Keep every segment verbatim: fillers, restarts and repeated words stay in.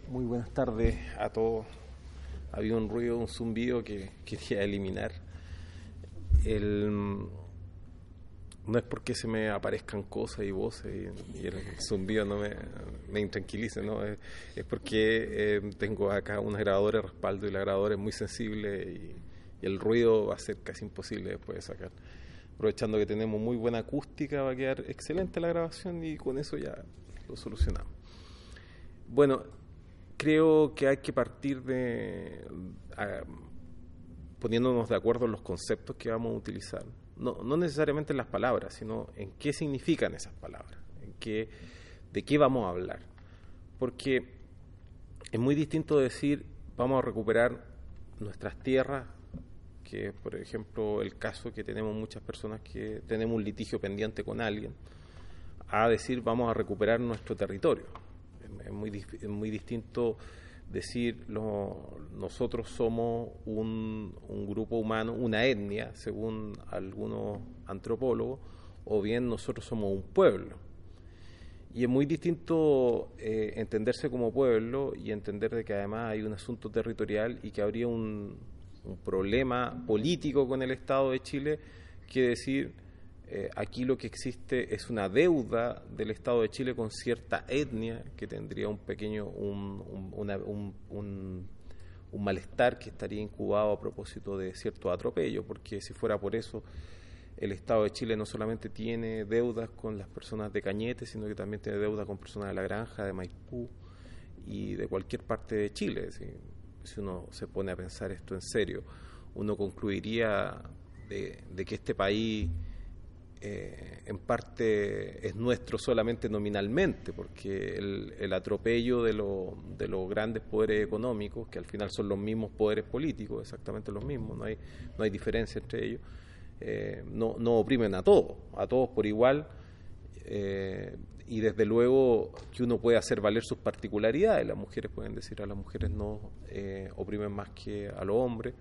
Muy buenas tardes a todos. Había un ruido, un zumbido que quería eliminar. El, no es porque se me aparezcan cosas y voces y, y el zumbido no me, me intranquilice, ¿no? Es, es porque eh, tengo acá una grabadora de respaldo y la grabadora es muy sensible y, y el ruido va a ser casi imposible después de sacar. Aprovechando que tenemos muy buena acústica, va a quedar excelente la grabación y con eso ya lo solucionamos. Bueno, creo que hay que partir de a, poniéndonos de acuerdo en los conceptos que vamos a utilizar. No, no necesariamente en las palabras, sino en qué significan esas palabras, en qué, de qué vamos a hablar. Porque es muy distinto decir vamos a recuperar nuestras tierras, que es, por ejemplo, el caso que tenemos muchas personas que tenemos un litigio pendiente con alguien, a decir vamos a recuperar nuestro territorio. Es muy, es muy distinto decir lo, nosotros somos un, un grupo humano, una etnia, según algunos antropólogos, o bien nosotros somos un pueblo. Y es muy distinto eh, entenderse como pueblo y entender de que además hay un asunto territorial y que habría un, un problema político con el Estado de Chile, que decir Eh, aquí lo que existe es una deuda del Estado de Chile con cierta etnia que tendría un pequeño, un, un, una, un, un, un malestar que estaría incubado a propósito de cierto atropello, porque si fuera por eso, el Estado de Chile no solamente tiene deudas con las personas de Cañete, sino que también tiene deudas con personas de La Granja, de Maipú y de cualquier parte de Chile. Si, si uno se pone a pensar esto en serio, uno concluiría de, de que este país Eh, en parte es nuestro solamente nominalmente, porque el, el atropello de, lo, de los grandes poderes económicos, que al final son los mismos poderes políticos, exactamente los mismos, no hay, no hay diferencia entre ellos, eh, no, no oprimen a todos, a todos por igual, eh, y desde luego que uno puede hacer valer sus particularidades. Las mujeres pueden decir a las mujeres no eh, oprimen más que a los hombres.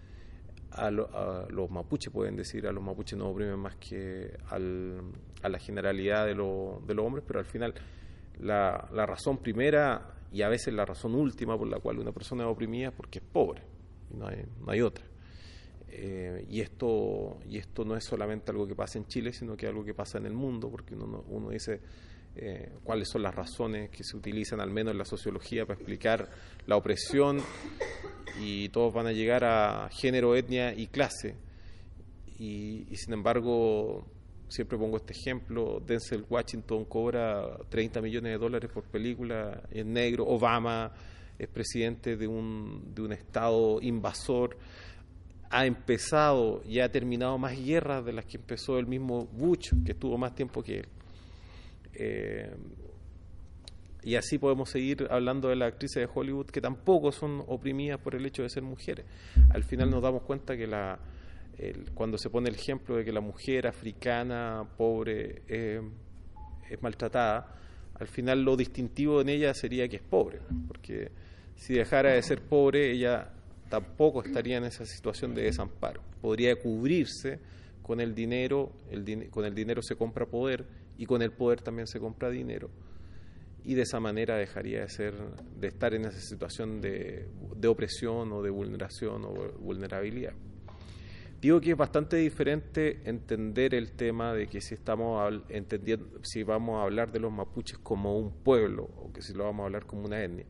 A, lo, a los mapuches pueden decir a los mapuches no oprimen más que al, a la generalidad de, lo, de los hombres, pero al final la, la razón primera y a veces la razón última por la cual una persona es oprimida es porque es pobre, y no hay, no hay otra. Eh, y esto y esto no es solamente algo que pasa en Chile, sino que es algo que pasa en el mundo, porque uno, uno dice eh, cuáles son las razones que se utilizan, al menos en la sociología, para explicar la opresión, y todos van a llegar a género, etnia y clase. Y, y sin embargo, siempre pongo este ejemplo, Denzel Washington cobra treinta millones de dólares por película, es negro. Obama es presidente de un, de un estado invasor, ha empezado y ha terminado más guerras de las que empezó el mismo Bush, que estuvo más tiempo que él. Eh, Y así podemos seguir hablando de las actrices de Hollywood que tampoco son oprimidas por el hecho de ser mujeres. Al final nos damos cuenta que la, el, cuando se pone el ejemplo de que la mujer africana pobre eh, es maltratada, al final lo distintivo en ella sería que es pobre, porque si dejara de ser pobre, ella tampoco estaría en esa situación de desamparo. Podría cubrirse con el dinero, el din- con el dinero se compra poder y con el poder también se compra dinero. Y de esa manera dejaría de ser, de estar en esa situación de, de opresión o de vulneración o vulnerabilidad. Digo que es bastante diferente entender el tema de que si estamos entendiendo, si vamos a hablar de los mapuches como un pueblo o que si lo vamos a hablar como una etnia.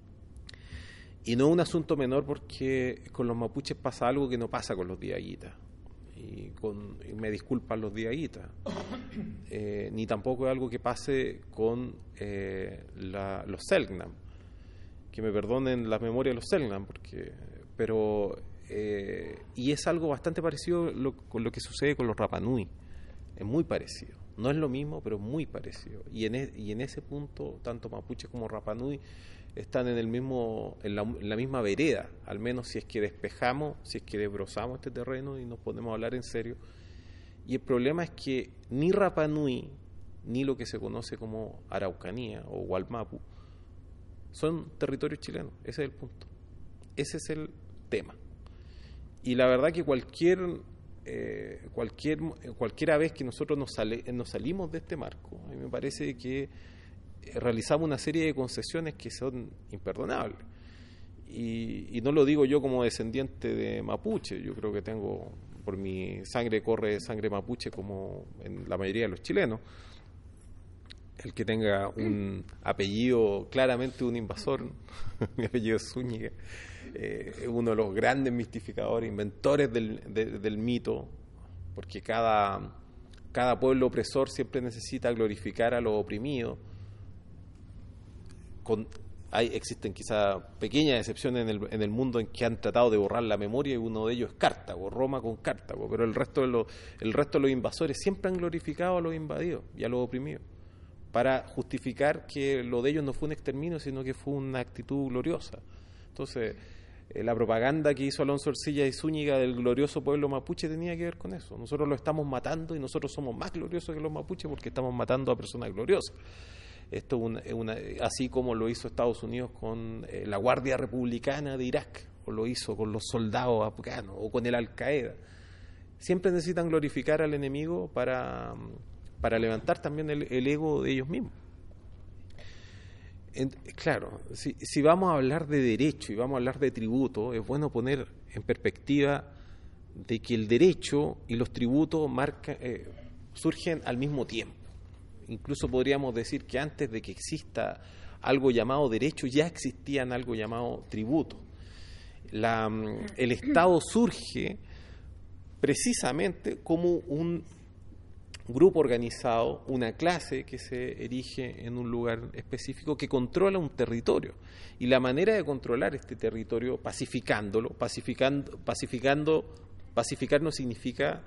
Y no un asunto menor, porque con los mapuches pasa algo que no pasa con los diaguitas. Y, con, y me disculpan los diaguitas, eh, ni tampoco es algo que pase con eh, la, los Selknam, que me perdonen la memoria de los Selknam, porque, pero eh, y es algo bastante parecido lo, con lo que sucede con los Rapanui, es muy parecido, no es lo mismo, pero es muy parecido, y en, e, y en ese punto tanto mapuches como Rapanui están en el mismo en la, en la misma vereda, al menos si es que despejamos, si es que desbrozamos este terreno y nos ponemos a hablar en serio. Y el problema es que ni Rapa Nui ni lo que se conoce como Araucanía o Gualmapu son territorios chilenos. Ese es el punto, ese es el tema. Y la verdad que cualquier eh, cualquier cualquiera vez que nosotros nos, sale, nos salimos de este marco, a mí me parece que realizamos una serie de concesiones que son imperdonables. Y, y no lo digo yo como descendiente de mapuche, yo creo que tengo, por mi sangre corre sangre mapuche como en la mayoría de los chilenos. El que tenga un apellido claramente un invasor, mi apellido es Zúñiga, eh, es uno de los grandes mistificadores, inventores del, de, del mito, porque cada, cada pueblo opresor siempre necesita glorificar a los oprimidos. Con, hay, existen quizá pequeñas excepciones en el, en el mundo en que han tratado de borrar la memoria, y uno de ellos es Cartago, Roma con Cartago, pero el resto de los, el resto de los invasores siempre han glorificado a los invadidos y a los oprimidos, para justificar que lo de ellos no fue un exterminio, sino que fue una actitud gloriosa. Entonces, eh, la propaganda que hizo Alonso Ercilla y Zúñiga del glorioso pueblo mapuche tenía que ver con eso. Nosotros lo estamos matando y nosotros somos más gloriosos que los mapuches porque estamos matando a personas gloriosas. Esto es una, una, así como lo hizo Estados Unidos con eh, la Guardia Republicana de Irak, o lo hizo con los soldados afganos, o con el Al-Qaeda. Siempre necesitan glorificar al enemigo para, para levantar también el, el ego de ellos mismos. En, claro, si, si vamos a hablar de derecho y vamos a hablar de tributo, es bueno poner en perspectiva de que el derecho y los tributos marca, eh, surgen al mismo tiempo. Incluso podríamos decir que antes de que exista algo llamado derecho, ya existían algo llamado tributo. La, el Estado surge precisamente como un grupo organizado, una clase que se erige en un lugar específico que controla un territorio. Y la manera de controlar este territorio, pacificándolo, pacificando, pacificando, pacificar no significa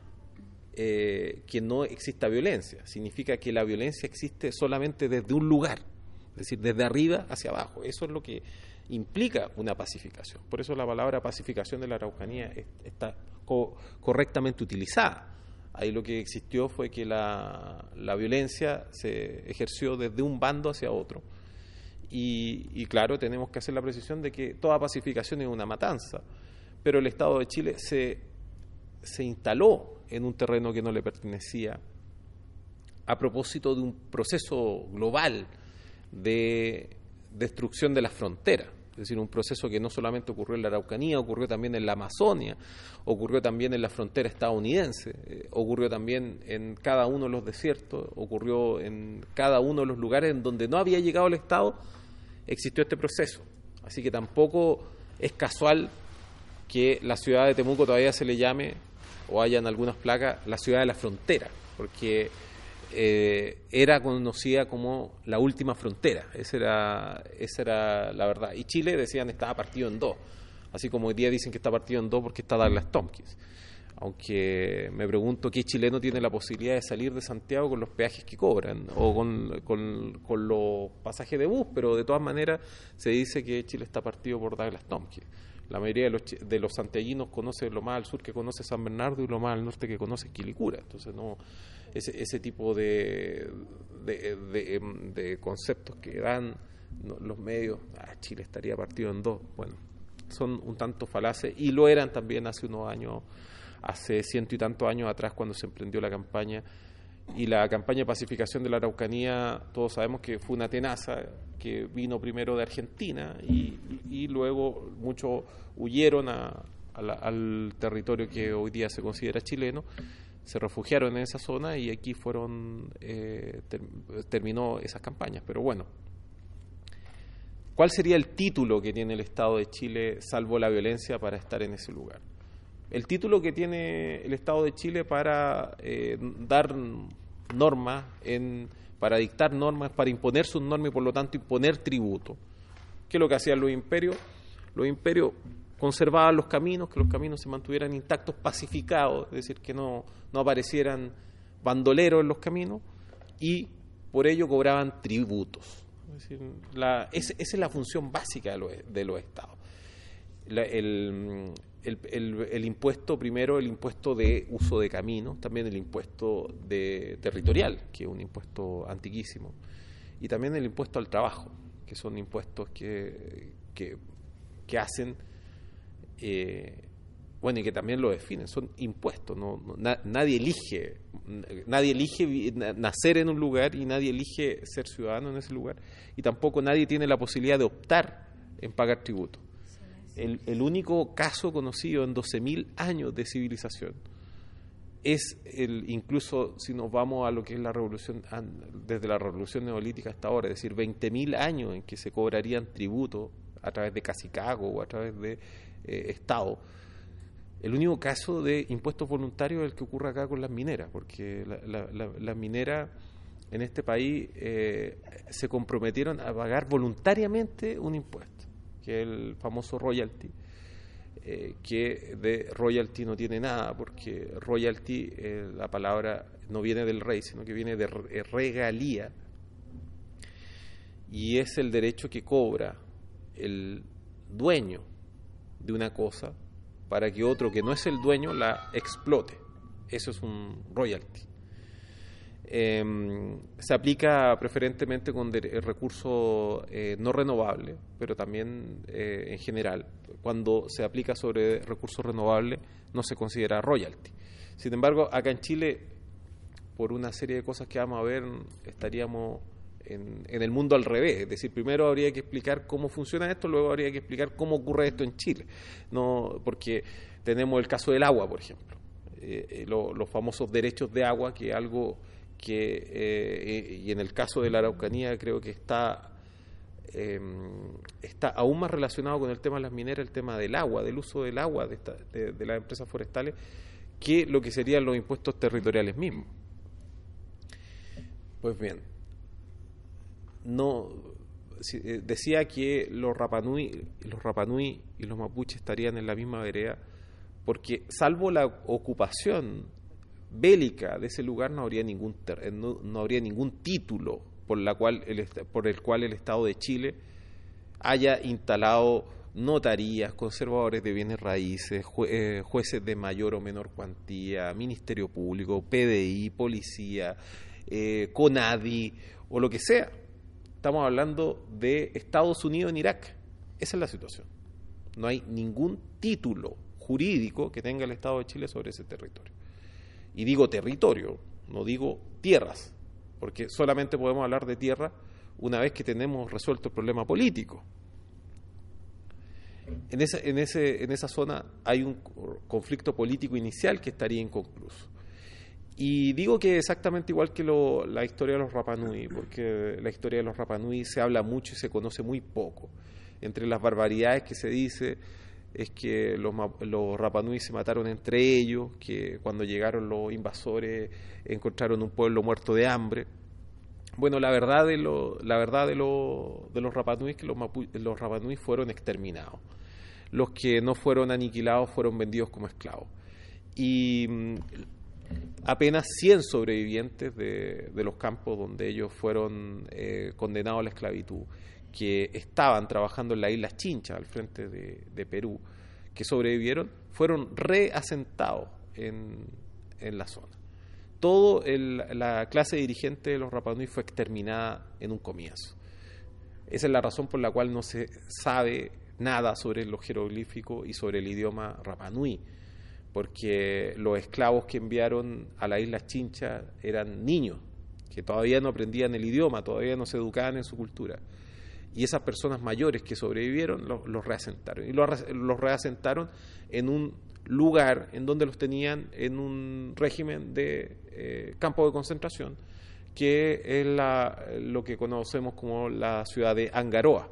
eh, que no exista violencia, significa que la violencia existe solamente desde un lugar, es decir, desde arriba hacia abajo. Eso es lo que implica una pacificación. Por eso la palabra pacificación de la Araucanía está co- correctamente utilizada. Ahí lo que existió fue que la, la violencia se ejerció desde un bando hacia otro. Y, y claro, tenemos que hacer la precisión de que toda pacificación es una matanza, pero el Estado de Chile se, se instaló en un terreno que no le pertenecía a propósito de un proceso global de destrucción de las fronteras. Es decir, un proceso que no solamente ocurrió en la Araucanía, ocurrió también en la Amazonia, ocurrió también en la frontera estadounidense, eh, ocurrió también en cada uno de los desiertos, ocurrió en cada uno de los lugares en donde no había llegado el Estado, existió este proceso. Así que tampoco es casual que la ciudad de Temuco todavía se le llame, o hayan algunas placas, la ciudad de la frontera, porque Eh, era conocida como la última frontera. Esa era, esa era la verdad. Y Chile, decían, estaba partido en dos, así como hoy día dicen que está partido en dos porque está Douglas Tompkins. Aunque me pregunto qué chileno tiene la posibilidad de salir de Santiago con los peajes que cobran o con, con, con los pasajes de bus, pero de todas maneras se dice que Chile está partido por Douglas Tompkins. La mayoría de los, de los santiaguinos conoce lo más al sur que conoce San Bernardo y lo más al norte que conoce Quilicura. Entonces no ese, ese tipo de, de, de, de conceptos que dan no, los medios, ah, Chile estaría partido en dos, bueno, son un tanto falaces, y lo eran también hace unos años, hace ciento y tantos años atrás, cuando se emprendió la campaña. Y la campaña de pacificación de la Araucanía, todos sabemos que fue una tenaza que vino primero de Argentina y, y luego muchos huyeron a, a la, al territorio que hoy día se considera chileno, se refugiaron en esa zona y aquí fueron eh, ter, terminó esas campañas. Pero bueno, ¿cuál sería el título que tiene el Estado de Chile, salvo la violencia, para estar en ese lugar? El título que tiene el Estado de Chile para eh, dar normas, en, para dictar normas, para imponer sus normas y por lo tanto imponer tributo. ¿Qué es lo que hacían los imperios? Los imperios conservaban los caminos, que los caminos se mantuvieran intactos, pacificados, es decir, que no, no aparecieran bandoleros en los caminos, y por ello cobraban tributos. Es decir, la, es, esa es la función básica de los, de los estados. La, el, el, el, el impuesto, primero el impuesto de uso de caminos, también el impuesto de territorial, que es un impuesto antiquísimo, y también el impuesto al trabajo, que son impuestos que, que, que hacen eh, bueno, y que también lo definen, son impuestos. No, no, na, nadie elige, nadie elige nacer en un lugar y nadie elige ser ciudadano en ese lugar, y tampoco nadie tiene la posibilidad de optar en pagar tributo. El, el único caso conocido en doce mil años de civilización es, el, incluso si nos vamos a lo que es la revolución, desde la revolución neolítica hasta ahora, es decir, veinte mil años en que se cobrarían tributos a través de cacicago o a través de eh, Estado. El único caso de impuestos voluntarios es el que ocurre acá con las mineras, porque la, la, la, las mineras en este país eh, se comprometieron a pagar voluntariamente un impuesto, que es el famoso royalty, eh, que de royalty no tiene nada, porque royalty, eh, la palabra no viene del rey, sino que viene de regalía, y es el derecho que cobra el dueño de una cosa para que otro que no es el dueño la explote. Eso es un royalty. Eh, se aplica preferentemente con de, recursos eh, no renovables, pero también eh, en general. Cuando se aplica sobre recursos renovables no se considera royalty. Sin embargo, acá en Chile, por una serie de cosas que vamos a ver, estaríamos en, en el mundo al revés. Es decir, primero habría que explicar cómo funciona esto, luego habría que explicar cómo ocurre esto en Chile. No, porque tenemos el caso del agua, por ejemplo. Eh, lo, los famosos derechos de agua, que es algo que, eh, y en el caso de la Araucanía creo que está, eh, está aún más relacionado con el tema de las mineras, el tema del agua, del uso del agua de, esta, de, de las empresas forestales, que lo que serían los impuestos territoriales mismos. Pues bien, no decía que los Rapanui, los Rapanui y los mapuches estarían en la misma vereda, porque salvo la ocupación bélica de ese lugar no habría ningún ter, no, no habría ningún título por la cual el, por el cual el Estado de Chile haya instalado notarías, conservadores de bienes raíces, jue, eh, jueces de mayor o menor cuantía, Ministerio Público, P D I, policía, eh, CONADI o lo que sea. Estamos hablando de Estados Unidos en Irak. Esa es la situación. No hay ningún título jurídico que tenga el Estado de Chile sobre ese territorio. Y digo territorio, no digo tierras, porque solamente podemos hablar de tierra una vez que tenemos resuelto el problema político. En esa, en ese, en esa zona hay un conflicto político inicial que estaría inconcluso. Y digo que exactamente igual que lo, la historia de los Rapanui, porque la historia de los Rapanui se habla mucho y se conoce muy poco. Entre las barbaridades que se dice es que los, los Rapanui se mataron entre ellos, que cuando llegaron los invasores encontraron un pueblo muerto de hambre. Bueno, la verdad de, lo, la verdad de, lo, de los Rapanui es que los, Mapu, los Rapanui fueron exterminados. Los que no fueron aniquilados fueron vendidos como esclavos. Y apenas cien sobrevivientes de, de los campos donde ellos fueron eh, condenados a la esclavitud, que estaban trabajando en las Islas Chinchas, al frente de, de Perú, que sobrevivieron, fueron reasentados en, en la zona. Toda la clase dirigente de los Rapanui fue exterminada en un comienzo. Esa es la razón por la cual no se sabe nada sobre los jeroglíficos y sobre el idioma Rapanui, porque los esclavos que enviaron a las Islas Chinchas eran niños, que todavía no aprendían el idioma, todavía no se educaban en su cultura. Y esas personas mayores que sobrevivieron los, los reasentaron. Y los, los reasentaron en un lugar en donde los tenían en un régimen de eh, campo de concentración, que es la, lo que conocemos como la ciudad de Angaroa.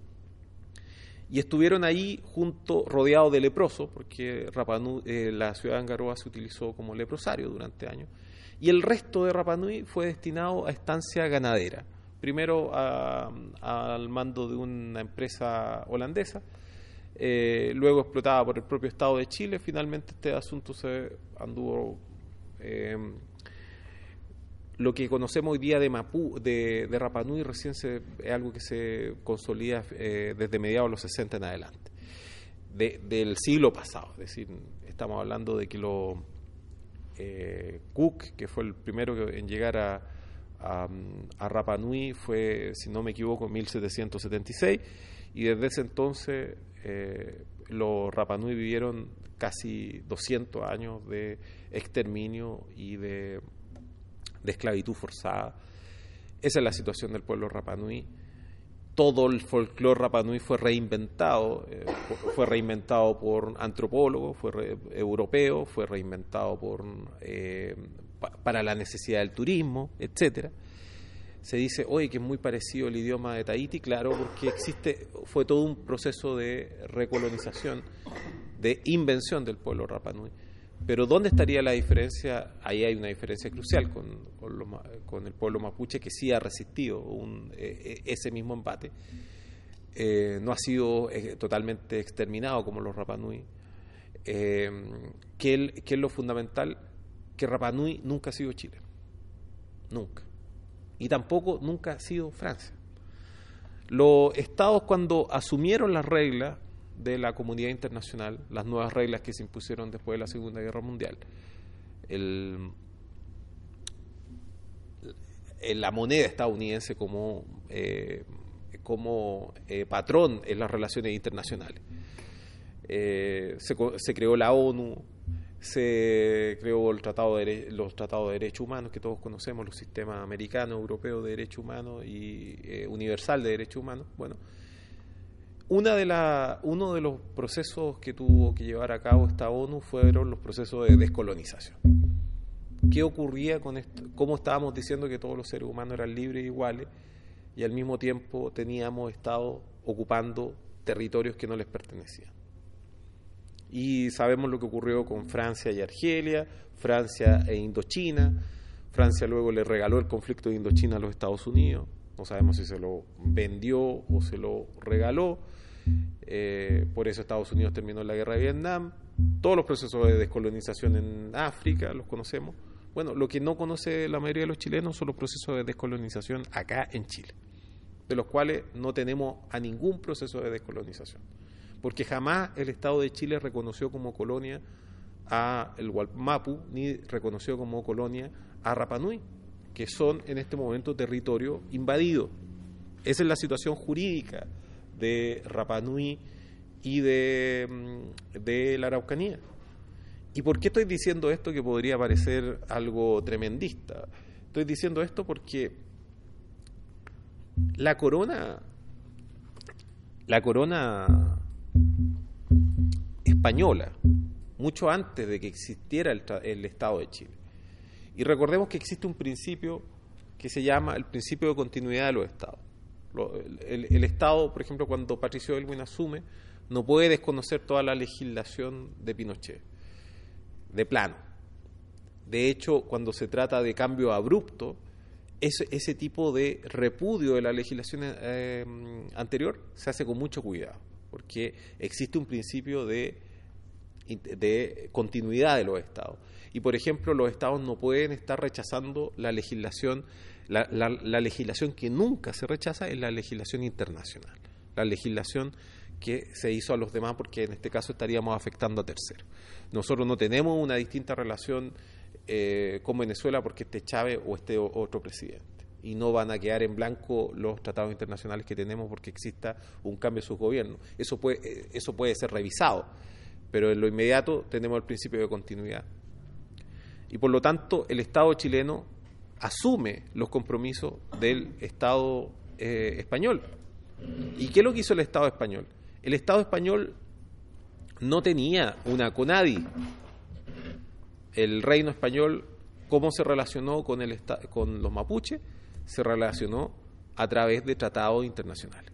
Y estuvieron ahí junto, rodeados de leprosos, porque Rapanui, eh, la ciudad de Angaroa se utilizó como leprosario durante años. Y el resto de Rapanui fue destinado a estancia ganadera. Primero a, a, al mando de una empresa holandesa, eh, luego explotada por el propio Estado de Chile. Finalmente este asunto se anduvo, eh, lo que conocemos hoy día de Mapu, de, de Rapanui recién se, es algo que se consolida eh, desde mediados de los sesenta en adelante, de, del siglo pasado. Es decir, estamos hablando de que lo, eh, Cook, que fue el primero en llegar a A, a Rapanui, fue, si no me equivoco, en mil setecientos setenta y seis, y desde ese entonces eh, los Rapanui vivieron casi doscientos años de exterminio y de, de esclavitud forzada. Esa es la situación del pueblo Rapa Nui. Todo el folclore Rapa Nui fue reinventado, eh, fue reinventado por antropólogos, fue re, europeo, fue reinventado por eh, pa, para la necesidad del turismo, etcétera. Se dice, oye, que es muy parecido el idioma de Tahití, claro, porque existe, fue todo un proceso de recolonización, de invención del pueblo Rapa Nui. Pero ¿dónde estaría la diferencia? Ahí hay una diferencia crucial con, con, los, con el pueblo mapuche, que sí ha resistido un, eh, ese mismo embate. Eh, no ha sido eh, totalmente exterminado como los Rapa Nui. Eh, ¿qué, el, ¿Qué es lo fundamental? Que Rapa Nui nunca ha sido Chile. Nunca. Y tampoco nunca ha sido Francia. Los estados, cuando asumieron las reglas de la comunidad internacional, las nuevas reglas que se impusieron después de la Segunda Guerra Mundial, el, el, la moneda estadounidense como, eh, como eh, patrón en las relaciones internacionales. Eh, se, se creó la ONU, se creó el tratado de, los tratados de derechos humanos que todos conocemos, los sistemas americanos, europeos de derechos humanos y eh, universal de derechos humanos. Bueno, Una de la, uno de los procesos que tuvo que llevar a cabo esta ONU fueron los procesos de descolonización. ¿Qué ocurría con esto? ¿Cómo estábamos diciendo que todos los seres humanos eran libres e iguales y al mismo tiempo teníamos estados ocupando territorios que no les pertenecían? Y sabemos lo que ocurrió con Francia y Argelia, Francia e Indochina. Francia luego le regaló el conflicto de Indochina a los Estados Unidos. No sabemos si se lo vendió o se lo regaló. Eh, por eso Estados Unidos terminó la guerra de Vietnam. Todos los procesos de descolonización en África los conocemos. Bueno, lo que no conoce la mayoría de los chilenos son los procesos de descolonización acá en Chile, de los cuales no tenemos a ningún proceso de descolonización, porque jamás el Estado de Chile reconoció como colonia a el Wallmapu, ni reconoció como colonia a Rapa Nui, que son en este momento territorio invadido. Esa es la situación jurídica de Rapa Nui y de, de la Araucanía. ¿Y por qué estoy diciendo esto que podría parecer algo tremendista? Estoy diciendo esto porque la corona, la corona española, mucho antes de que existiera el, el Estado de Chile, y recordemos que existe un principio que se llama el principio de continuidad de los estados. El, el, el Estado, por ejemplo, cuando Patricio Aylwin asume, no puede desconocer toda la legislación de Pinochet, de plano. De hecho, cuando se trata de cambio abrupto, ese, ese tipo de repudio de la legislación eh, anterior se hace con mucho cuidado, porque existe un principio de, de continuidad de los estados. Y, por ejemplo, los estados no pueden estar rechazando la legislación. La, la, la legislación que nunca se rechaza es la legislación internacional, la legislación que se hizo a los demás, porque en este caso estaríamos afectando a terceros. Nosotros no tenemos una distinta relación eh, con Venezuela porque esté Chávez o esté otro presidente, y no van a quedar en blanco los tratados internacionales que tenemos porque exista un cambio de su gobierno. Eso puede, eso puede ser revisado, pero en lo inmediato tenemos el principio de continuidad. Y por lo tanto el Estado chileno asume los compromisos del Estado eh, español. ¿Y qué es lo que hizo el Estado español? El Estado español no tenía una CONADI. El reino español, ¿cómo se relacionó con, el, con los mapuches? Se relacionó a través de tratados internacionales.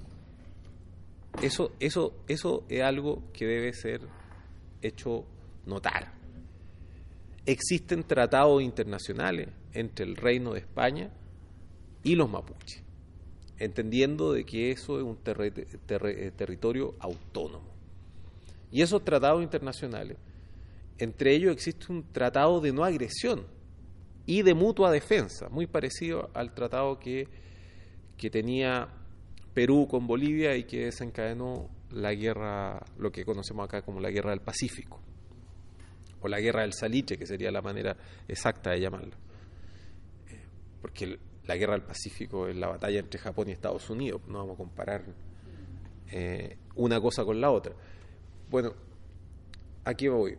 Eso, eso, eso es algo que debe ser hecho notar. Existen tratados internacionales entre el Reino de España y los mapuches, entendiendo de que eso es un terre, terre, territorio autónomo. Y esos tratados internacionales, entre ellos existe un tratado de no agresión y de mutua defensa, muy parecido al tratado que, que tenía Perú con Bolivia y que desencadenó la guerra, lo que conocemos acá como la Guerra del Pacífico, o la Guerra del Salitre, que sería la manera exacta de llamarla. Porque la Guerra del Pacífico es la batalla entre Japón y Estados Unidos, no vamos a comparar eh, una cosa con la otra. Bueno, ¿A qué voy?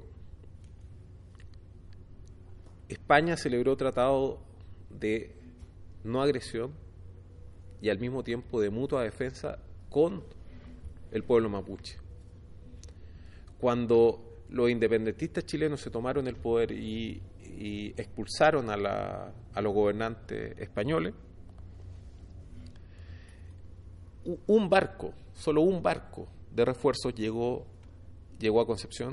España celebró tratado de no agresión y al mismo tiempo de mutua defensa con el pueblo mapuche. Cuando los independentistas chilenos se tomaron el poder y, y expulsaron a, la, a los gobernantes españoles, un barco, solo un barco de refuerzos llegó, llegó a Concepción,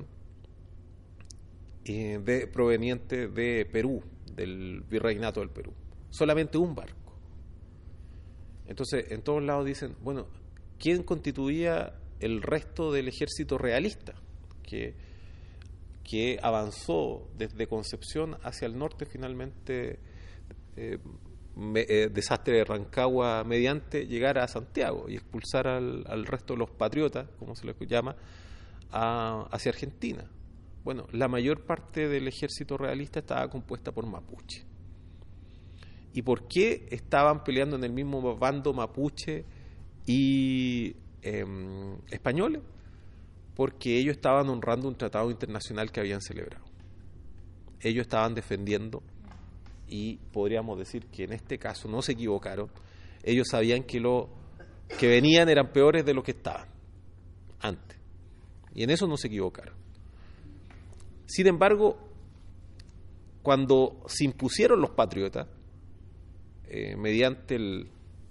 eh, de, proveniente de Perú, del virreinato del Perú. Solamente un barco. Entonces, en todos lados dicen, bueno, ¿quién constituía el resto del ejército realista que, que avanzó desde Concepción hacia el norte finalmente, eh, me, eh, desastre de Rancagua mediante llegar a Santiago y expulsar al, al resto de los patriotas, como se les llama, a, hacia Argentina? Bueno, la mayor parte del ejército realista estaba compuesta por mapuche. ¿Y por qué estaban peleando en el mismo bando mapuche y eh, españoles? Porque ellos estaban honrando un tratado internacional que habían celebrado. Ellos estaban defendiendo, y podríamos decir que en este caso no se equivocaron. Ellos sabían que lo que venían eran peores de lo que estaban antes, y en eso no se equivocaron. Sin embargo, cuando se impusieron los patriotas, Eh, mediante el,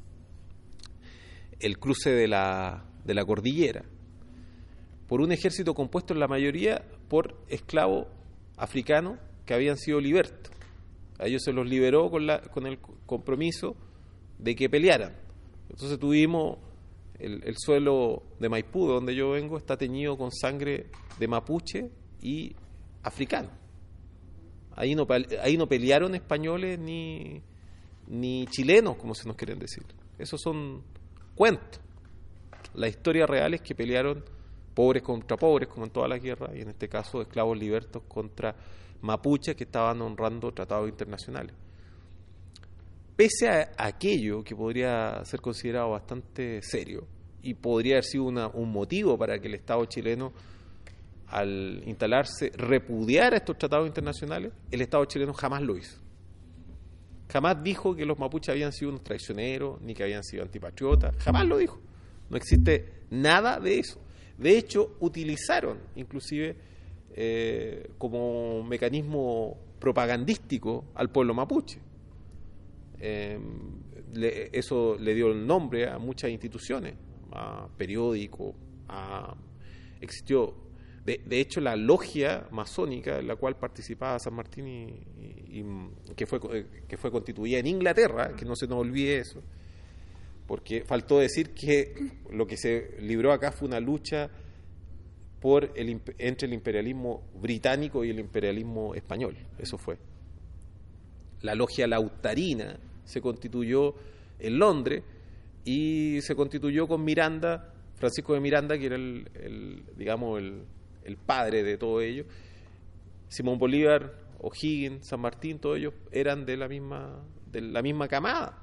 el cruce de la, de la cordillera, por un ejército compuesto en la mayoría por esclavos africanos que habían sido libertos. A ellos se los liberó con, la, con el compromiso de que pelearan. Entonces tuvimos el, el suelo de Maipú, de donde yo vengo, está teñido con sangre de mapuche y africano. Ahí no, ahí no pelearon españoles ni... ni chilenos, como se nos quieren decir. Esos son cuentos. La historia real es que pelearon pobres contra pobres, como en todas las guerras, y en este caso esclavos libertos contra mapuches que estaban honrando tratados internacionales. Pese a aquello que podría ser considerado bastante serio y podría haber sido una, un motivo para que el Estado chileno, al instalarse, repudiara estos tratados internacionales, el Estado chileno jamás lo hizo. Jamás dijo que los mapuches habían sido unos traicioneros, ni que habían sido antipatriotas. Jamás lo dijo. No existe nada de eso. De hecho, utilizaron, inclusive, eh, como mecanismo propagandístico al pueblo mapuche. Eh, le, eso le dio el nombre a muchas instituciones, a periódicos, a, existió... De, de hecho, la logia masónica en la cual participaba San Martín y, y, y que fue que fue constituida en Inglaterra, que no se nos olvide eso, porque faltó decir que lo que se libró acá fue una lucha por el, entre el imperialismo británico y el imperialismo español. Eso fue. La logia lautarina se constituyó en Londres y se constituyó con Miranda, Francisco de Miranda, que era el, el digamos el el padre de todo ello. Simón Bolívar, O'Higgins, San Martín, todos ellos eran de la misma, de la misma camada.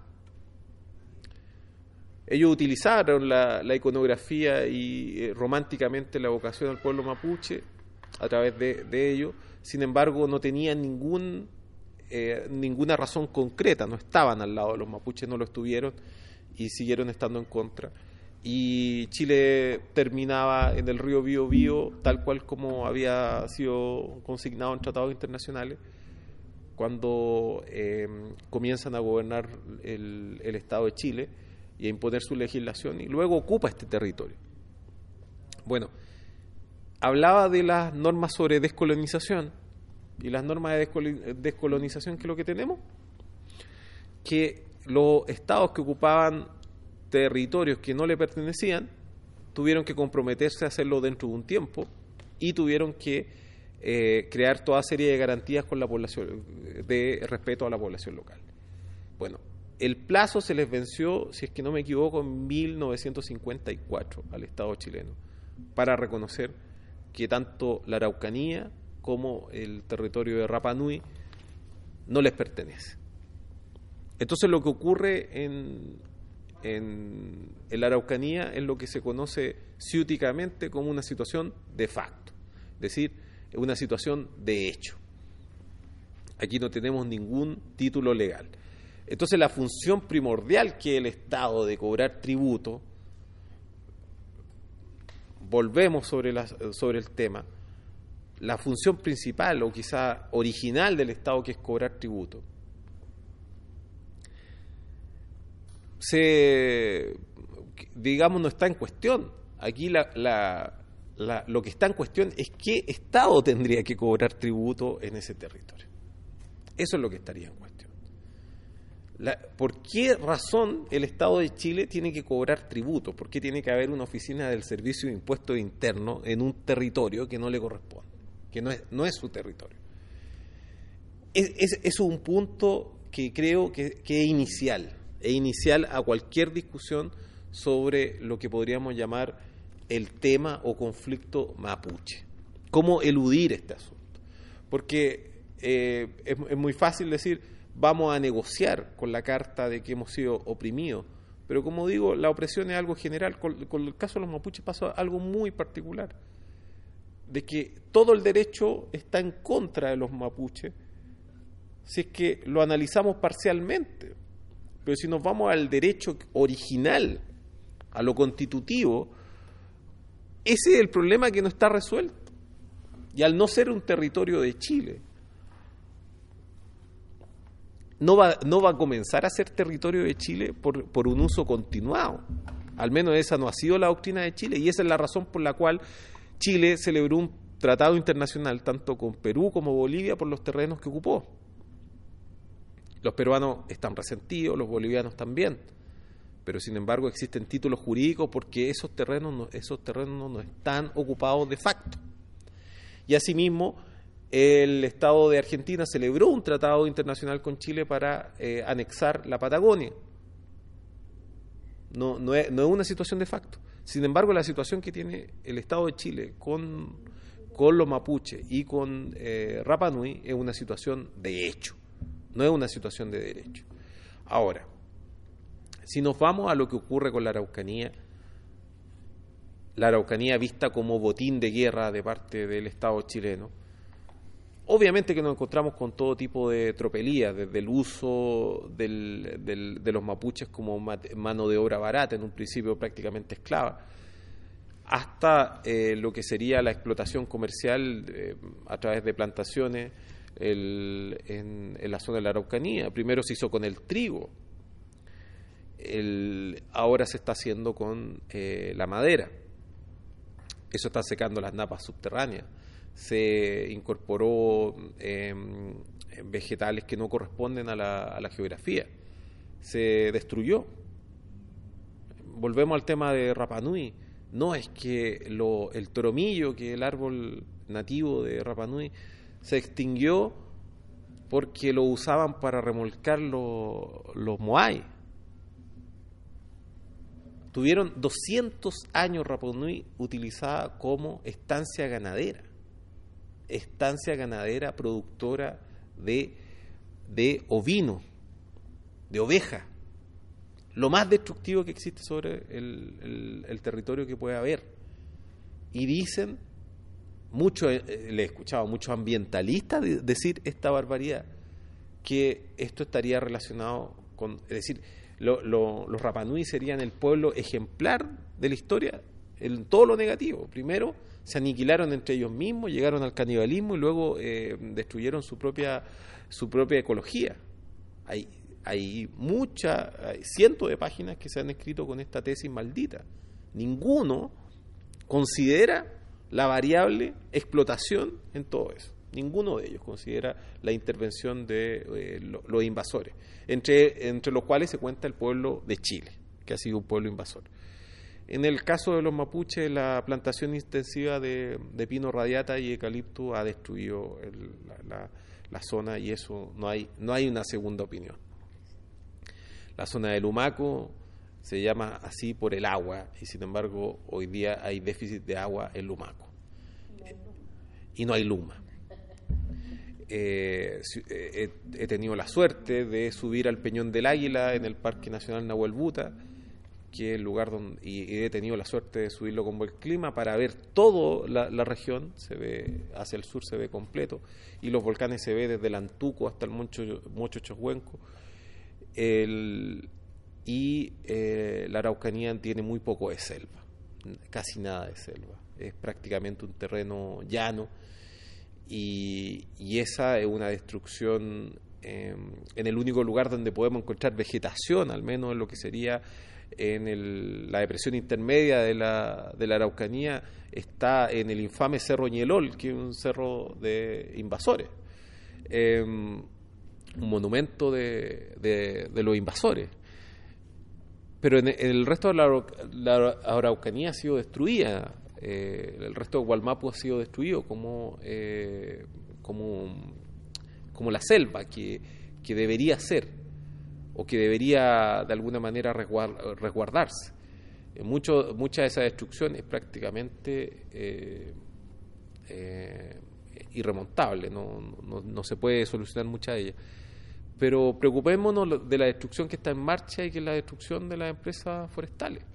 Ellos utilizaron la, la iconografía y eh, románticamente la vocación al pueblo mapuche a través de, de ellos. Sin embargo, no tenían ningún, eh, ninguna razón concreta, no estaban al lado de los mapuches, no lo estuvieron y siguieron estando en contra. Y Chile terminaba en el río Biobío, tal cual como había sido consignado en tratados internacionales, cuando eh, comienzan a gobernar el, el Estado de Chile y a imponer su legislación, y luego ocupa este territorio. Bueno, hablaba de las normas sobre descolonización, y las normas de descolonización, ¿qué es lo que tenemos? Que los estados que ocupaban territorios que no le pertenecían tuvieron que comprometerse a hacerlo dentro de un tiempo y tuvieron que eh, crear toda serie de garantías con la población, de respeto a la población local. Bueno, el plazo se les venció, si es que no me equivoco, en mil novecientos cincuenta y cuatro al Estado chileno para reconocer que tanto la Araucanía como el territorio de Rapa Nui no les pertenece. Entonces lo que ocurre en, en, en la Araucanía es lo que se conoce ciúticamente como una situación de facto. Es decir, es una situación de hecho. Aquí no tenemos ningún título legal. Entonces la función primordial que el Estado de cobrar tributo, volvemos sobre, la, sobre el tema, la función principal o quizá original del Estado, que es cobrar tributo, se, digamos, no está en cuestión. Aquí la, la, la, lo que está en cuestión es qué Estado tendría que cobrar tributo en ese territorio. Eso es lo que estaría en cuestión. La, ¿Por qué razón el Estado de Chile tiene que cobrar tributo? ¿Por qué tiene que haber una oficina del Servicio de Impuestos Internos en un territorio que no le corresponde, que no es, no es su territorio? Es, es, es un punto que creo que, que es inicial, es inicial a cualquier discusión sobre lo que podríamos llamar el tema o conflicto mapuche. ¿Cómo eludir este asunto? Porque eh, es, es muy fácil decir, vamos a negociar con la carta de que hemos sido oprimidos, pero como digo, la opresión es algo general. Con, con el caso de los mapuches pasa algo muy particular, de que todo el derecho está en contra de los mapuches si es que lo analizamos parcialmente. Pero si nos vamos al derecho original, a lo constitutivo, ese es el problema que no está resuelto. Y al no ser un territorio de Chile, no va, no va a comenzar a ser territorio de Chile por, por un uso continuado. Al menos esa no ha sido la doctrina de Chile, y esa es la razón por la cual Chile celebró un tratado internacional tanto con Perú como Bolivia por los terrenos que ocupó. Los peruanos están resentidos, los bolivianos también, pero sin embargo existen títulos jurídicos porque esos terrenos no, esos terrenos no están ocupados de facto. Y asimismo, el Estado de Argentina celebró un tratado internacional con Chile para eh, anexar la Patagonia. No, no, es, no es una situación de facto. Sin embargo, la situación que tiene el Estado de Chile con, con los mapuches y con eh, Rapa Nui es una situación de hecho, no es una situación de derecho. Ahora, si nos vamos a lo que ocurre con la Araucanía, la Araucanía vista como botín de guerra de parte del Estado chileno, obviamente que nos encontramos con todo tipo de tropelías, desde el uso del, del, de los mapuches como mano de obra barata, en un principio prácticamente esclava, hasta eh, lo que sería la explotación comercial eh, a través de plantaciones el, en, en la zona de la Araucanía. Primero se hizo con el trigo, el, ahora se está haciendo con eh, la madera. Eso está secando las napas subterráneas. Se incorporó eh, vegetales que no corresponden a la, a la geografía. Se destruyó. Volvemos al tema de Rapa Nui. No es que lo, el toromillo, que es el árbol nativo de Rapa Nui, se extinguió porque lo usaban para remolcar lo, los moai. Tuvieron doscientos años Rapa Nui utilizada como estancia ganadera. Estancia ganadera productora de, de ovino, de oveja. Lo más destructivo que existe sobre el, el, el territorio que puede haber. Y dicen, mucho, eh, le he escuchado a muchos ambientalistas de, decir esta barbaridad, que esto estaría relacionado con, es decir, lo, lo, los Rapa Nui serían el pueblo ejemplar de la historia en todo lo negativo. Primero, se aniquilaron entre ellos mismos, llegaron al canibalismo y luego eh, destruyeron su propia, su propia ecología. Hay Hay muchas, hay cientos de páginas que se han escrito con esta tesis maldita. Ninguno considera la variable explotación en todo eso. Ninguno de ellos considera la intervención de eh, lo, los invasores, entre, entre los cuales se cuenta el pueblo de Chile, que ha sido un pueblo invasor. En el caso de los mapuches, la plantación intensiva de, de pino radiata y eucalipto ha destruido el, la, la, la zona, y eso no hay, no hay una segunda opinión. La zona del Lumaco se llama así por el agua, y sin embargo hoy día hay déficit de agua en Lumaco. Y no hay luma. Eh, he, he tenido la suerte de subir al Peñón del Águila en el Parque Nacional Nahuel Buta, que es el lugar donde, y, y he tenido la suerte de subirlo con buen clima para ver toda la, la región, se ve hacia el sur, se ve completo, y los volcanes se ve desde el Antuco hasta el Mocho, Mocho Choshuenco. El, y eh, la Araucanía tiene muy poco de selva, casi nada de selva, es prácticamente un terreno llano, y, y esa es una destrucción eh, en el único lugar donde podemos encontrar vegetación, al menos en lo que sería en el, la depresión intermedia de la, de la Araucanía, está en el infame Cerro Ñelol, que es un cerro de invasores, eh, un monumento de, de, de los invasores. Pero en el resto de la, la Araucanía ha sido destruida, eh, el resto de Gualmapu ha sido destruido como, eh, como, como la selva que, que debería ser, o que debería de alguna manera resguardarse. Mucho, mucha de esa destrucción es prácticamente eh, eh, irremontable, no, no, no se puede solucionar mucha de ella. Pero preocupémonos de la destrucción que está en marcha y que es la destrucción de las empresas forestales.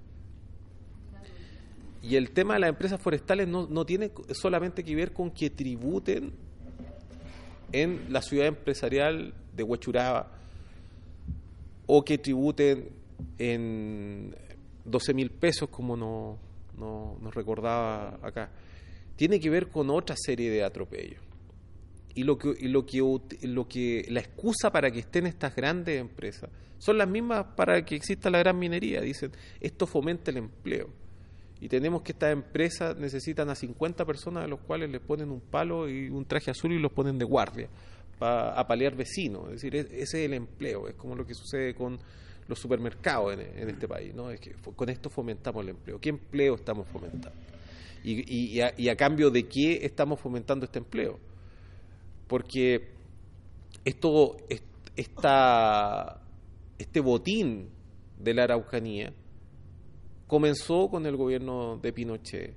Y el tema de las empresas forestales no, no tiene solamente que ver con que tributen en la ciudad empresarial de Huechuraba, o que tributen en doce mil pesos, como nos no, nos recordaba acá. Tiene que ver con otra serie de atropellos. Y lo que, y lo que, lo que la excusa para que estén estas grandes empresas son las mismas para que exista la gran minería. Dicen, esto fomenta el empleo. Y tenemos que estas empresas necesitan a cincuenta personas, a los cuales les ponen un palo y un traje azul y los ponen de guardia para apalear vecinos. Es decir, ese es el empleo, es como lo que sucede con los supermercados en, en este país, ¿no? Es que con esto fomentamos el empleo. ¿Qué empleo estamos fomentando? Y, y, a, y a cambio de qué estamos fomentando este empleo. Porque esto, esta, este botín de la Araucanía comenzó con el gobierno de Pinochet,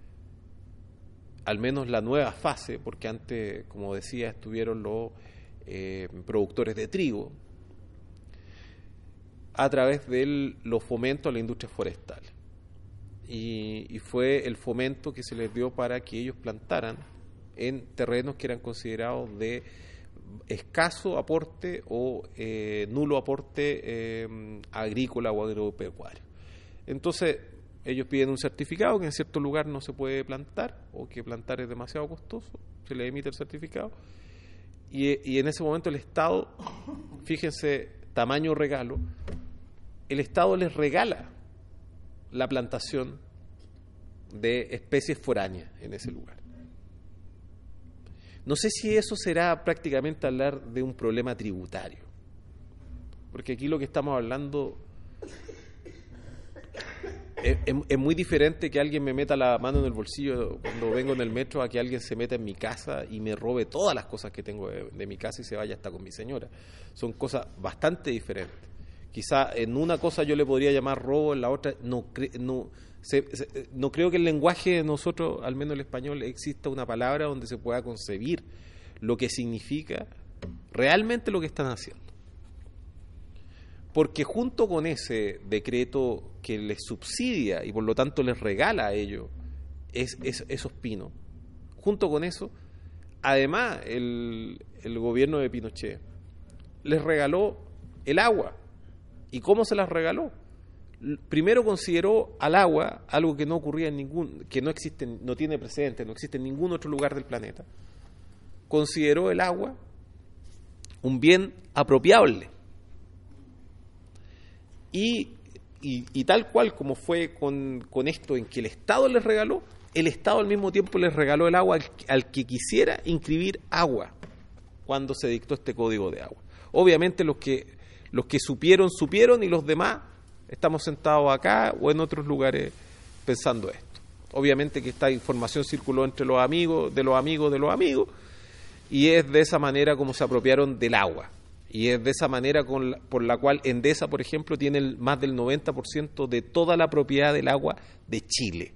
al menos la nueva fase, porque antes, como decía, estuvieron los eh, productores de trigo, a través de los fomentos a la industria forestal. Y, y fue el fomento que se les dio para que ellos plantaran en terrenos que eran considerados de escaso aporte o eh, nulo aporte eh, agrícola o agropecuario. Entonces, ellos piden un certificado que en cierto lugar no se puede plantar, o que plantar es demasiado costoso, se les emite el certificado, y, y en ese momento el Estado, fíjense, tamaño regalo, el Estado les regala la plantación de especies foráneas en ese lugar. No sé si eso será prácticamente hablar de un problema tributario, porque aquí lo que estamos hablando es, es, es muy diferente que alguien me meta la mano en el bolsillo cuando vengo en el metro a que alguien se meta en mi casa y me robe todas las cosas que tengo de, de mi casa y se vaya hasta con mi señora. Son cosas bastante diferentes. Quizá en una cosa yo le podría llamar robo, en la otra no, cre, no, se, se, no creo que el lenguaje de nosotros, al menos el español, exista una palabra donde se pueda concebir lo que significa realmente lo que están haciendo. Porque junto con ese decreto que les subsidia y por lo tanto les regala a ellos es, es, esos pinos, junto con eso, además el, el gobierno de Pinochet les regaló el agua. ¿Y cómo se las regaló? Primero consideró al agua algo que no ocurría en ningún, que no existe, no tiene precedente, no existe en ningún otro lugar del planeta. Consideró el agua un bien apropiable. Y, y, y tal cual como fue con, con esto en que el Estado les regaló, el Estado al mismo tiempo les regaló el agua al, al que quisiera inscribir agua cuando se dictó este código de agua. Obviamente los que, los que supieron, supieron, y los demás estamos sentados acá o en otros lugares pensando esto. Obviamente que esta información circuló entre los amigos, de los amigos, de los amigos, y es de esa manera como se apropiaron del agua. Y es de esa manera con la, por la cual Endesa, por ejemplo, tiene el, más del noventa por ciento de toda la propiedad del agua de Chile.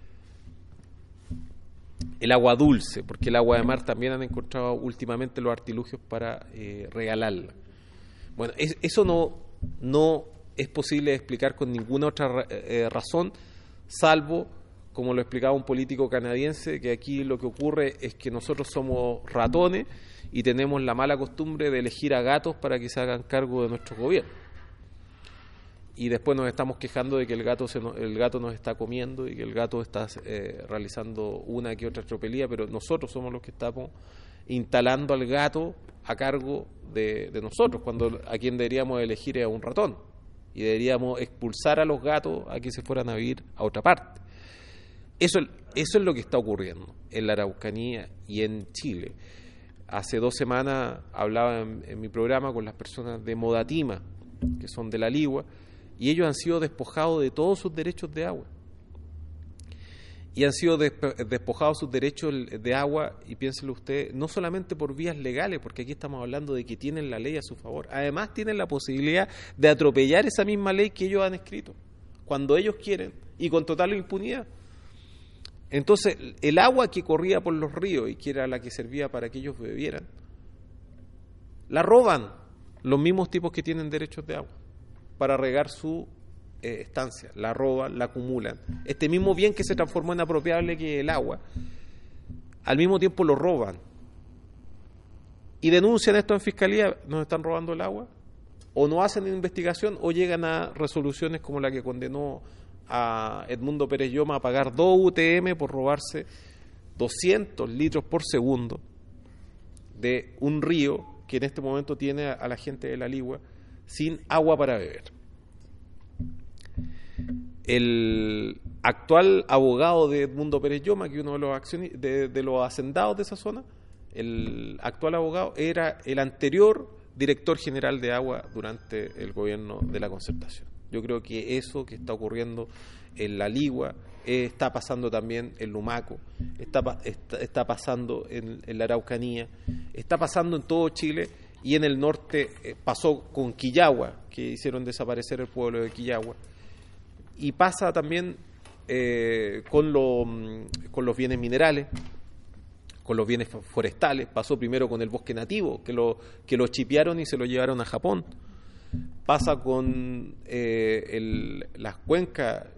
El agua dulce, porque el agua de mar también han encontrado últimamente los artilugios para eh, regalarla. Bueno, es, eso no, no es posible explicar con ninguna otra eh, razón, salvo, como lo explicaba un político canadiense, que aquí lo que ocurre es que nosotros somos ratones y tenemos la mala costumbre de elegir a gatos para que se hagan cargo de nuestro gobierno. Y después nos estamos quejando de que el gato se no, el gato nos está comiendo y que el gato está eh, realizando una que otra tropelía, pero nosotros somos los que estamos instalando al gato a cargo de, de nosotros, cuando a quien deberíamos elegir es a un ratón, y deberíamos expulsar a los gatos a que se fueran a vivir a otra parte. Eso, eso es lo que está ocurriendo en la Araucanía y en Chile. Hace dos semanas hablaba en, en mi programa con las personas de Modatima, que son de la Ligua, y ellos han sido despojados de todos sus derechos de agua. Y han sido despojados sus derechos de agua, y piénselo usted, no solamente por vías legales, porque aquí estamos hablando de que tienen la ley a su favor, además tienen la posibilidad de atropellar esa misma ley que ellos han escrito, cuando ellos quieren, y con total impunidad. Entonces, el agua que corría por los ríos y que era la que servía para que ellos bebieran, la roban los mismos tipos que tienen derechos de agua para regar su eh, estancia, la roban, la acumulan. Este mismo bien que se transformó en apropiable, que es el agua, al mismo tiempo lo roban y denuncian esto en fiscalía. ¿Nos están robando el agua? O no hacen investigación o llegan a resoluciones como la que condenó a Edmundo Pérez Lloma a pagar dos U T M por robarse doscientos litros por segundo de un río que en este momento tiene a la gente de la Ligua sin agua para beber. El actual abogado de Edmundo Pérez Lloma, que es uno de los, accioni- de, de los hacendados de esa zona, el actual abogado era el anterior director general de agua durante el gobierno de la Concertación. Yo creo que eso que está ocurriendo en la Ligua eh, está pasando también en Lumaco, está, está, está pasando en, en la Araucanía, está pasando en todo Chile, y en el norte eh, pasó con Quillagua, que hicieron desaparecer el pueblo de Quillagua, y pasa también eh, con, lo, con los bienes minerales, con los bienes forestales. Pasó primero con el bosque nativo, que lo, que lo chipearon y se lo llevaron a Japón. Pasa con eh, el, las cuencas,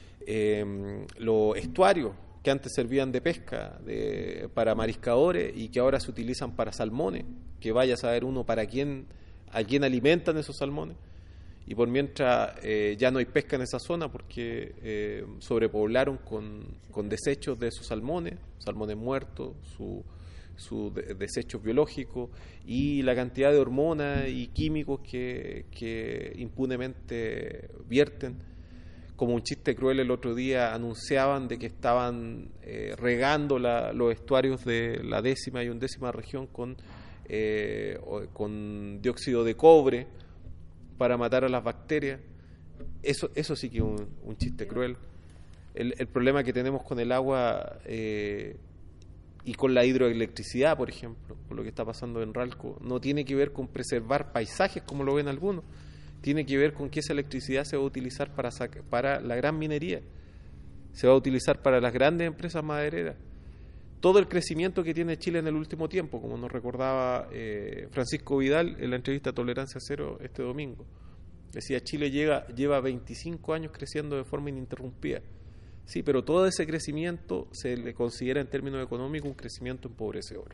eh, los estuarios, que antes servían de pesca de, para mariscadores y que ahora se utilizan para salmones, que vaya a saber uno para quién, a quién alimentan esos salmones. Y por mientras eh, ya no hay pesca en esa zona porque eh, sobrepoblaron con, con desechos de esos salmones, salmones muertos, su, sus de, desechos biológicos y la cantidad de hormonas y químicos que, que impunemente vierten. Como un chiste cruel, el otro día anunciaban de que estaban eh, regando la, los estuarios de la décima y undécima región con, eh, con dióxido de cobre para matar a las bacterias. Eso, eso sí que es un, un chiste cruel. El, el problema que tenemos con el agua eh, y con la hidroelectricidad, por ejemplo, por lo que está pasando en Ralco, no tiene que ver con preservar paisajes como lo ven algunos. Tiene que ver con que esa electricidad se va a utilizar para, saca, para la gran minería, se va a utilizar para las grandes empresas madereras. Todo el crecimiento que tiene Chile en el último tiempo, como nos recordaba eh, Francisco Vidal en la entrevista Tolerancia Cero este domingo, decía, Chile llega, lleva veinticinco años creciendo de forma ininterrumpida. Sí, pero todo ese crecimiento se le considera en términos económicos un crecimiento empobrecedor.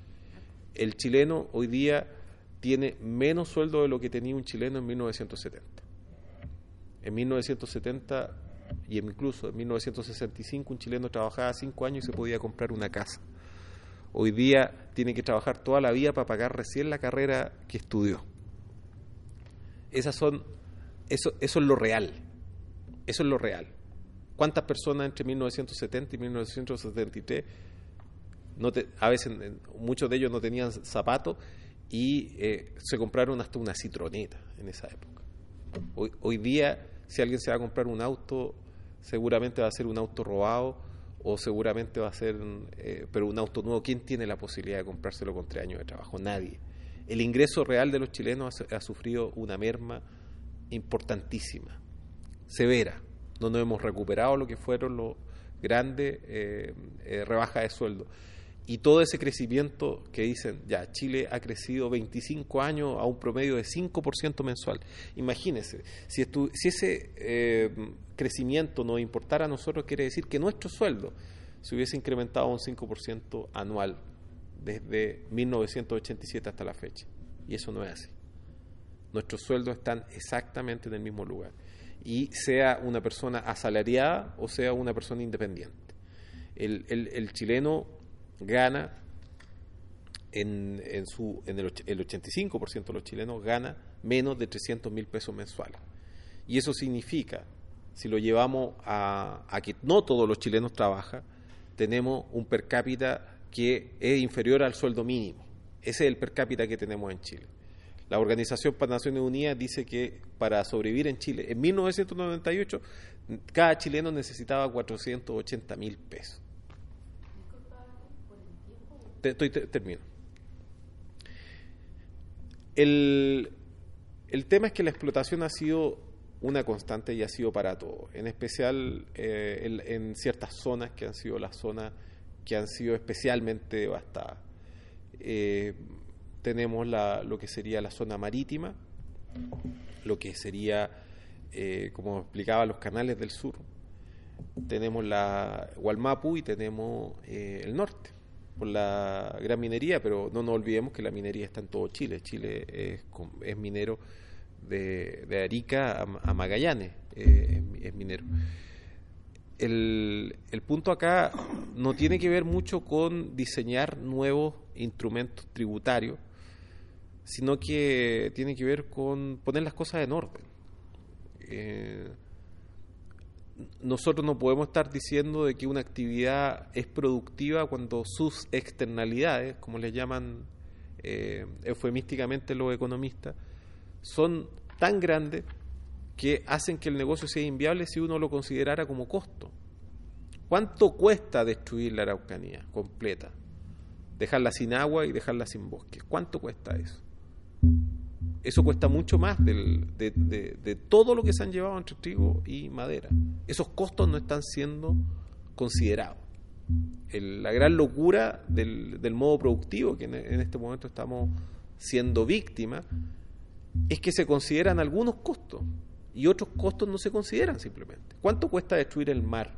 El chileno hoy día tiene menos sueldo de lo que tenía un chileno en mil novecientos setenta. En mil novecientos setenta y incluso en mil novecientos sesenta y cinco un chileno trabajaba cinco años y se podía comprar una casa. Hoy día tiene que trabajar toda la vida para pagar recién la carrera que estudió. Esas son, eso, eso es lo real. Eso es lo real. ¿Cuántas personas entre mil novecientos setenta y mil novecientos setenta y tres, no te, a veces muchos de ellos no tenían zapatos, y eh, se compraron hasta una citroneta en esa época? Hoy, hoy día, si alguien se va a comprar un auto, seguramente va a ser un auto robado o seguramente va a ser, eh, pero un auto nuevo. ¿Quién tiene la posibilidad de comprárselo con tres años de trabajo? Nadie. El ingreso real de los chilenos ha, ha sufrido una merma importantísima, severa. No nos hemos recuperado lo que fueron los grandes eh, eh, rebajas de sueldo. y todo ese crecimiento que dicen, ya, Chile ha crecido veinticinco años a un promedio de cinco por ciento mensual. Imagínense, si, estu si ese eh, crecimiento nos importara a nosotros, quiere decir que nuestro sueldo se hubiese incrementado un cinco por ciento anual desde mil novecientos ochenta y siete hasta la fecha. Y eso no es así. Nuestros sueldos están exactamente en el mismo lugar. Y sea una persona asalariada o sea una persona independiente. El, el, el chileno gana, en, en, su, en el, el ochenta y cinco por ciento de los chilenos gana menos de trescientos mil pesos mensuales. Y eso significa, si lo llevamos a, a que no todos los chilenos trabajan, tenemos un per cápita que es inferior al sueldo mínimo. Ese es el per cápita que tenemos en Chile. La Organización para Naciones Unidas dice que para sobrevivir en Chile, en mil novecientos noventa y ocho, cada chileno necesitaba cuatrocientos ochenta mil pesos. Te, estoy, te, termino. El, el tema es que la explotación ha sido una constante y ha sido para todo, en especial eh, en, en ciertas zonas que han sido las zonas que han sido especialmente devastadas. Eh, tenemos la, lo que sería la zona marítima, lo que sería, eh, como explicaba, los canales del sur, tenemos la Gualmapu y tenemos eh, el norte, por la gran minería, pero no nos olvidemos que la minería está en todo Chile. Chile es, es minero de, de Arica a, a Magallanes, eh, es, es minero. El, el punto acá no tiene que ver mucho con diseñar nuevos instrumentos tributarios, sino que tiene que ver con poner las cosas en orden. Eh, nosotros no podemos estar diciendo de que una actividad es productiva cuando sus externalidades, como le llaman eh, eufemísticamente los economistas, son tan grandes que hacen que el negocio sea inviable si uno lo considerara como costo. ¿Cuánto cuesta destruir la Araucanía completa? Dejarla sin agua y dejarla sin bosque. ¿Cuánto cuesta eso? Eso cuesta mucho más del, de, de, de todo lo que se han llevado entre trigo y madera. Esos costos no están siendo considerados. El, la gran locura del, del modo productivo que en, en este momento estamos siendo víctimas es que se consideran algunos costos y otros costos no se consideran simplemente. ¿Cuánto cuesta destruir el mar?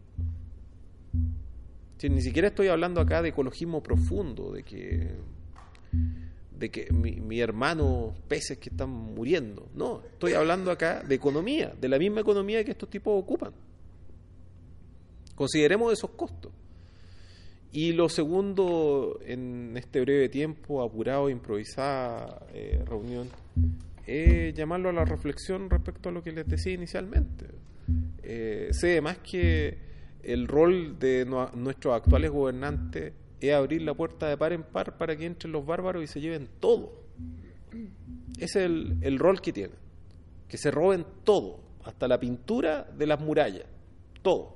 Si ni siquiera estoy hablando acá de ecologismo profundo, de que, de que mi, mi hermano peces que están muriendo. No, estoy hablando acá de economía, de la misma economía que estos tipos ocupan. Consideremos esos costos. Y lo segundo, en este breve tiempo, apurado, improvisada eh, reunión, es llamarlo a la reflexión respecto a lo que les decía inicialmente. Eh, sé además que el rol de no, nuestros actuales gobernantes es abrir la puerta de par en par para que entren los bárbaros y se lleven todo. Ese es el, el rol que tienen, que se roben todo, hasta la pintura de las murallas, todo.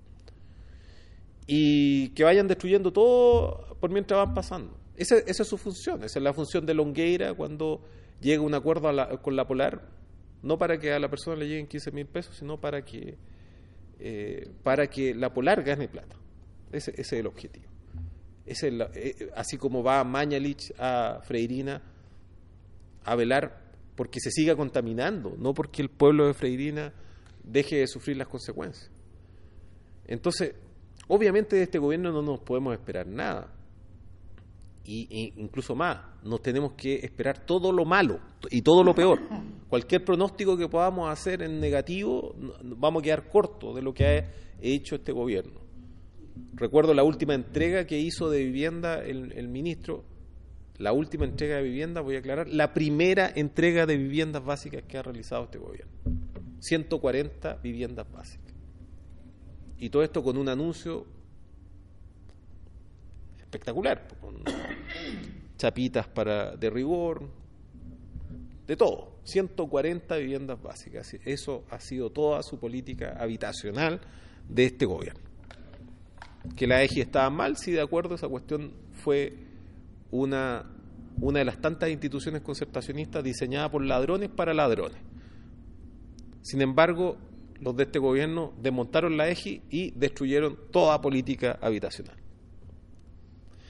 Y que vayan destruyendo todo por mientras van pasando. Esa, esa es su función, esa es la función de Longueira cuando llega a un acuerdo a la, con la Polar, no para que a la persona le lleguen quince mil pesos, sino para que, eh, para que la Polar gane plata. Ese, ese es el objetivo. Ese es la, eh, así como va Mañalich a Freirina a velar porque se siga contaminando, no porque el pueblo de Freirina deje de sufrir las consecuencias. Entonces, obviamente de este gobierno no nos podemos esperar nada. Y, e incluso más, nos tenemos que esperar todo lo malo y todo lo peor. Cualquier pronóstico que podamos hacer en negativo, vamos a quedar cortos de lo que ha hecho este gobierno. Recuerdo la última entrega que hizo de vivienda el, el ministro, la última entrega de vivienda, voy a aclarar, la primera entrega de viviendas básicas que ha realizado este gobierno. ciento cuarenta viviendas básicas. Y todo esto con un anuncio espectacular, con chapitas para de rigor, de todo, ciento cuarenta viviendas básicas. Eso ha sido toda su política habitacional de este gobierno. Que la E G I estaba mal, sí, de acuerdo, esa cuestión fue una, una de las tantas instituciones concertacionistas diseñadas por ladrones para ladrones. Sin embargo, los de este gobierno desmontaron la E G I y destruyeron toda política habitacional.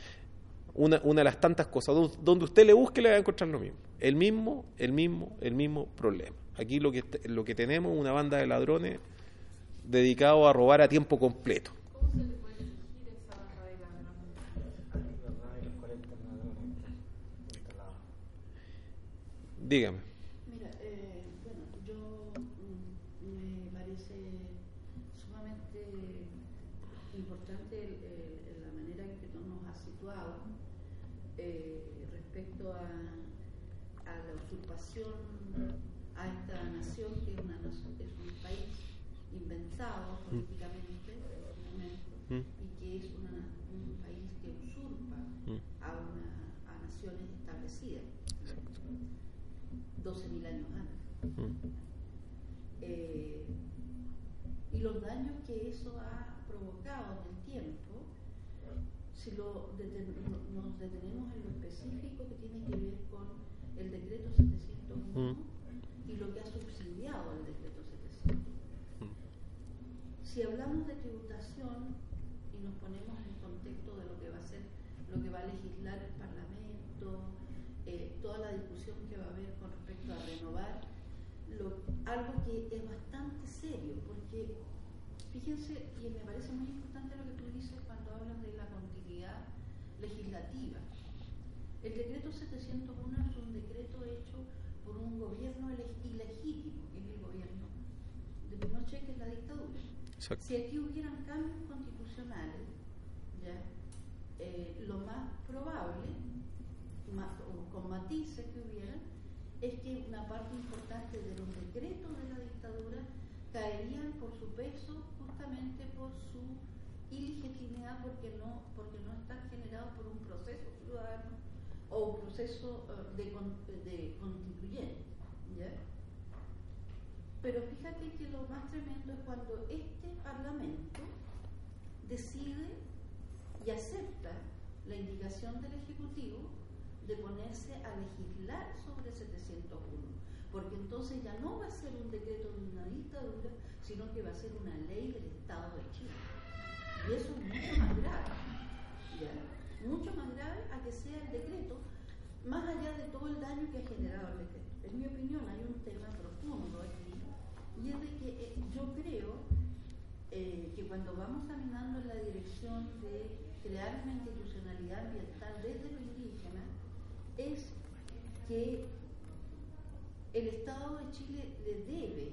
una, una de las tantas cosas. Donde usted le busque le va a encontrar lo mismo. El mismo, el mismo, el mismo problema. Aquí lo que, lo que tenemos es una banda de ladrones dedicados a robar a tiempo completo. ¿Cómo se le puede elegir esa banda de ladrones? Dígame. Mira, eh, bueno, yo mm, me parece sumamente importante el, el, la manera en que tú nos has situado eh, respecto a, a la usurpación a esta nación que es, una, es un país inventado políticamente Mm. y que es una, un país que usurpa Mm. a, una, a naciones establecidas doce mil años antes. Mm. Eh, y los daños que eso ha provocado en el tiempo, si lo deten, nos detenemos en lo específico que tiene que ver con el decreto setecientos uno mm. y lo que ha subsidiado el decreto setecientos uno. Mm. Si hablamos de tributación y nos ponemos en el contexto de lo que va a ser, lo que va a legislar el Parlamento, eh, toda la discusión que va a haber con respecto a renovar, lo, algo que es bastante serio, porque fíjense, y me parece muy importante lo que tú dices cuando hablas de la continuidad legislativa. El decreto setecientos uno es un decreto hecho por un gobierno ilegítimo, que es el gobierno de Pinochet, que es la dictadura. Exacto. Si aquí hubieran cambios constitucionales, ¿ya? Eh, lo más probable, más, con matices que hubieran, es que una parte importante de los decretos de la dictadura caerían por su peso, justamente por su ilegitimidad, porque no, porque no están generados por un proceso ciudadano o un proceso uh, de, de constituyente, ¿ya? Pero fíjate que lo más tremendo es cuando este Parlamento decide y acepta la indicación del Ejecutivo de ponerse a legislar sobre setecientos uno, porque entonces ya no va a ser un decreto de una dictadura, sino que va a ser una ley del Estado de Chile. Y eso es mucho más grave, ¿ya? Mucho más grave a que sea el decreto, más allá de todo el daño que ha generado el decreto. En mi opinión hay un tema profundo aquí, y es de que eh, yo creo eh, que cuando vamos caminando en la dirección de crear una institucionalidad ambiental desde lo indígena, es que el Estado de Chile le debe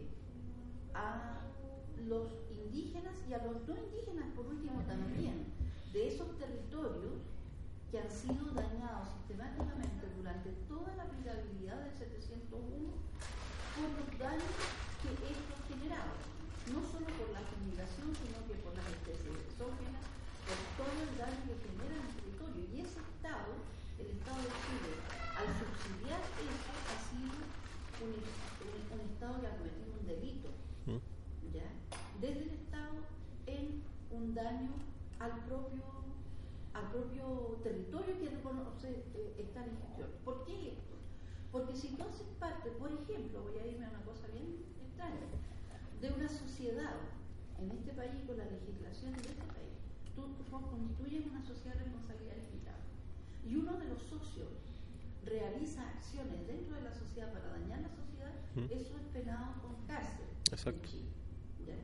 a los indígenas y a los no indígenas, por último también, de esos territorios que han sido dañados sistemáticamente durante toda la aplicabilidad del setecientos uno por los daños que esto ha generado, no solo por la fumigación, sino que por las especies exógenas, por todo el daño que genera en el territorio. Y ese Estado, el Estado de Chile, al subsidiar eso, ha sido un, un, un Estado que ha cometido un delito, ¿ya? Desde el Estado en un daño al propio, al propio territorio que reconoce eh, estar en gestión. ¿Por qué esto? Porque si tú haces parte, por ejemplo, voy a irme a una cosa bien extraña, de una sociedad en este país, con la legislación de este país, tú, tú constituyes una sociedad de responsabilidad limitada y uno de los socios realiza acciones dentro de la sociedad para dañar la sociedad, ¿Mm? Eso es penado con cárcel. Exacto. En Chile, ¿ya?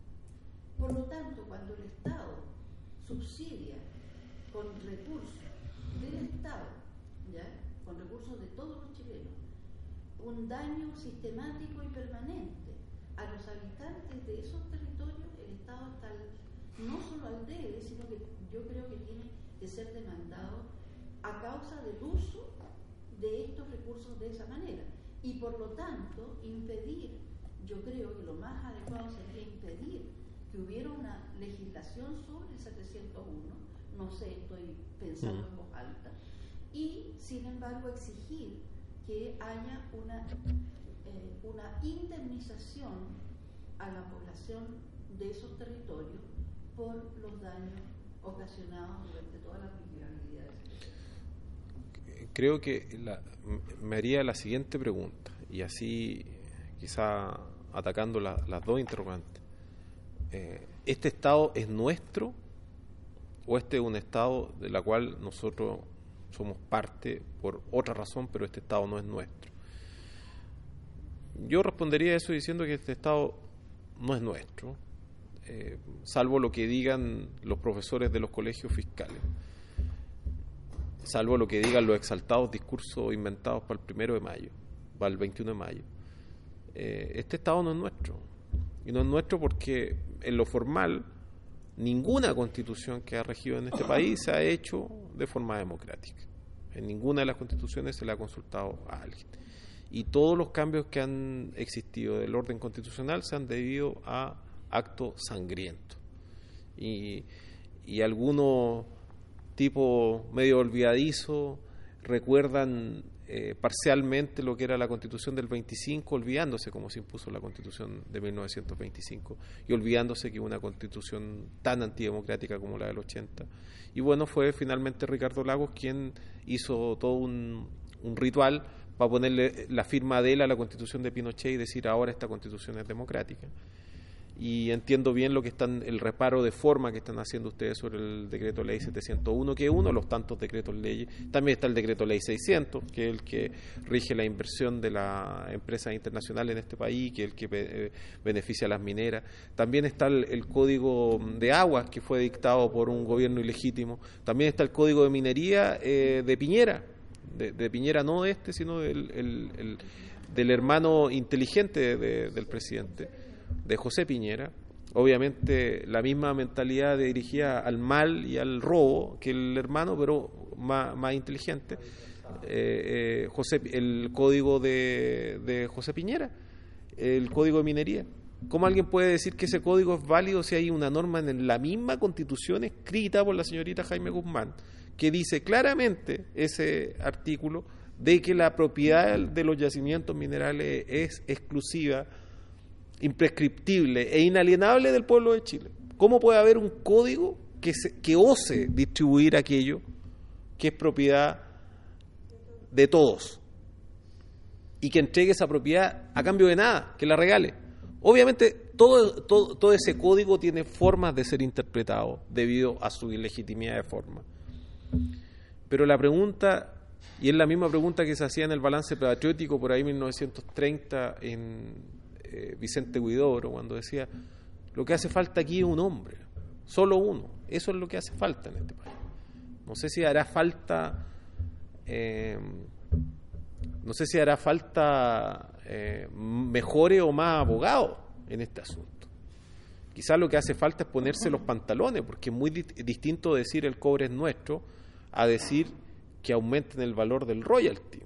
Por lo tanto, cuando el Estado subsidia con recursos del Estado, ¿ya? Con recursos de todos los chilenos, un daño sistemático y permanente a los habitantes de esos territorios, el Estado está no solo al debe, sino que yo creo que tiene que ser demandado a causa del uso de estos recursos de esa manera. Y por lo tanto, impedir, yo creo que lo más adecuado sería impedir que hubiera una legislación sobre el setecientos uno, no sé, estoy pensando mm. en voz alta, y sin embargo exigir que haya una, eh, una indemnización a la población de esos territorios por los daños ocasionados durante toda la aplicabilidad del sector. Creo que la, me haría la siguiente pregunta, y así quizá atacando la, las dos interrogantes. Eh, ¿Este Estado es nuestro o este es un Estado de la cual nosotros somos parte por otra razón, pero este Estado no es nuestro. Yo respondería a eso diciendo que este Estado no es nuestro, eh, salvo lo que digan los profesores de los colegios fiscales, salvo lo que digan los exaltados discursos inventados para el primero de mayo, para el veintiuno de mayo. Eh, este Estado no es nuestro, y no es nuestro porque en lo formal ninguna constitución que ha regido en este país se ha hecho de forma democrática. En ninguna de las constituciones se le ha consultado a alguien. Y todos los cambios que han existido del orden constitucional se han debido a actos sangrientos. Y, y algunos tipos medio olvidadizos recuerdan eh, parcialmente lo que era la Constitución del veinticinco, olvidándose cómo se impuso la Constitución de mil novecientos veinticinco y olvidándose que una Constitución tan antidemocrática como la del ochenta. Y bueno, fue finalmente Ricardo Lagos quien hizo todo un, un ritual para ponerle la firma de él a la Constitución de Pinochet y decir ahora esta Constitución es democrática. Y entiendo bien lo que están, el reparo de forma que están haciendo ustedes sobre el decreto ley setecientos uno, que es uno de los tantos decretos leyes. También está el decreto ley seiscientos, que es el que rige la inversión de las empresas internacionales en este país, que es el que eh, beneficia a las mineras. También está el, el código de aguas, que fue dictado por un gobierno ilegítimo. También está el código de minería eh, de Piñera, de, de Piñera no de este, sino del, el, el, del hermano inteligente de, del presidente, de José Piñera. Obviamente la misma mentalidad dirigida al mal y al robo que el hermano, pero más, más inteligente. Eh, eh, José, el código de, de José Piñera, el código de minería. ¿Cómo alguien puede decir que ese código es válido si hay una norma en la misma Constitución escrita por la señorita Jaime Guzmán que dice claramente ese artículo de que la propiedad de los yacimientos minerales es exclusiva, imprescriptible e inalienable del pueblo de Chile? ¿Cómo puede haber un código que, se, que ose distribuir aquello que es propiedad de todos y que entregue esa propiedad a cambio de nada, que la regale? Obviamente todo, todo, todo ese código tiene formas de ser interpretado debido a su ilegitimidad de forma. Pero la pregunta, y es la misma pregunta que se hacía en el balance patriótico por ahí en mil novecientos treinta en eh, Vicente Huidobro, cuando decía, lo que hace falta aquí es un hombre, solo uno, eso es lo que hace falta en este país. No sé si hará falta eh, no sé si hará falta eh, mejores o más abogados en este asunto. Quizás lo que hace falta es ponerse los pantalones, porque es muy di- distinto decir el cobre es nuestro a decir que aumenten el valor del royalty.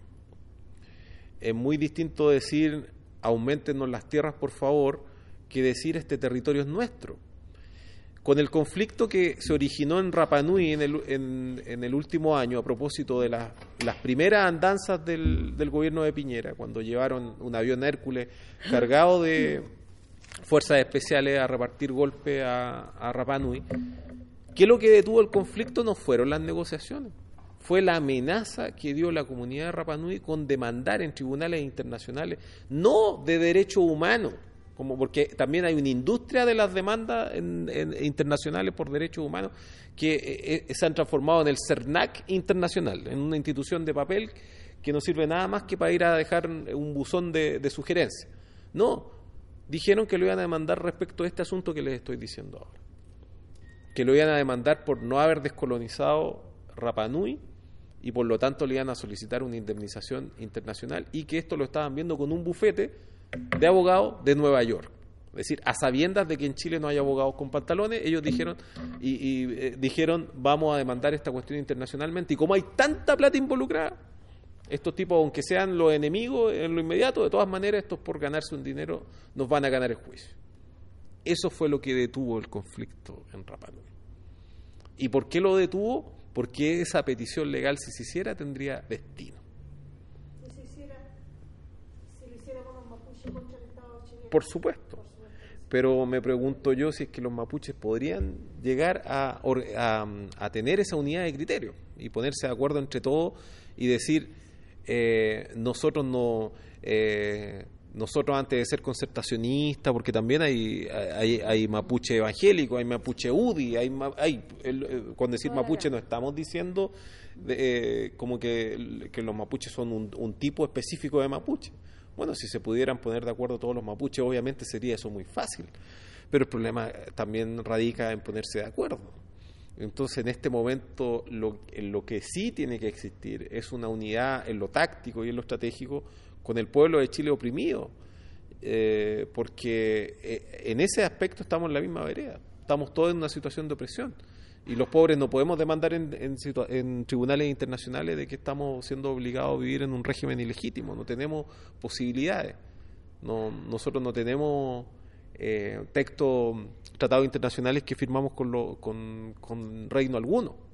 Es muy distinto decir auméntenos las tierras por favor que decir este territorio es nuestro. Con el conflicto que se originó en Rapa Nui en el, en, en el último año a propósito de la, las primeras andanzas del, del gobierno de Piñera, cuando llevaron un avión Hércules cargado de fuerzas especiales a repartir golpes a, a Rapa Nui, ¿qué es lo que detuvo el conflicto? No fueron las negociaciones, fue la amenaza que dio la comunidad de Rapa Nui con demandar en tribunales internacionales, no de derechos humanos, como porque también hay una industria de las demandas en, en, internacionales por derechos humanos que eh, se han transformado en el CERNAC internacional, en una institución de papel que no sirve nada más que para ir a dejar un buzón de, de sugerencias. No, dijeron que lo iban a demandar respecto a este asunto que les estoy diciendo ahora, que lo iban a demandar por no haber descolonizado Rapa Nui y por lo tanto le iban a solicitar una indemnización internacional y que esto lo estaban viendo con un bufete de abogados de Nueva York. Es decir, a sabiendas de que en Chile no hay abogados con pantalones, ellos dijeron y, y eh, dijeron vamos a demandar esta cuestión internacionalmente, y como hay tanta plata involucrada, estos tipos, aunque sean los enemigos en lo inmediato, de todas maneras estos por ganarse un dinero nos van a ganar el juicio. Eso fue lo que detuvo el conflicto en Rapa Nui. ¿Y por qué lo detuvo? Porque esa petición legal, si se hiciera, tendría destino. ¿Y si hiciera, si lo hiciera con los mapuches contra el Estado chileno? Por supuesto. Por supuesto. Pero me pregunto yo si es que los mapuches podrían llegar a, a, a tener esa unidad de criterio y ponerse de acuerdo entre todos y decir, eh, nosotros no, eh, nosotros antes de ser concertacionistas, porque también hay hay, hay mapuche evangélico, hay mapuche U D I, hay, hay el, con decir mapuche no estamos diciendo de, eh, como que, que los mapuches son un, un tipo específico de mapuche. Bueno, si se pudieran poner de acuerdo todos los mapuches, obviamente sería eso muy fácil, pero el problema también radica en ponerse de acuerdo. Entonces, en este momento, lo, en lo que sí tiene que existir es una unidad en lo táctico y en lo estratégico con el pueblo de Chile oprimido, eh, porque eh, en ese aspecto estamos en la misma vereda, estamos todos en una situación de opresión, y los pobres no podemos demandar en, en, en tribunales internacionales de que estamos siendo obligados a vivir en un régimen ilegítimo, no tenemos posibilidades, no, nosotros no tenemos eh, textos, tratados internacionales que firmamos con, lo, con, con reino alguno.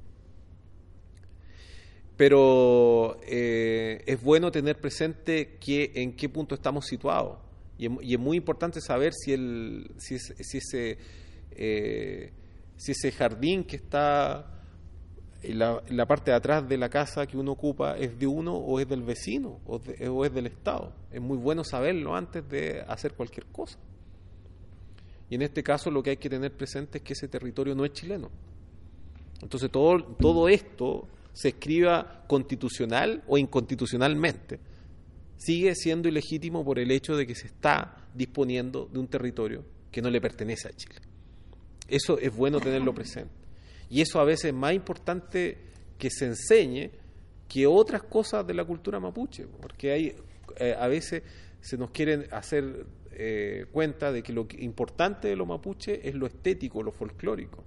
Pero eh, es bueno tener presente que, en qué punto estamos situados. Y es, y es muy importante saber si, el, si, es, si, ese, eh, si ese jardín que está en la, en la parte de atrás de la casa que uno ocupa es de uno o es del vecino o, de, o es del Estado. Es muy bueno saberlo antes de hacer cualquier cosa. Y en este caso lo que hay que tener presente es que ese territorio no es chileno. Entonces todo, todo esto, se escriba constitucional o inconstitucionalmente, sigue siendo ilegítimo por el hecho de que se está disponiendo de un territorio que no le pertenece a Chile. Eso es bueno tenerlo presente. Y eso a veces es más importante que se enseñe que otras cosas de la cultura mapuche, porque hay eh, a veces se nos quieren hacer eh, cuenta de que lo importante de lo mapuche es lo estético, lo folclórico.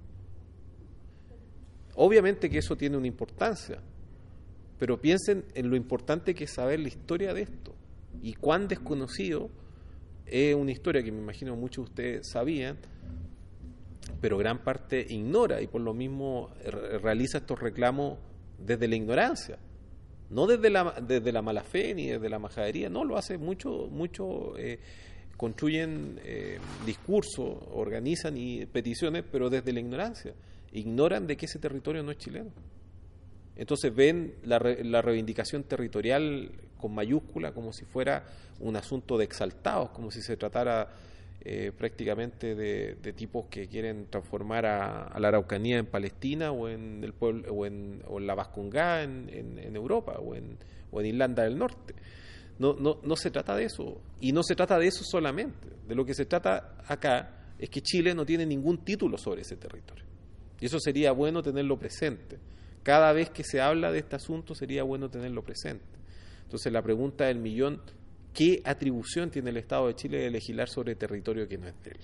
Obviamente que eso tiene una importancia, pero piensen en lo importante que es saber la historia de esto y cuán desconocido es una historia que me imagino muchos de ustedes sabían, pero gran parte ignora y por lo mismo realiza estos reclamos desde la ignorancia, no desde la, desde la mala fe ni desde la majadería, no, lo hace mucho, mucho eh, construyen eh, discursos, organizan y peticiones, pero desde la ignorancia. Ignoran de que ese territorio no es chileno. Entonces ven la, re, la reivindicación territorial con mayúscula como si fuera un asunto de exaltados, como si se tratara eh, prácticamente de, de tipos que quieren transformar a, a la Araucanía en Palestina o en el pueblo o en, o en la Vascongá en, en, en Europa o en, o en Irlanda del Norte. No, no, no se trata de eso, y no se trata de eso solamente. De lo que se trata acá es que Chile no tiene ningún título sobre ese territorio. Y eso sería bueno tenerlo presente. Cada vez que se habla de este asunto sería bueno tenerlo presente. Entonces la pregunta del millón, ¿qué atribución tiene el Estado de Chile de legislar sobre territorio que no es de él?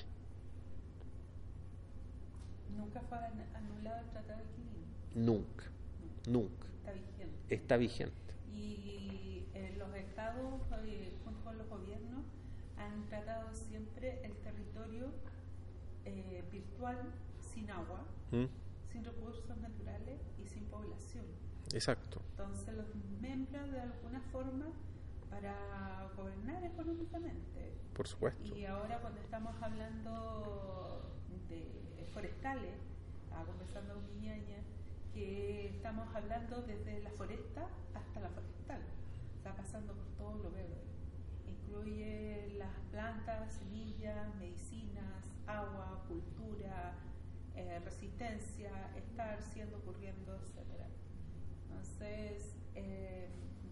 ¿Nunca fue anulado el Tratado de Equilibrio? Nunca, nunca. Está vigente. Está vigente. Y eh, los estados, eh, junto con los gobiernos, han tratado siempre el territorio eh, virtual, sin agua, ¿Mm? sin recursos naturales y sin población. Exacto. Entonces los membran de alguna forma para gobernar económicamente. Por supuesto. Y ahora cuando estamos hablando de forestales, estaba conversando con mi ñaña, que estamos hablando desde la foresta hasta la forestal, está pasando por todo lo verde. Incluye las plantas, semillas, medicinas, agua, cultura, Eh, resistencia, estar, siendo, ocurriendo, etcétera. Entonces, eh,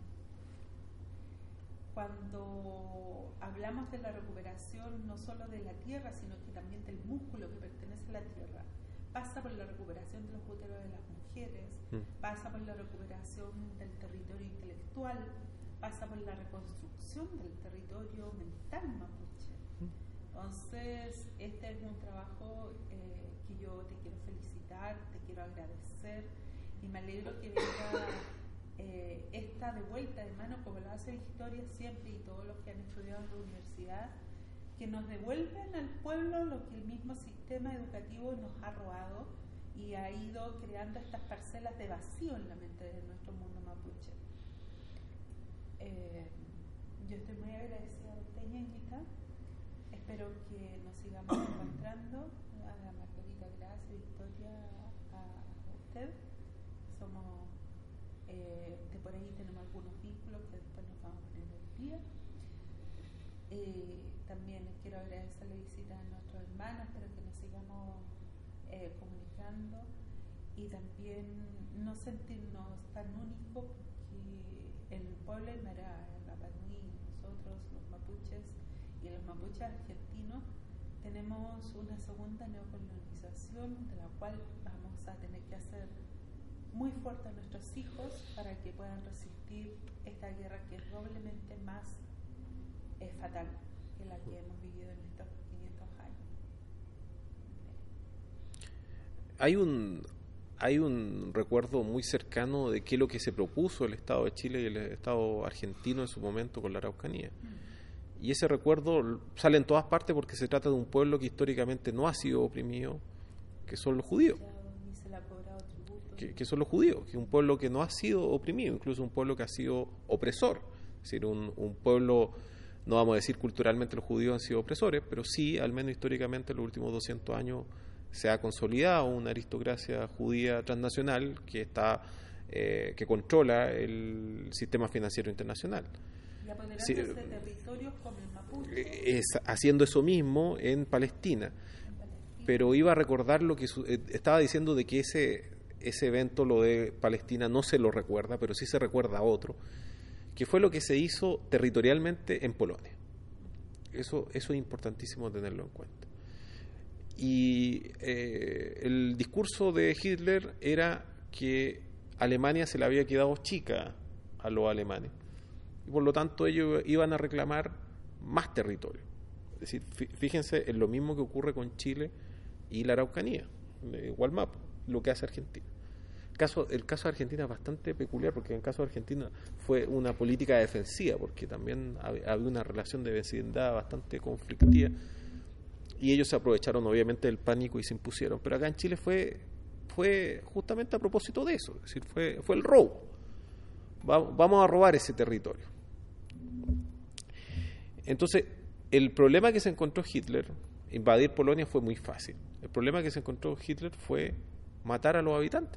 cuando hablamos de la recuperación no solo de la tierra, sino que también del músculo que pertenece a la tierra, pasa por la recuperación de los úteros de las mujeres, mm. pasa por la recuperación del territorio intelectual, pasa por la reconstrucción del territorio mental mapuche. Mm. Entonces, este es un trabajo eh, que yo te quiero felicitar, te quiero agradecer y me alegro que venga eh, esta de vuelta de mano, como lo hace la historia siempre y todos los que han estudiado en la universidad, que nos devuelven al pueblo lo que el mismo sistema educativo nos ha robado y ha ido creando estas parcelas de vacío en la mente de nuestro mundo mapuche. Eh, yo estoy muy agradecida de usted, ñañita. Espero que nos sigamos encontrando. A la Margarita, gracias, Victoria, a, a usted. Somos, eh, de por ahí tenemos algunos vínculos que después nos vamos a poner al día. Eh, estamos eh, comunicando, y también no sentirnos tan únicos, porque el pueblo aymara, el Rapa Nui, nosotros los mapuches y los mapuches argentinos tenemos una segunda neocolonización de la cual vamos a tener que hacer muy fuerte a nuestros hijos para que puedan resistir esta guerra que es doblemente más eh, fatal que la que hemos vivido en estos quinientos años. Hay un hay un recuerdo muy cercano de qué es lo que se propuso el Estado de Chile y el Estado argentino en su momento con la Araucanía. Mm. Y ese recuerdo sale en todas partes porque se trata de un pueblo que históricamente no ha sido oprimido, que son los judíos. Que, que son los judíos, que es un pueblo que no ha sido oprimido, incluso un pueblo que ha sido opresor. Es decir, un, un pueblo, no vamos a decir culturalmente los judíos han sido opresores, pero sí, al menos históricamente, en los últimos doscientos años se ha consolidado una aristocracia judía transnacional que está eh, que controla el sistema financiero internacional. Y apoderándose sí, de territorios como el Mapuche. Es, haciendo eso mismo en Palestina. en Palestina. Pero iba a recordar lo que su, eh, estaba diciendo de que ese, ese evento, lo de Palestina, no se lo recuerda, pero sí se recuerda a otro, que fue lo que se hizo territorialmente en Polonia. Eso, eso es importantísimo tenerlo en cuenta. Y eh, el discurso de Hitler era que Alemania se le había quedado chica a los alemanes y por lo tanto ellos iban a reclamar más territorio. Es decir, fíjense en lo mismo que ocurre con Chile y la Araucanía, igual mapa, lo que hace Argentina. El caso, el caso de Argentina es bastante peculiar porque en el caso de Argentina fue una política defensiva porque también había una relación de vecindad bastante conflictiva. Y ellos se aprovecharon obviamente del pánico y se impusieron. Pero acá en Chile fue fue justamente a propósito de eso. Es decir, fue, fue el robo. Va, vamos a robar ese territorio. Entonces, el problema que se encontró Hitler, invadir Polonia fue muy fácil. El problema que se encontró Hitler fue matar a los habitantes.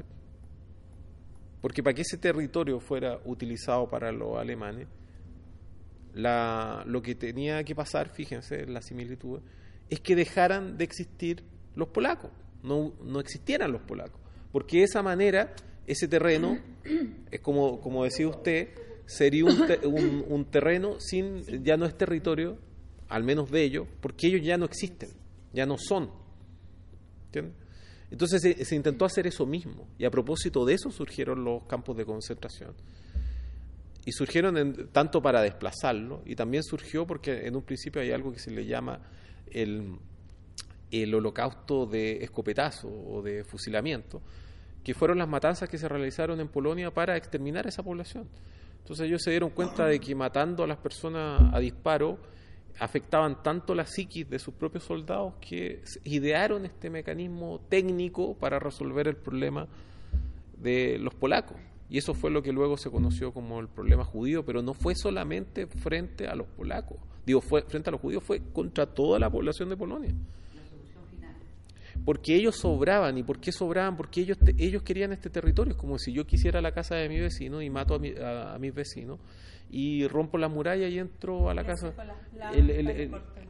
Porque para que ese territorio fuera utilizado para los alemanes, la, lo que tenía que pasar, fíjense en la similitud, es que dejaran de existir los polacos, no, no existieran los polacos, porque de esa manera ese terreno, es como, como decía usted, sería un, te, un, un terreno sin, ya no es territorio, al menos de ellos, porque ellos ya no existen, ya no son. ¿Entiendes? Entonces se, se intentó hacer eso mismo, y a propósito de eso surgieron los campos de concentración. Y surgieron en, tanto para desplazarlo, y también surgió porque en un principio hay algo que se le llama El, el holocausto de escopetazo o de fusilamiento, que fueron las matanzas que se realizaron en Polonia para exterminar a esa población. Entonces ellos se dieron cuenta de que matando a las personas a disparo afectaban tanto la psiquis de sus propios soldados que idearon este mecanismo técnico para resolver el problema de los polacos. Y eso fue lo que luego se conoció como el problema judío, pero no fue solamente frente a los polacos. Digo, fue frente a los judíos, fue contra toda la población de Polonia. La solución final. Porque ellos sobraban. ¿Y por qué sobraban? Porque ellos te, ellos querían este territorio. Es como si yo quisiera la casa de mi vecino y mato a, mi, a, a mis vecinos y rompo la muralla y entro a la casa. El, el, el,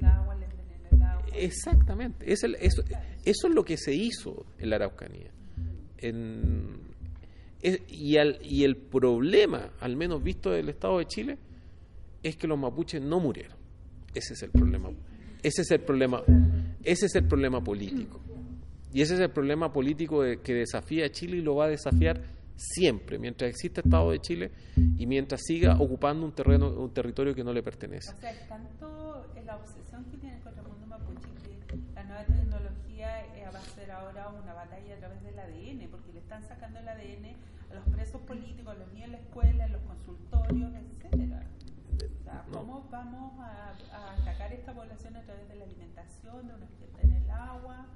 exactamente. Es el, eso, eso es lo que se hizo en la Araucanía. En, es, y, al, y el problema, al menos visto del Estado de Chile, es que los mapuches no murieron. Ese es el problema. Ese es el problema. Ese es el problema político. Y ese es el problema político de, que desafía a Chile y lo va a desafiar siempre, mientras exista Estado de Chile y mientras siga ocupando un terreno, un territorio que no le pertenece. O sea, es tanto la obsesión que tienen contra el mundo mapuche que la nueva tecnología eh, va a ser ahora una batalla a través del A D N, porque le están sacando el A D N a los presos políticos, a los niños en la escuela, en los consultorios, etcétera. O sea, ¿cómo no. vamos a, a atacar esta población a través de la alimentación, de una fiesta en el agua?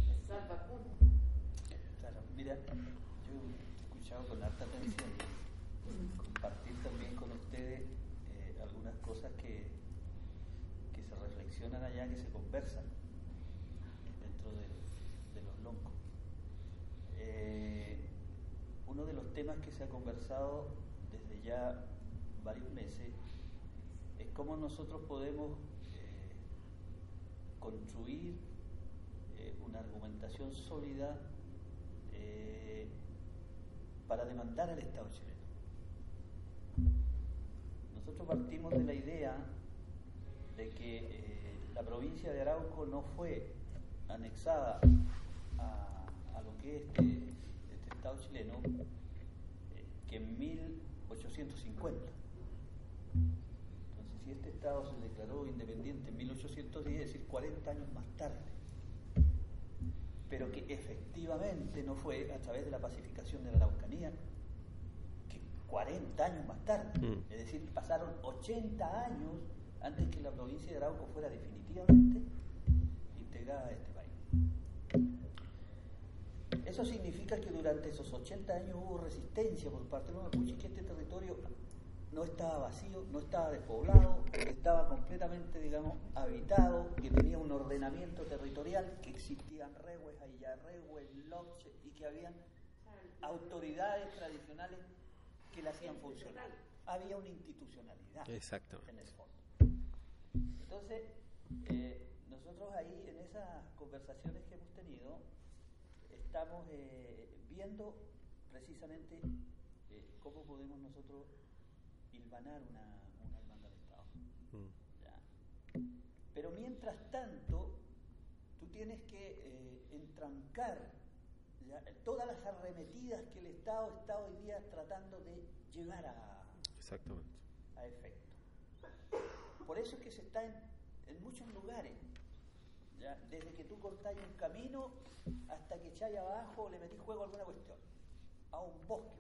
Claro, mira, yo he escuchado con harta atención y compartir también con ustedes eh, algunas cosas que, que se reflexionan allá, que se conversan dentro de, de los loncos. Eh, uno de los temas que se ha conversado desde ya varios meses es cómo nosotros podemos eh, construir eh, una argumentación sólida eh, para demandar al Estado chileno. Nosotros partimos de la idea de que eh, la provincia de Arauco no fue anexada a, a lo que es este, este Estado chileno eh, que en mil ochocientos cincuenta. Entonces, si este Estado se declaró independiente en mil ochocientos diez, es decir, cuarenta años más tarde, pero que efectivamente no fue a través de la pacificación de la Araucanía, que cuarenta años más tarde, mm. es decir, pasaron ochenta años antes que la provincia de Arauco fuera definitivamente integrada a este país. Eso significa que durante esos ochenta años hubo resistencia por parte de los mapuches, que este territorio no estaba vacío, no estaba despoblado, estaba completamente, digamos, habitado, que tenía un ordenamiento territorial, que existían rehues, ayarrehues, loches, y que habían autoridades tradicionales que la hacían funcionar. Había una institucionalidad. Exactamente. En el fondo. Entonces, eh, nosotros ahí, en esas conversaciones que hemos tenido, estamos eh, viendo precisamente eh, cómo podemos nosotros hilvanar una, una demanda del Estado. Mm. ¿Ya? Pero mientras tanto, tú tienes que eh, entrancar, ¿ya?, todas las arremetidas que el Estado está hoy día tratando de llevar a, Exactamente. a efecto. Por eso es que se está en, en muchos lugares, ¿ya?, desde que tú cortáis un camino hasta que echáis abajo o le metís juego a alguna cuestión, a un bosque,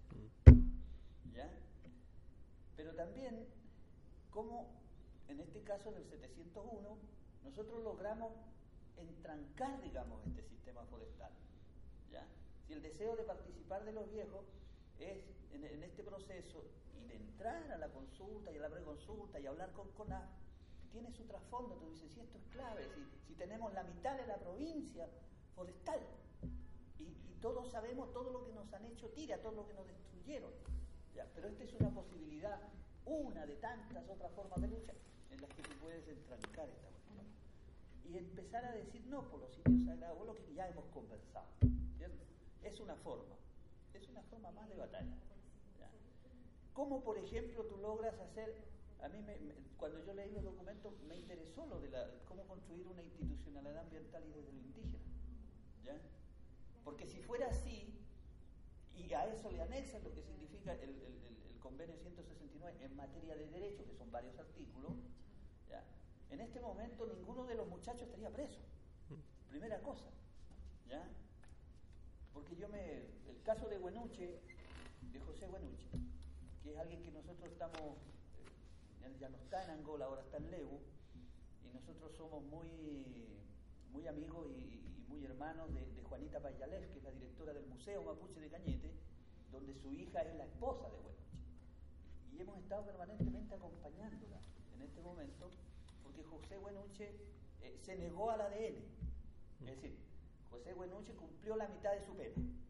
mm. ¿ya? Pero también, como en este caso del setecientos uno, nosotros logramos entrancar, digamos, este sistema forestal, ¿ya? Si el deseo de participar de los viejos es en, en este proceso y de entrar a la consulta y a la preconsulta y hablar con CONAF, tiene su trasfondo. Tú dices, si esto es clave, si, si tenemos la mitad de la provincia forestal y, y todos sabemos todo lo que nos han hecho tira, todo lo que nos destruyeron. Ya, pero esta es una posibilidad, una de tantas otras formas de lucha en las que tú puedes entrancar esta cuestión y empezar a decir no por los sitios sagrados, lo que ya hemos conversado, ¿cierto? Es una forma, es una forma más de batalla. ¿Ya? ¿Cómo, por ejemplo, tú logras hacer? A mí, me, me, cuando yo leí los documentos, me interesó lo de la, cómo construir una institucionalidad ambiental y desde lo indígena, ¿ya? Porque si fuera así, y a eso le anexan lo que significa el, el, el, el convenio ciento sesenta y nueve en materia de derechos, que son varios artículos, ¿ya? En este momento ninguno de los muchachos estaría preso. Primera cosa, ¿ya? Porque yo me... El caso de Huenuche, de José Huenuche, que es alguien que nosotros estamos... Eh, ya no está en Angola, ahora está en Lebu, y nosotros somos muy... muy amigos y, y muy hermanos de, de Juanita Payalef, que es la directora del Museo Mapuche de Cañete, donde su hija es la esposa de Huenuche. Y hemos estado permanentemente acompañándola en este momento, porque José Huenuche eh, se negó al A D N. Es decir, José Huenuche cumplió la mitad de su pena.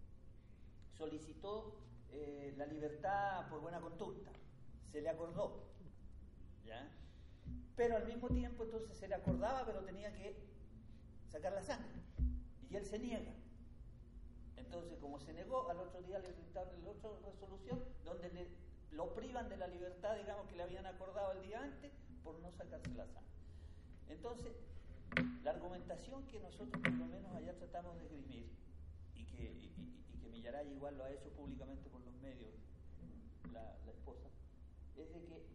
Solicitó eh, la libertad por buena conducta. Se le acordó. ¿Ya? Pero al mismo tiempo entonces se le acordaba, pero tenía que sacar la sangre, y él se niega. Entonces, como se negó, al otro día le dictaron la otra resolución donde le, lo privan de la libertad, digamos, que le habían acordado el día antes por no sacarse la sangre. Entonces, la argumentación que nosotros por lo menos allá tratamos de esgrimir, y que, y, y, y que Millaray igual lo ha hecho públicamente por los medios, la, la esposa, es de que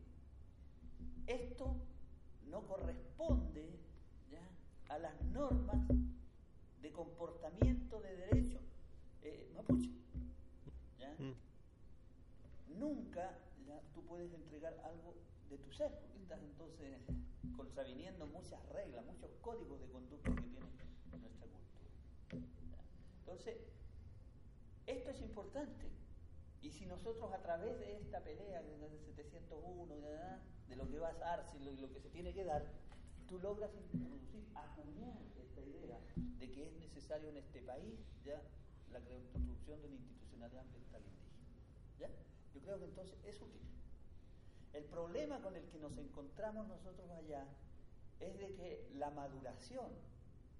esto no corresponde, ¿ya?, a las normas de comportamiento de derecho eh, mapuche. ¿Ya? Mm. Nunca, ¿ya?, tú puedes entregar algo de tu ser, porque estás entonces contraviniendo muchas reglas, muchos códigos de conducta que tiene nuestra cultura. ¿Ya? Entonces, esto es importante. Y si nosotros a través de esta pelea desde el setecientos uno, ¿ya?, de lo que va a darse y lo, lo que se tiene que dar, tú logras introducir, acuñar esta idea de que es necesario en este país, ya, la construcción de una institucionalidad ambiental indígena. ¿Ya? Yo creo que entonces es útil. El problema con el que nos encontramos nosotros allá es de que la maduración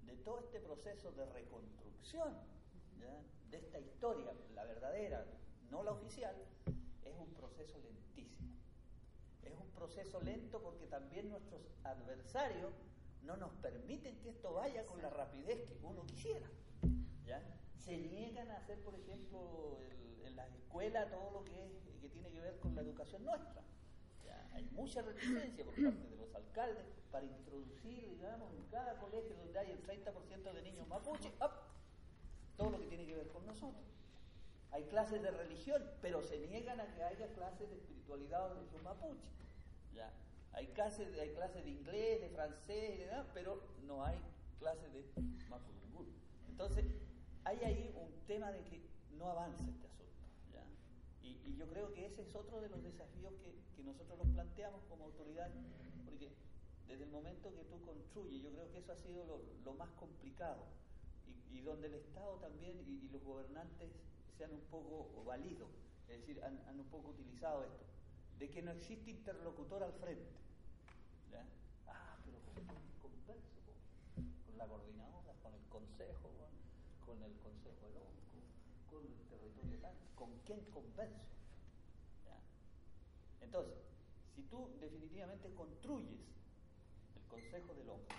de todo este proceso de reconstrucción, ¿ya?, de esta historia, la verdadera, no la oficial, es un proceso lentísimo. Es un proceso lento porque también nuestros adversarios no nos permiten que esto vaya con la rapidez que uno quisiera, ¿ya? Se niegan a hacer, por ejemplo, el, en las escuelas todo lo que, es, que tiene que ver con la educación nuestra. ¿Ya? Hay mucha reticencia por parte de los alcaldes para introducir, digamos, en cada colegio donde hay el treinta por ciento de niños mapuche, ¡up!, todo lo que tiene que ver con nosotros. Hay clases de religión, pero se niegan a que haya clases de espiritualidad o religión mapuche. ¿Ya? Hay clases, hay clases de inglés, de francés, de nada, pero no hay clases de mapudungún. Entonces, hay ahí un tema de que no avanza este asunto, ¿ya? Y, y yo creo que ese es otro de los desafíos que, que nosotros nos planteamos como autoridad, porque desde el momento que tú construyes, yo creo que eso ha sido lo, lo más complicado, y, y donde el Estado también y, y los gobernantes se han un poco valido, es decir, han, han un poco utilizado esto, de que no existe interlocutor al frente, ¿ya? Ah, pero ¿con quién converso? Con, con la coordinadora, con el consejo, con, con el consejo del ONCO, con el territorio tal, ¿con quién converso? ¿Ya? Entonces, si tú definitivamente construyes el consejo del ONCO,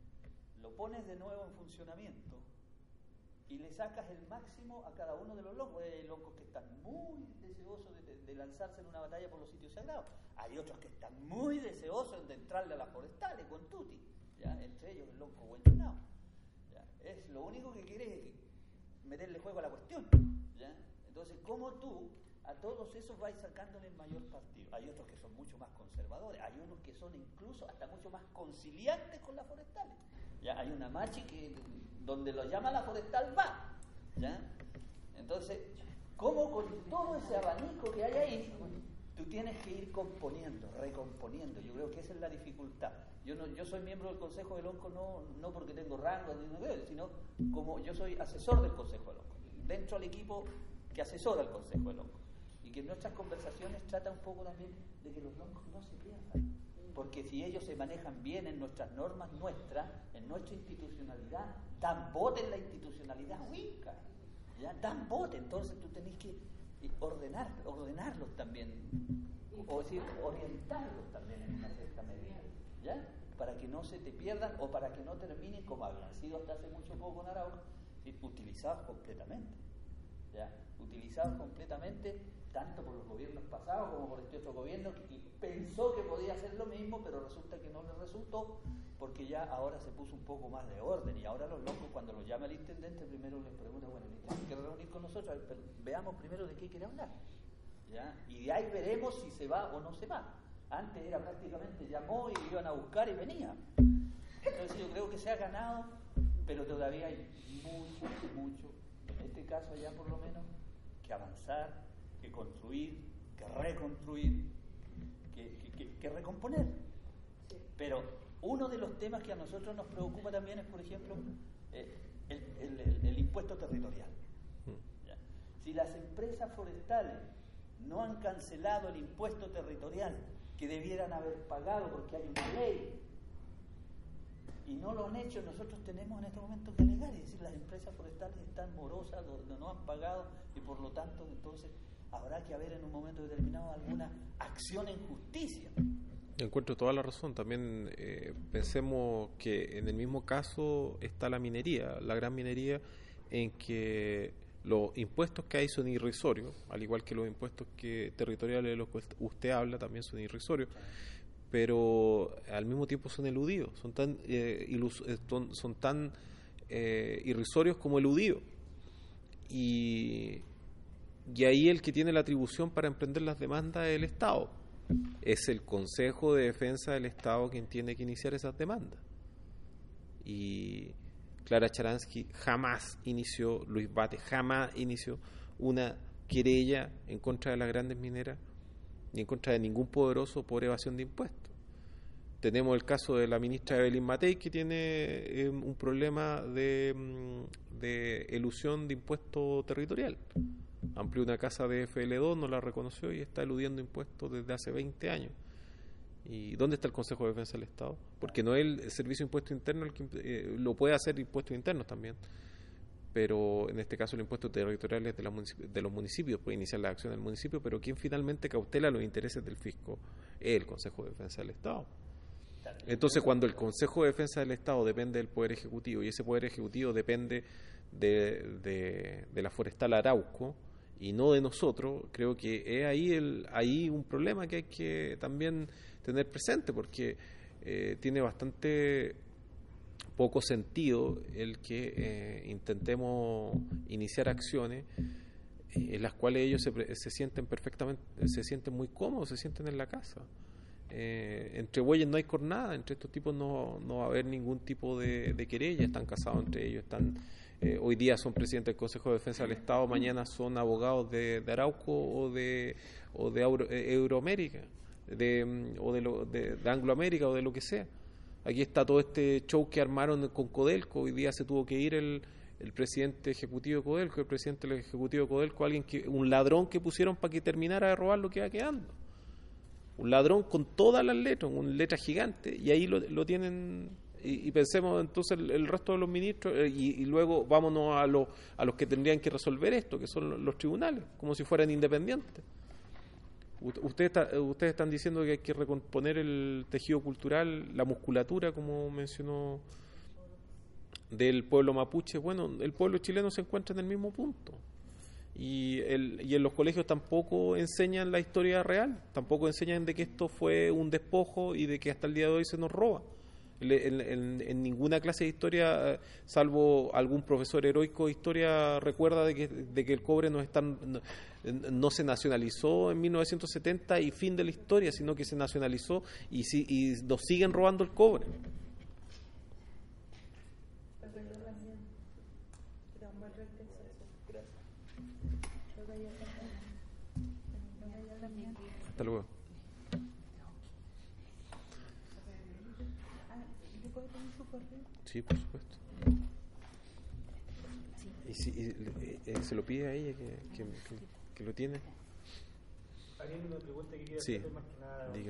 lo pones de nuevo en funcionamiento y le sacas el máximo a cada uno de los loncos. Hay loncos que están muy deseosos de, de, de lanzarse en una batalla por los sitios sagrados. Hay otros que están muy deseosos de entrarle a las forestales con tuti, ¿ya? Entre ellos el lonco Huenchonao. Es lo único que quiere es meterle juego a la cuestión, ¿ya? Entonces, ¿cómo tú a todos esos vais sacándole el mayor partido? Hay otros que son mucho más conservadores, hay unos que son incluso hasta mucho más conciliantes con las forestales. ¿Ya? Hay una machi que donde lo llama la forestal va, ¿ya? Entonces, ¿cómo con todo ese abanico que hay ahí, tú tienes que ir componiendo, recomponiendo? Yo creo que esa es la dificultad. Yo no, yo soy miembro del Consejo del ONCO no, no porque tengo rango, sino como yo soy asesor del Consejo del ONCO, dentro del equipo que asesora el Consejo del ONCO, y que en nuestras conversaciones trata un poco también de que los loncos no se pierdan. Porque si ellos se manejan bien en nuestras normas nuestras, en nuestra institucionalidad, dan bote en la institucionalidad huinca, ¿ya? Dan bote, entonces tú tenés que ordenar, ordenarlos también, o decir, orientarlos también en una cierta medida, ¿ya? Para que no se te pierdan o para que no terminen como habían sido hasta hace mucho poco en Arauco, utilizados completamente, ¿ya? Utilizados completamente tanto por los gobiernos pasados como por este otro gobierno que pensó que podía hacer lo mismo, pero resulta que no le resultó, porque ya ahora se puso un poco más de orden, y ahora los locos, cuando los llama el intendente, primero les pregunta, bueno, el intendente quiere reunir con nosotros, pero veamos primero de qué quiere hablar, ¿ya? Y de ahí veremos si se va o no se va. Antes era prácticamente llamó y iban a buscar y venía. Entonces yo creo que se ha ganado, pero todavía hay mucho, mucho, en este caso ya por lo menos, que avanzar, que construir, que reconstruir, que, que, que, que recomponer. Pero uno de los temas que a nosotros nos preocupa también es, por ejemplo, eh, el, el, el, el impuesto territorial. ¿Ya? Si las empresas forestales no han cancelado el impuesto territorial que debieran haber pagado porque hay una ley, y no lo han hecho, nosotros tenemos en este momento que alegar, es decir, las empresas forestales están morosas, no, no han pagado, y por lo tanto entonces habrá que haber en un momento determinado alguna acción en justicia. Encuentro toda la razón. También eh, pensemos que en el mismo caso está la minería, la gran minería, en que los impuestos que hay son irrisorios, al igual que los impuestos que territoriales de los que usted habla también son irrisorios, pero al mismo tiempo son eludidos, son tan eh, ilus- son, son tan eh, irrisorios como eludidos. Y, y ahí el que tiene la atribución para emprender las demandas es el Estado. Es el Consejo de Defensa del Estado quien tiene que iniciar esas demandas. Y Clara Charansky jamás inició, Luis Bate jamás inició una querella en contra de las grandes mineras ni en contra de ningún poderoso por evasión de impuestos. Tenemos el caso de la ministra Evelyn Matei, que tiene eh, un problema de, de elusión de impuesto territorial. Amplió una casa de F L dos, no la reconoció y está eludiendo impuestos desde hace veinte años. ¿Y dónde está el Consejo de Defensa del Estado? Porque no es el Servicio de Impuesto Interno el que eh, lo puede hacer impuestos internos también. Pero en este caso el impuesto territorial es de, la municipi- de los municipios, puede iniciar la acción del municipio, pero quien finalmente cautela los intereses del fisco es el Consejo de Defensa del Estado. Entonces, cuando el Consejo de Defensa del Estado depende del Poder Ejecutivo y ese Poder Ejecutivo depende de, de, de la Forestal Arauco y no de nosotros, creo que es ahí, el, ahí un problema que hay que también tener presente, porque eh, tiene bastante poco sentido el que eh, intentemos iniciar acciones en las cuales ellos se, se sienten perfectamente, se sienten muy cómodos, se sienten en la casa. Eh, entre bueyes no hay cornada, entre estos tipos no, no va a haber ningún tipo de, de querella, están casados entre ellos, están eh, hoy día son presidentes del Consejo de Defensa del Estado, mañana son abogados de, de Arauco o de o de Euro, eh, Euroamérica, de, o de, lo, de, de Angloamérica o de lo que sea. Aquí está todo este show que armaron con Codelco, hoy día se tuvo que ir el, el presidente ejecutivo de Codelco, el presidente del ejecutivo de Codelco, alguien que, un ladrón que pusieron para que terminara de robar lo que iba quedando. Un ladrón con todas las letras, una letra gigante, y ahí lo, lo tienen, y, y pensemos entonces el, el resto de los ministros, eh, y, y luego vámonos a, lo, a los que tendrían que resolver esto, que son los, los tribunales, como si fueran independientes. Ustedes, está, ustedes están diciendo que hay que recomponer el tejido cultural, la musculatura, como mencionó, del pueblo mapuche. Bueno, el pueblo chileno se encuentra en el mismo punto. Y, el, y en los colegios tampoco enseñan la historia real, tampoco enseñan de que esto fue un despojo y de que hasta el día de hoy se nos roba. En, en, en ninguna clase de historia, salvo algún profesor heroico de historia, recuerda de que, de que el cobre no, están, no, no se nacionalizó en mil novecientos setenta y fin de la historia, sino que se nacionalizó y, si, y nos siguen robando el cobre. Hasta luego. Sí, por supuesto. Y si y, eh, se lo pide a ella que, que, que, que lo tiene. Alguien una pregunta que quería sí. hacer más que nada. Diga.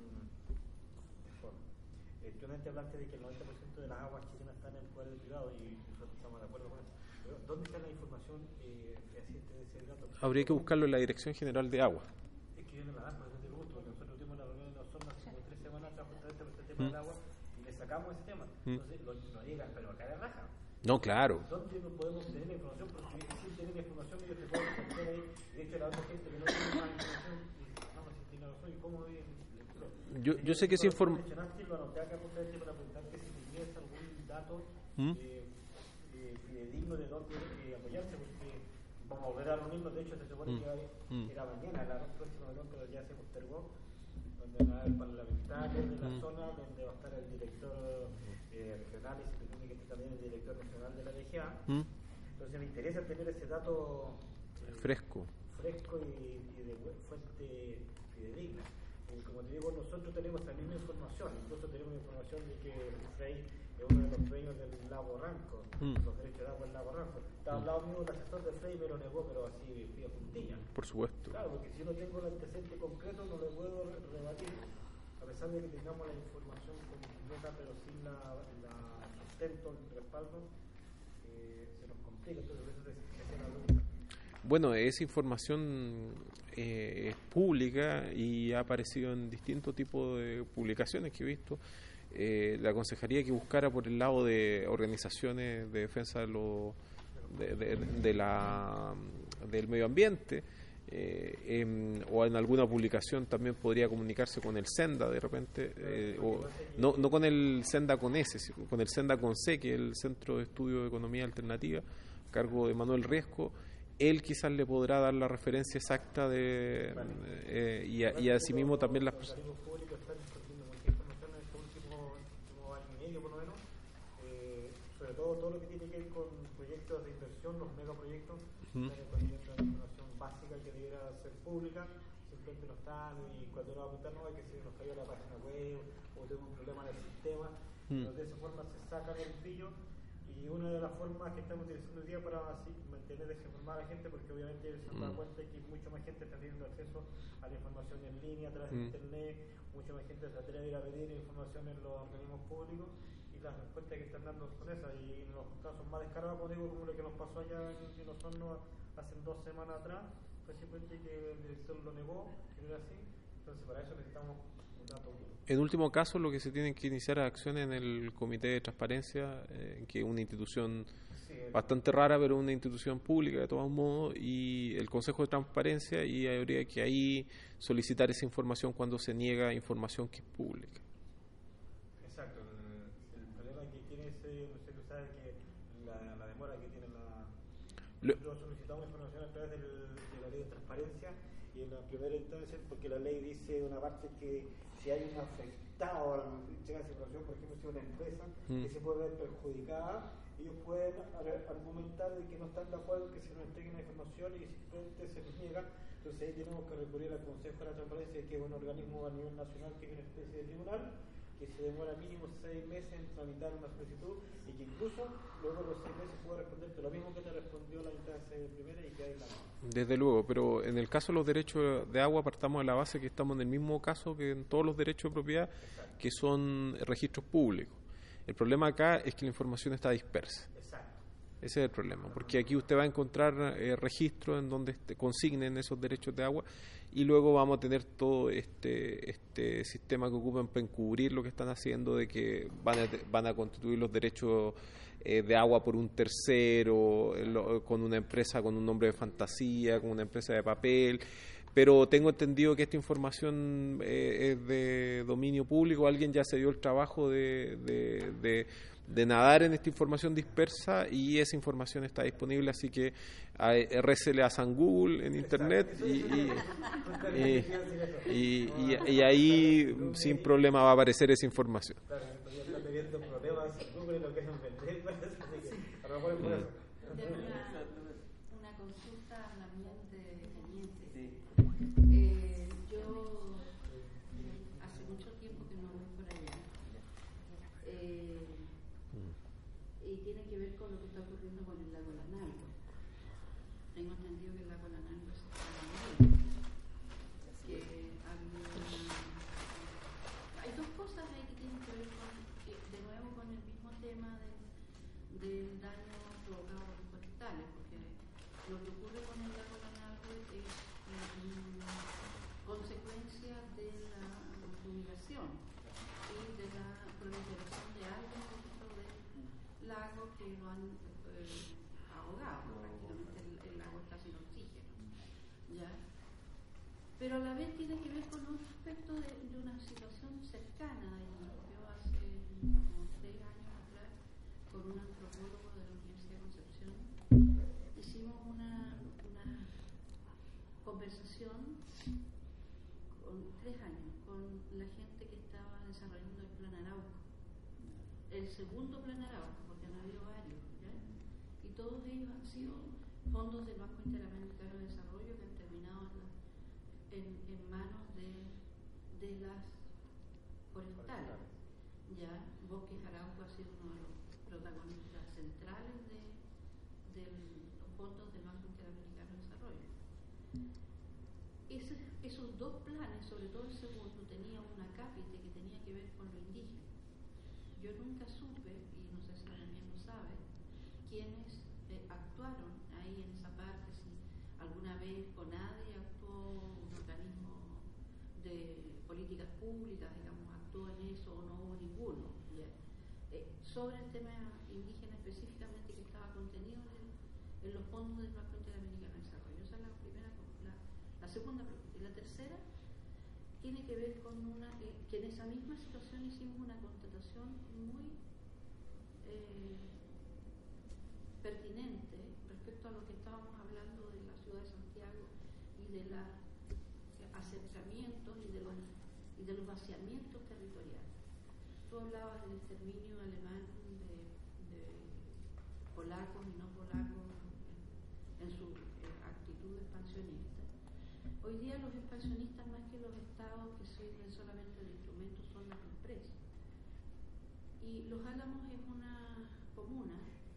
Eh, tú antes hablaste de que el noventa por ciento de las aguas chilenas están en el poder privado y nosotros estamos de acuerdo con eso. Pero ¿dónde está la información eh, fehaciente de ese dato? Habría que buscarlo en la Dirección General de Agua. Es que yo no la dan, por eso te pregunto, porque nosotros tuvimos una reunión en Osorno hace como tres semanas atrás justamente por este tema ¿Mm? del agua y le sacamos ese tema. ¿Mm? Entonces lo, lo llegan, pero acá de raja. No, claro. ¿Dónde no podemos tener la información? Porque sin tener la información ellos te pueden meter ahí. De hecho, la otra gente que no tiene más información dice, no, si tiene razón, ¿y cómo bien? Yo, yo sé que esa información... Mencionaste, lo anoté acá justamente para preguntarte si tenías algún dato ¿Mm? eh, eh, fidedigno de dónde eh, apoyarse, porque vamos a volver a reunirnos. De hecho, se supone ¿Mm? que era, ¿Mm? era mañana la próxima reunión, pero ya se postergó, donde va a haber parlamentarios de la ¿Mm? zona, donde va a estar el director eh, regional y se supone que esté también el director nacional de la D G A. ¿Mm? Entonces me interesa tener ese dato eh, fresco fresco y, y de fuente fidedigna. Eh, como te digo, nosotros tenemos la misma información, incluso tenemos información de que el Frey es uno de los dueños del lago Ranco, mm. los derechos de agua del lago Ranco. Estaba al lado mío el asesor del Frey, me lo negó, pero así fui a puntilla. Por supuesto. Claro, porque si yo no tengo el antecedente concreto no lo puedo rebatir, a pesar de que tengamos la información completa, pero sin la, la sustento, el respaldo, eh, se nos complica. Entonces, eso es, es una pregunta. Bueno, esa información eh, es pública y ha aparecido en distintos tipos de publicaciones que he visto. Eh, le aconsejaría que buscara por el lado de organizaciones de defensa de lo, de, de, de la, del medio ambiente, eh, en, o en alguna publicación también podría comunicarse con el SENDA de repente, eh, o, no, no con el SENDA con S, sino con el SENDA con C, que es el Centro de Estudio de Economía Alternativa, a cargo de Manuel Riesco. Él quizás le podrá dar la referencia exacta de eh, y, a, y asimismo también las personas. Los organismos públicos están discutiendo mucha información en este último, último año y medio por lo menos, eh, sobre todo todo lo que tiene que ver con proyectos de inversión, los megaproyectos, uh-huh. Están poniendo la información básica que debiera ser pública, simplemente no están, y cuando uno va a apuntar no hay que si nos cayó la página web o tengo un problema en el sistema, uh-huh. Pero de esa forma se sacan el brillo. Y Y una de las formas que estamos utilizando hoy día para así mantener desinformada a la gente, porque obviamente se han dado Mm. cuenta que mucha más gente está teniendo acceso a la información en línea a través de Mm. internet, mucha más gente se atreve a ir a pedir información en los organismos públicos, y las respuestas que están dando son esas. Y en los casos más descarados, como digo, como lo que nos pasó allá en, en Osorno hace dos semanas atrás, fue simplemente que el director lo negó, que no era así. Entonces, para eso necesitamos un dato duro. En último caso, lo que se tienen que iniciar es acciones en el Comité de Transparencia, eh, que es una institución Sí, el- bastante rara, pero una institución pública de todos modos, y el Consejo de Transparencia, y habría que ahí solicitar esa información cuando se niega información que es pública. Exacto, el, el problema que tiene ese, no sé si sabe que la, la demora que tiene la... Lo- Nosotros solicitamos información a través del, de la ley de transparencia, y en la primera instancia, porque la ley dice una parte que si hay un afectado a la información, por ejemplo, si una empresa Mm. que se puede ver perjudicada, ellos pueden ar- argumentar de que no están de acuerdo que se nos entreguen la información y simplemente se les niega. Entonces ahí tenemos que recurrir al Consejo de la Transparencia, que es un organismo a nivel nacional que es una especie de tribunal, que se demora mínimo seis meses en tramitar una solicitud, y que incluso luego de los seis meses puede responderte lo mismo que te respondió la instancia primera y que hay la... Desde luego, pero en el caso de los derechos de agua partamos de la base que estamos en el mismo caso que en todos los derechos de propiedad, que son registros públicos. El problema acá es que la información está dispersa. Exacto. Ese es el problema, porque aquí usted va a encontrar eh, registros en donde este, consignen esos derechos de agua, y luego vamos a tener todo este este sistema que ocupan para encubrir lo que están haciendo, de que van a, van a constituir los derechos eh, de agua por un tercero, eh, lo- con una empresa con un nombre de fantasía, con una empresa de papel. Pero tengo entendido que esta información eh, es de dominio público. Alguien ya se dio el trabajo de, de, de, de nadar en esta información dispersa, y esa información está disponible, así que a, récele a San Google en internet, y, y, y, y- y- y ahí sin problema va a aparecer esa información. Claro, todavía está teniendo problemas en Google, lo que es vender, parece, así que a lo mejor es por eso. Tengo una, una consulta a la mente teniente. Sí. Eh, yo hace mucho tiempo que no voy por allá. Eh, y tiene que ver con lo que está ocurriendo con el lago Lanalgo. Tengo entendido que el lago Lanalgo se está muriendo. Que había- hay dos cosas ahí que tienen que ver con, que, de nuevo, con el mismo tema de, del daño provocado por los forestales, porque lo que ocurre con el lago Lanalgo es una consecuencia de la fumigación y de la proliferación de algas dentro del lago que lo han eh, ahogado. Prácticamente el, el lago está sin oxígeno. ¿Ya? Pero a la vez tiene que ver con un aspecto de, de una situación cercana. Yo hace como tres años atrás, con un antropólogo de la Universidad de Concepción, hicimos una, una conversación con tres años con la gente que estaba desarrollando el Plan Arauco, el segundo Plan Arauco, porque han habido varios, ¿ya? Y todos ellos han sido fondos del Banco Interamericano de Desarrollo que han terminado en, la- en, en manos de, de las forestales. Ya, Bosques Arauco ha sido uno de los protagonistas centrales de, de los fondos del Banco Interamericano de Desarrollo. Ese- esos dos planes, sobre todo el segundo, tenía un acápite que tenía que ver con lo indígena. Yo nunca supe, y no sé si también lo sabe, quiénes eh, actuaron ahí en esa parte, si alguna vez CONADE actuó, un organismo de políticas públicas, digamos, actuó en eso, o no hubo ninguno. ¿Ya? Eh, sobre el tema indígena específicamente, que estaba contenido en, en los fondos del Banco Interamericano de Desarrollo. Esa es la primera, la, la segunda pregunta. Y la tercera tiene que ver con una, eh, que en esa misma situación hicimos una constatación muy eh, pertinente respecto a lo que estábamos hablando de la ciudad de Santiago y de los acercamientos y de los, y de los vaciamientos territoriales. Tú hablabas del exterminio alemán de, de polacos y no polacos en, en su eh, actitud expansionista. Hoy día los expansionistas, más que los estados que sirven solamente de instrumentos, son las empresas. Y Los Álamos es una comuna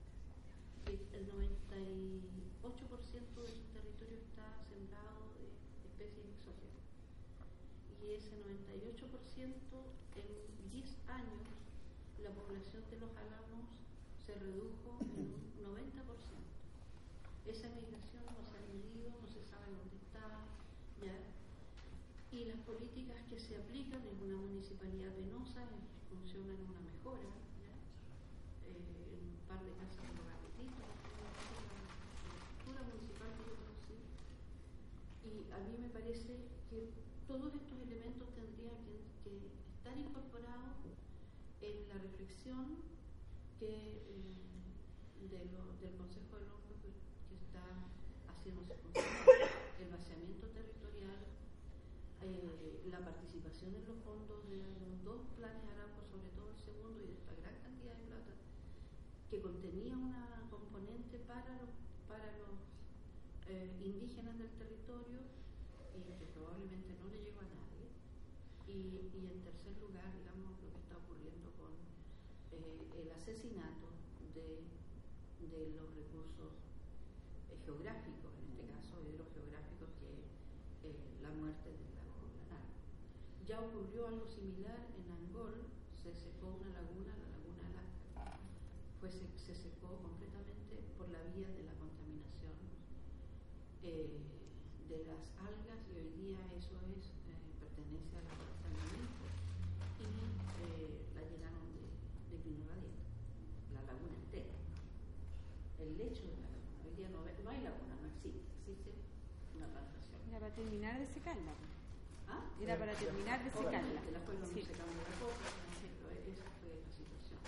que el noventa y ocho por ciento de su territorio está sembrado de especies exógenas. Y ese noventa y ocho por ciento en diez años la población de los álamos se redujo en un noventa por ciento. Esa migración no se ha medido, no se sabe dónde está, ¿ya? Y las políticas que se aplican en una municipalidad penosa funcionan en una mejora, ¿ya? Eh, en un par de casas de los Garretitos, la estructura municipal que yo conocí. Y a mí me parece que todos estos elementos tendrían que, que estar incorporados en la reflexión que, eh, de lo, del Consejo de Lonja que, que está haciéndose funcionar, el vaciamiento territorial, eh, la participación en los fondos de los dos planes Arauco, sobre todo el segundo, y de esta gran cantidad de plata, que contenía una componente para los, para los eh, indígenas del territorio y que probablemente no le llegó a nadie. Y, y en tercer lugar, digamos, lo que está ocurriendo con eh, el asesinato de, de los recursos eh, geográficos, en este caso hidrogeográficos, que eh, la muerte del lago Lanar. Ya ocurrió algo similar en Angol, se secó una laguna, la laguna Alaska, pues se, se secó completamente por la vía de la contaminación eh, de las algas, y hoy día eso es eh, pertenece a la saneamiento, y eh, la llenaron de, de pino radiante, la laguna entera, el lecho de la laguna. Hoy día no, no hay laguna, no existe, existe una plantación. Era para terminar de secarla. ¿Ah? Era para terminar de secarla. La fueron Sí. secando la copa, pero esa fue la situación.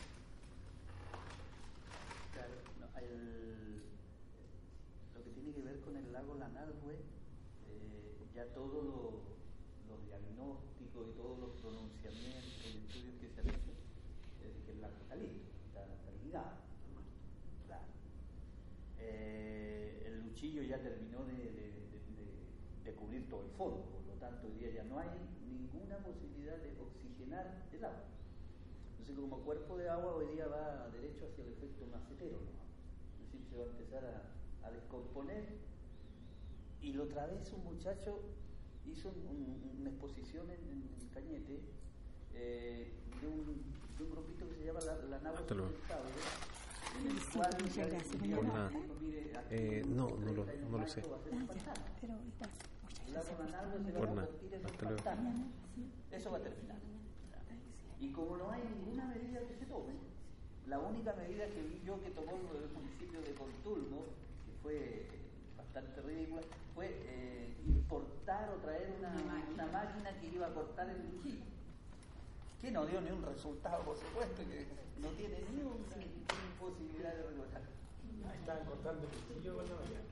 Claro, no, el, lo que tiene que ver con el lago Lanalhue, eh, ya todos lo, los diagnósticos y todos los pronunciamientos y estudios que se han hecho, es que el lago está listo, está, está ligado. Claro. Eh, el Luchillo ya terminó de, de, de, de, de cubrir todo el fondo, por lo tanto hoy día ya no hay ninguna posibilidad de oxigenar el agua. Entonces, como cuerpo de agua hoy día va derecho hacia el efecto macetero, ¿no? Es decir, se va a empezar a, a descomponer. Y la otra vez un muchacho hizo un, un, una exposición en, en Cañete eh, de, un, de un grupito que se llama La, la Nave Sustentable, en el Sí, cual muchas gracias. mira, Por nada. mire, aquí Eh, no, no lo, hay un no lo marco, sé. va a ser un pantano. Pero igual, muchas El lago gracias. Lanalhue se Por va a nada. convertir en un Hasta luego. pantano. Eso va a terminar. Y como no hay ninguna medida que se tome, la única medida que vi yo que tomó el municipio de Contulmo, que fue bastante ridícula, fue eh, importar o traer una, Una máquina. una máquina que iba a cortar el luchillo. Que no dio ni un resultado, por supuesto, que no tiene ni una posibilidad de recortar. Ahí estaban cortando el cuchillo con la olla.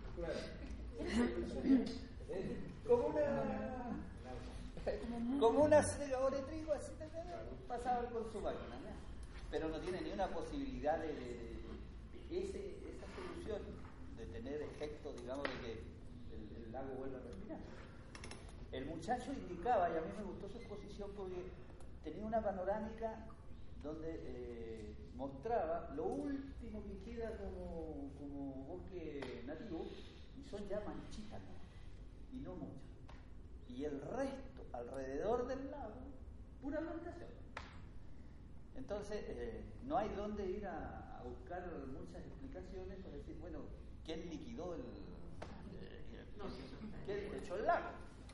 Como una como una segadora de trigo, así te pasaba con su máquina, ¿no? Pero no tiene ni una posibilidad de, de, de ese, esa solución de tener efecto, digamos, de que el, el lago vuelva a respirar. El muchacho indicaba, y a mí me gustó su exposición porque tenía una panorámica donde eh, mostraba lo último que queda como, como bosque nativo, y son ya manchitas, ¿no? Y no muchas. Y el resto, alrededor del lago, pura plantación. Entonces, eh, no hay dónde ir a, a buscar muchas explicaciones para decir, bueno, ¿quién liquidó el... Eh, No, sí, eso está ¿quién bien. echó el lago?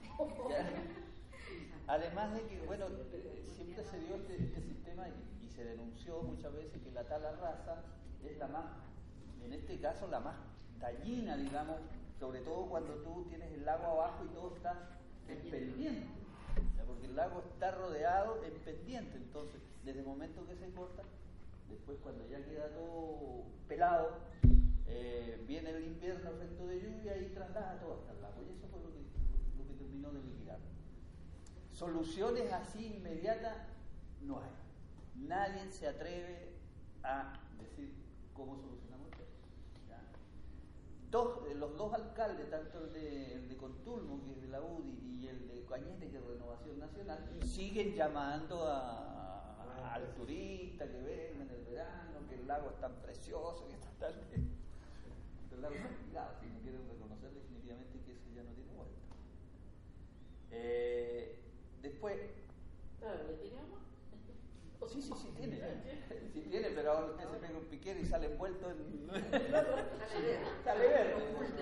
Además de que, bueno, siempre se dio este, este sistema y, y se denunció muchas veces que la tala rasa es la más, en este caso, la más dañina, digamos, sobre todo cuando tú tienes el lago abajo y todo está en pendiente, porque el lago está rodeado en pendiente. Entonces, desde el momento que se corta, después cuando ya queda todo pelado, eh, viene el invierno, efecto de lluvia, y traslada todo hasta el lago, y eso fue lo que, lo que terminó de liquidar. Soluciones así inmediatas no hay. Nadie se atreve a decir cómo solucionamos esto. ¿Ya? Dos, los dos alcaldes, tanto el de, el de Contulmo, que es de la U D I, y el de Cañete, que es Renovación Nacional, siguen llamando a, a, al turista que venga en el verano, que el lago es tan precioso, que está tan... el lago está ligado, si no quieren reconocer definitivamente que eso ya no tiene vuelta. Eh, después... Claro, ¿le tiene agua? Sí, sí, sí tiene, sí tiene, pero ahora usted se pega un piquero y sale envuelto en... sale verde.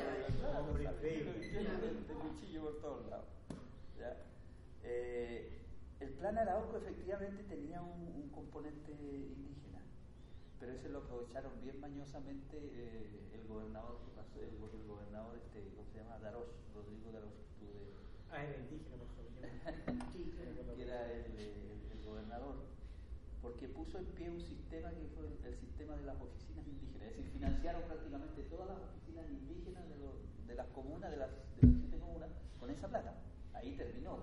De cuchillo por todos lados. ¿Ya? Eh, el plan Arauco efectivamente tenía un, un componente indígena, pero ese lo aprovecharon bien mañosamente eh, el gobernador, el, el gobernador este, ¿cómo se llama? Darosh, Rodrigo Darosh. De... Ah, era indígena, por favor. Sí, que era el, el, el gobernador, porque puso en pie un sistema que fue el, el sistema de las oficinas indígenas, es decir, financiaron prácticamente todas las oficinas indígenas de, lo, de las comunas, de las, de las siete comunas, con esa plata. Ahí terminó.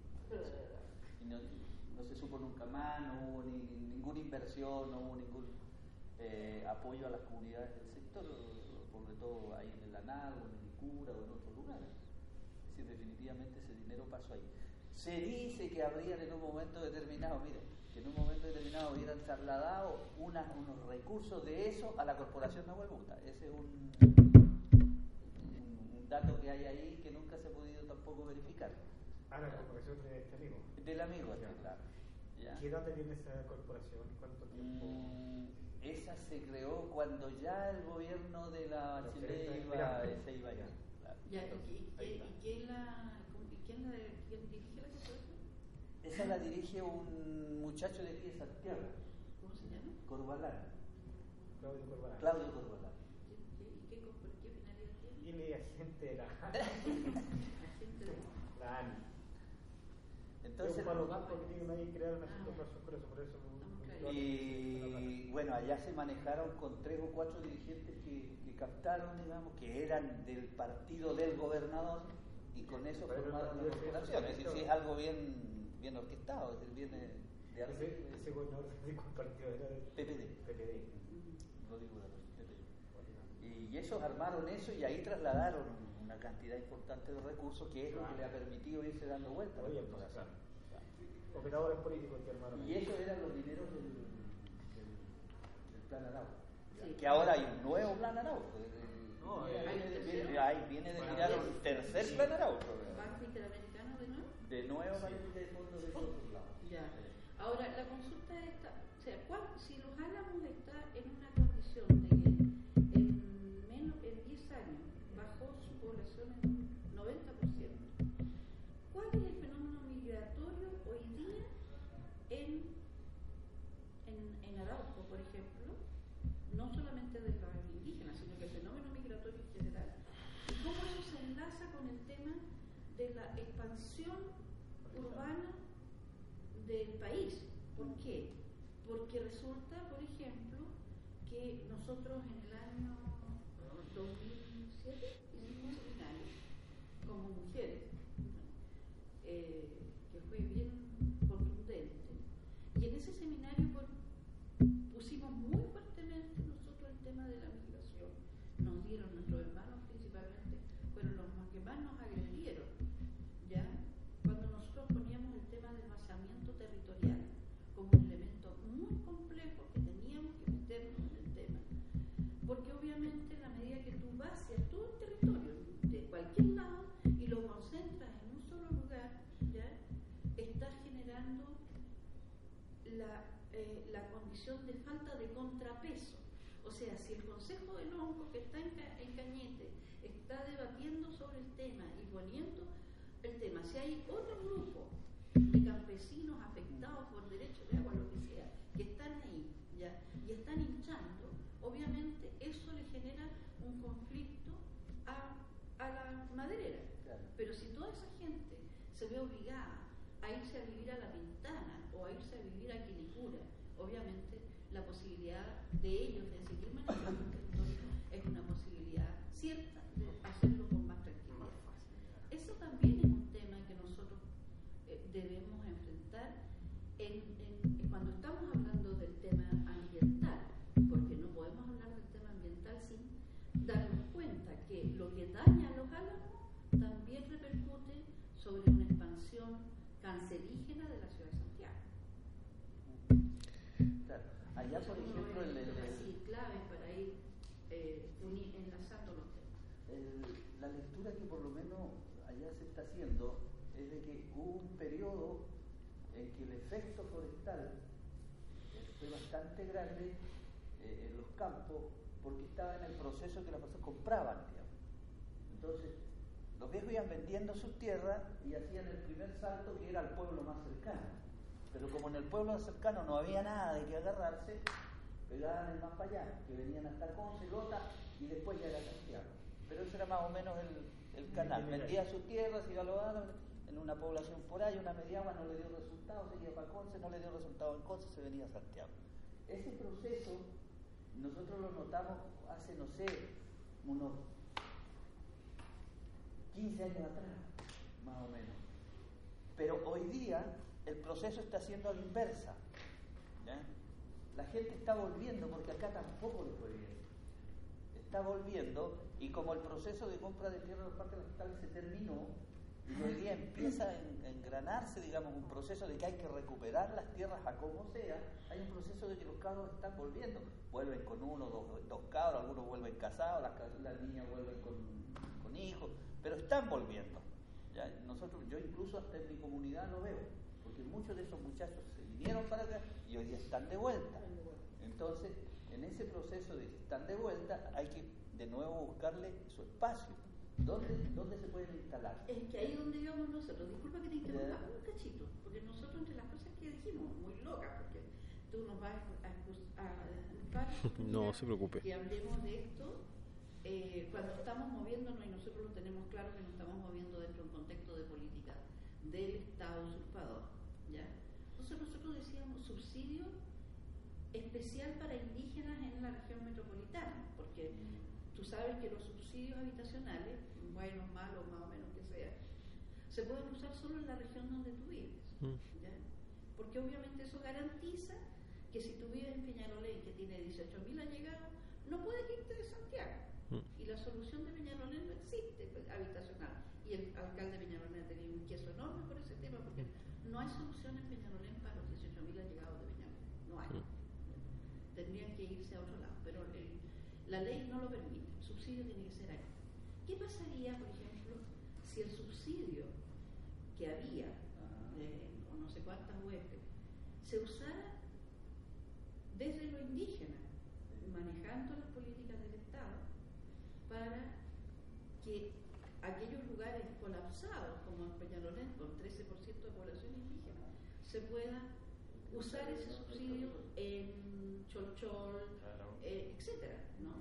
Y no, no se supo nunca más, no hubo ni, ninguna inversión, no hubo ningún eh, apoyo a las comunidades del sector, sobre todo ahí en el Anal, o en el Icura, o en otros lugares. Es decir, definitivamente ese dinero pasó ahí. Se dice que habrían en un momento determinado, mire, que en un momento determinado hubieran trasladado unas, unos recursos de eso a la Corporación Nahuel Busta. Ese es un, un, un dato que hay ahí que nunca se ha podido tampoco verificar. Ah, la corporación de este amigo. Del amigo, este, claro. ¿Ya? ¿Qué edad tiene esa corporación? ¿Cuánto tiempo? Mm, esa se creó cuando ya el gobierno de la Bachelet iba, se iba ya. Claro. Ya, ¿y, y, y quién la, y quién la, quién dirige la corporación? Esa la dirige un muchacho de aquí de Santiago. ¿Cómo se llama? Corbalán. Claudio Corbalán. Claudio Corbalán. ¿Y qué, qué, qué finalidad tiene? Y le agente de la Agente de la ANI. Entonces, es un palo más porque tienen ahí crear una corporación por eso, por eso. Y bueno, allá se manejaron con tres o cuatro dirigentes que, que captaron, digamos, que eran del partido del gobernador y con eso formaron la corporación. Es decir, si es algo bien, bien orquestado, es decir, viene de algo. Ese, ese gobernador de cuál partido era? P P D. P P D. Rodrigo Darosh, P P D. Y ellos armaron eso y ahí trasladaron una cantidad importante de recursos que es lo que le ha permitido irse dando vueltas. Oye, pues, claro. Operadores políticos que armaron. Y esos eran los dineros del, del, del plan Arauco. Sí. Que ahora hay un nuevo plan Arauco. No, viene, ¿hay un viene, tercero? viene, ahí viene de mirar un tercer Sí. plan Arauco. ¿Banco Interamericano de nuevo? De nuevo parece que hay fondos de todos lados. Ya. Ahora, la consulta está, o sea, ¿cuál, si los Álamos está en una condición de que en menos en diez años bajó su población en un noventa por ciento, ¿cuál es el fenómeno migratorio hoy día en, en, en Arauco, por ejemplo? No solamente de los indígenas, sino que el fenómeno migratorio en general. ¿Y cómo eso se enlaza con el tema de la expansión urbana del país? ¿Por qué? Porque resulta, por ejemplo, que nosotros en el año dos mil siete hicimos un seminario como mujeres, eh, que fue bien contundente. Y en ese seminario pues, pusimos muy fuertemente nosotros el tema de la migración. Nos dieron, nuestros hermanos principalmente, fueron los más que más nos agredieron, ¿ya? Cuando nosotros poníamos el tema del vaciamiento territorial como un elemento muy complejo que teníamos que meternos en el tema. Porque obviamente en la medida que tú vacias todo el territorio de cualquier lado y lo concentras en un solo lugar, ¿ya? Estás generando la, eh, la condición de falta de contrapeso. O sea, si el Consejo del Hongo que está en, Ca en Cañete está debatiendo sobre el tema y poniendo el tema, si hay otro grupo de campesinos afectados por derechos de agua, lo que sea, que están ahí, ¿ya? Y están hinchando, obviamente eso le genera un conflicto a, a la maderera. Claro. Pero si toda esa gente se ve obligada a irse a vivir a La Pintana o a irse a vivir a Quilicura, obviamente la posibilidad de ellos de seguir manejando el territorio es una posibilidad cierta de hacerlo con más tranquilidad. Eso también es un tema que nosotros eh, debemos enfrentar en, en, en cuando estamos hablando del tema ambiental, porque no podemos hablar del tema ambiental sin darnos cuenta que lo que daña a los álamos también repercute sobre una expansión cancerígena de la ciudad de Santiago. Claro. Allá, por ejemplo, el, el, el... Así, claves para ir eh, enlazando los el, la lectura que por lo menos allá se está haciendo es de que hubo un periodo en que el efecto forestal fue bastante grande eh, en los campos porque estaba en el proceso que las personas compraban, digamos. Entonces, los viejos iban vendiendo sus tierras y hacían el primer salto que era al pueblo más cercano. Pero como en el pueblo más cercano no había nada de que agarrarse, pegaban el más para allá, que venían hasta Conce, Lota y después ya era Santiago. Pero ese era más o menos el, el canal. Vendía sus tierras y galobaban en una población por ahí, una mediagua no le dio resultado, se iba para Conce, no le dio resultado en Conce, se venía a Santiago. Ese proceso nosotros lo notamos hace, no sé, unos quince años atrás, más o menos. Pero hoy día el proceso está siendo a la inversa, ¿ya? La gente está volviendo, porque acá tampoco le fue bien. Está volviendo, y como el proceso de compra de tierra de los parques estatales se terminó, y hoy día empieza a engranarse, digamos, un proceso de que hay que recuperar las tierras a como sea, hay un proceso de que los cabros están volviendo. Vuelven con uno, dos, dos cabros, algunos vuelven casados, las, las niñas vuelven con, con hijos, pero están volviendo. ¿Ya? Nosotros, yo incluso hasta en mi comunidad lo veo, porque muchos de esos muchachos se vinieron para acá y hoy día están de vuelta. Entonces, en ese proceso de que están de vuelta, hay que de nuevo buscarle su espacio. ¿Dónde, ¿Dónde se pueden instalar? Es que ahí es donde íbamos nosotros. Disculpa que te interrumpa un cachito, porque nosotros entre las cosas que dijimos, muy locas, porque tú nos vas a, a, a, a no se preocupe que hablemos de esto eh, cuando estamos moviéndonos, y nosotros lo tenemos claro que nos estamos moviendo dentro de un contexto de política del Estado usurpador, ¿ya? Entonces nosotros decíamos subsidio especial para indígenas en la región metropolitana, porque tú sabes que los subsidios habitacionales, buenos, malos, más o menos que sea, se pueden usar solo en la región donde tú vives, ¿ya? Porque obviamente eso garantiza que si tú vives en Peñalolén, que tiene dieciocho mil allegados, no puedes irte de Santiago. Y la solución de Peñalolén no existe, pues, habitacional. Y el alcalde de Peñalolén ha tenido un queso enorme por ese tema, porque no hay solución en Peñalolén para los dieciocho mil allegados de Peñalolén. No hay. Tendrían que irse a otro lado, pero el, la ley no lo permite. El subsidio tiene que ser ahí. ¿Qué pasaría, por ejemplo, si el subsidio que había, de o no sé cuántas U F, se usara desde lo indígena, manejando las políticas del Estado, para que aquellos lugares colapsados, como en Peñalolén, con trece por ciento de población indígena, se pueda usar ese subsidio en Cholchol, eh, etcétera, ¿no?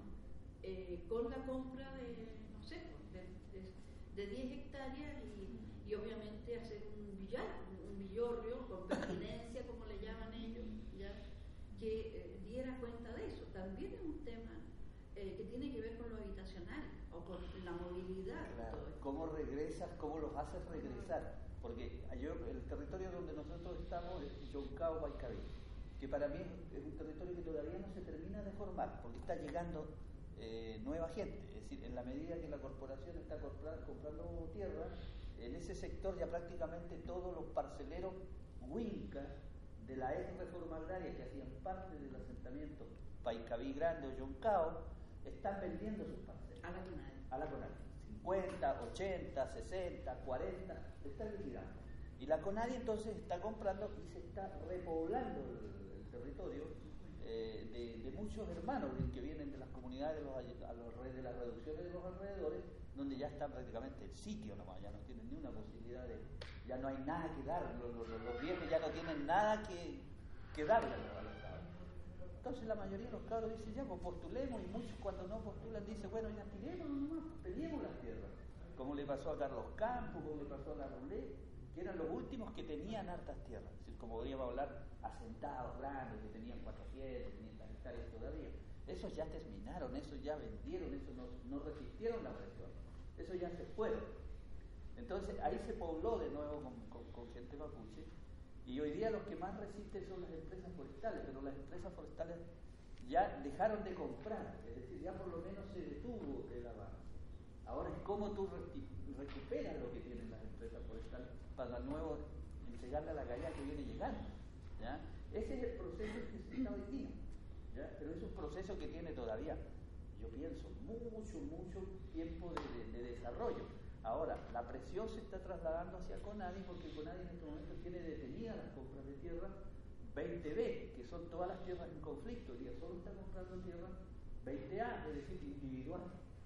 Eh, con la compra de, no sé, de, de, de diez hectáreas y, y obviamente hacer un billar, un villorrio con pertinencia, como le llaman ellos, ¿ya? Que eh, diera cuenta de eso. También es un tema eh, que tiene que ver con lo habitacional o con la movilidad. Claro. Todo esto. ¿Cómo regresas? ¿Cómo los haces regresar? Porque yo, el territorio donde nosotros estamos es Yoncao, Paicaví, que para mí es un territorio que todavía no se termina de formar, porque está llegando eh, nueva gente. Es decir, en la medida que la corporación está comprar, comprando tierra, en ese sector ya prácticamente todos los parceleros huincas de la ex reforma agraria que hacían parte del asentamiento Paicaví Grande o Yoncao, están vendiendo sus parcelas. A la CONADI. A la CONADI. cincuenta, ochenta, sesenta, cuarenta, se está liquidando. Y la CONADI entonces está comprando y se está repoblando el, el territorio eh, de, de muchos hermanos que vienen de las comunidades de, los, a los, de las reducciones de los alrededores, donde ya está prácticamente el sitio nomás, ya no tienen ni una posibilidad de, ya no hay nada que dar, los, los, los viejos ya no tienen nada que, que darle a los cabros. Entonces la mayoría de los cabros dicen, ya pues postulemos, y muchos cuando no postulan dicen, bueno, ya tiremos nomás, peleemos las tierras, como le pasó a Carlos Campos, como le pasó a la Roulette, que eran los últimos que tenían hartas tierras, es decir, como podríamos hablar, asentados grandes, que tenían cuatrocientas, quinientas hectáreas todavía. Esos ya terminaron, esos ya vendieron, esos no, no resistieron la presión, esos ya se fueron. Entonces ahí se pobló de nuevo con, con, con gente mapuche, y hoy día los que más resisten son las empresas forestales, pero las empresas forestales ya dejaron de comprar, es decir, ya por lo menos se detuvo el avance. Ahora es cómo tú recuperas lo que tienen las empresas forestales para nuevo entregarle a la galla que viene llegando, ¿ya? Ese es el proceso que se está hoy día, ¿ya? Pero es un proceso que tiene todavía yo pienso, mucho, mucho tiempo de, de, de desarrollo. Ahora, la presión se está trasladando hacia CONADI porque CONADI en este momento tiene detenidas las compras de tierra veinte B, que son todas las tierras en conflicto. Hoy día solo está comprando tierra veinte A, es decir, individual.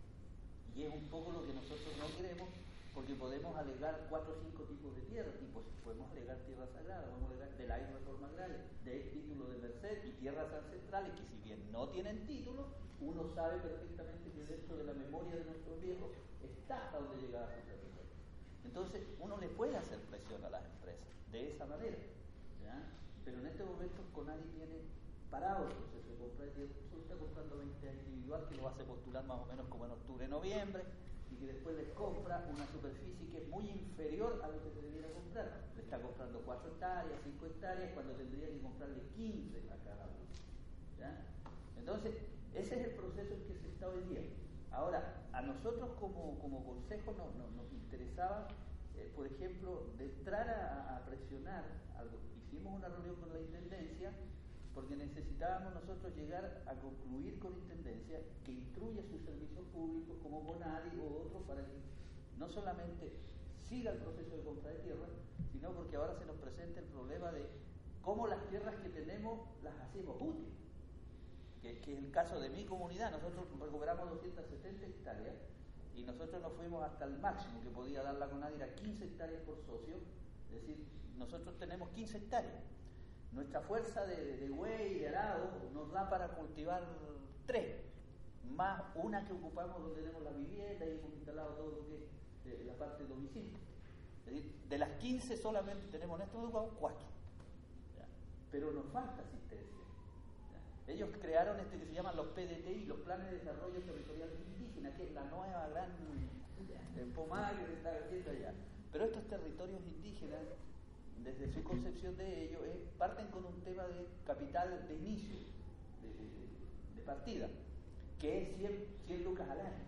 Y es un poco lo que nosotros no queremos, porque podemos alegar cuatro o cinco tipos de tierra, tipo, podemos alegar tierra sagrada, podemos alegar de la reforma agraria, de título de merced y tierras ancestrales, que si bien no tienen título, uno sabe perfectamente que dentro de la memoria de nuestros viejos está hasta donde llegaba su territorio. Entonces, uno le puede hacer presión a las empresas de esa manera, ¿ya? Pero en este momento CONADI tiene parado el proceso de compra de tierra, solo está comprando veinte A individual, que lo hace postular más o menos como en octubre, noviembre, y que después les compra una superficie que es muy inferior a lo que se debiera comprar. Le está comprando cuatro hectáreas, cinco hectáreas, cuando tendría que comprarle quince a cada uno, ¿ya? Entonces, ese es el proceso en que se está hoy día. Ahora, a nosotros como, como consejo no, no, nos interesaba, eh, por ejemplo, de entrar a, a presionar algo. Hicimos una reunión con la Intendencia porque necesitábamos nosotros llegar a concluir con Intendencia que instruya sus servicios públicos como CONADI o otros para que no solamente siga el proceso de compra de tierra, sino porque ahora se nos presenta el problema de cómo las tierras que tenemos las hacemos útiles. Que, que es el caso de mi comunidad. Nosotros recuperamos doscientas setenta hectáreas y nosotros nos fuimos hasta el máximo que podía dar la CONADI, era quince hectáreas por socio, es decir, nosotros tenemos quince hectáreas. Nuestra fuerza de, de güey y de arado nos da para cultivar tres, más una que ocupamos donde tenemos la vivienda y hemos instalado todo lo que es eh, la parte de domicilio. Es decir, de las quince solamente tenemos en este momento cuatro, ¿ya? Pero nos falta asistencia. Ellos crearon este que se llaman los P D T I, los Planes de Desarrollo Territoriales Indígenas, que es la nueva gran eh, pomada que se está haciendo allá. Pero estos territorios indígenas, desde su concepción de ellos, eh, parten con un tema de capital de inicio, de, de, de partida, que es cien lucas al año.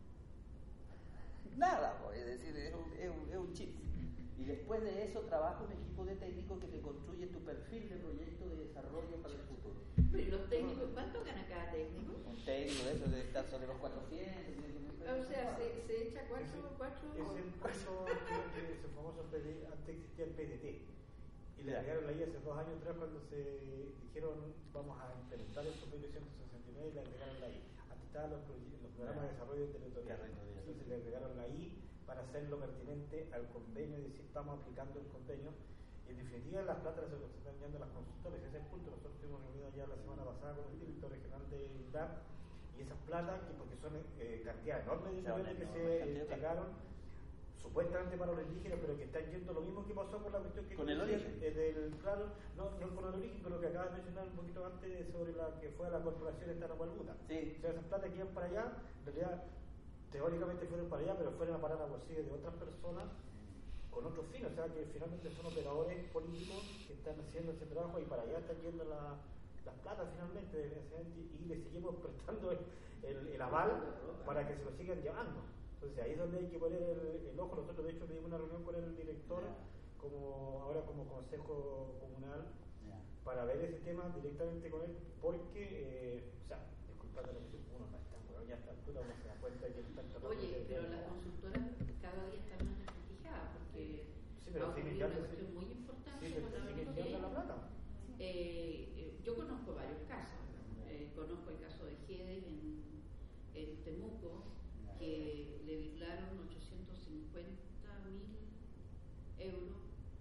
Nada, pues, es decir, es un, es un, es un chip. Y después de eso trabaja un equipo de técnicos que te construye tu perfil de proyecto de desarrollo para el futuro. Pero ¿y los técnicos cuánto gana cada técnico? Un técnico de eso debe estar sobre los cuatrocientos. O sea, se, se echa cuatro... Ese- cuatro... Es el caso que, que ese famoso P D, antes existía el P D T. Y le Ya. agregaron ahí hace dos años atrás cuando se dijeron vamos a implementar el mil novecientos sesenta y nueve y le agregaron la I. Antes estaban los, proye- los programas de desarrollo territorial. Territorial. Entonces le agregaron la I para hacerlo pertinente al convenio, es decir, estamos aplicando el convenio. Y en definitiva las plata se lo están dando las consultoras. Ese es el punto. Nosotros estuvimos reunidos ya la semana pasada con el director regional de INDAP y esas platas, que porque son eh, cantidades enormes de Son dinero que enormes se cantidades. entregaron supuestamente para los indígenas, pero que están yendo lo mismo que pasó con la cuestión que Con el decías, origen. eh, del, claro, no, no con el origen, pero lo que acabas de mencionar un poquito antes sobre la que fue a la corporación esta Nahualbuta. Sí. O sea, esas platas que iban para allá, en realidad teóricamente fueron para allá, pero fueron a parar a bolsillos de otras personas con otros fines, o sea que finalmente son operadores políticos que están haciendo ese trabajo y para allá están yendo la, las platas finalmente, desgraciadamente, y le seguimos prestando el, el, el aval para que se lo sigan llevando. Entonces ahí es donde hay que poner el, el ojo. Nosotros de hecho tuvimos una reunión con el director, como ahora como consejo comunal, para ver ese tema directamente con él, porque, eh, o sea, disculpad lo que uno no está, pero ya a esta altura uno se da cuenta que están tratando Oye, de- pero las consultoras cada día están más desprestigiadas porque Sí, pero ha siguen ocurrido una llevando- cuestión muy importante Sí, con pero la siguen rodilla. llevando la plata. Eh, eh, yo conozco varios casos. Eh, conozco el caso de Gedes en, en Temuco, que le virlaron ochocientos cincuenta mil euros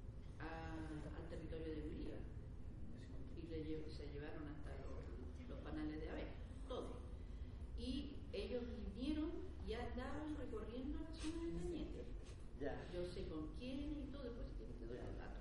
a- al territorio de Bolívar y le lle- se llevaron hasta los, los panales de abejas, todo. Y ellos vinieron y andaban recorriendo la zona de Cañete. Ya. Yo sé con quién y todo, después si te doy los datos.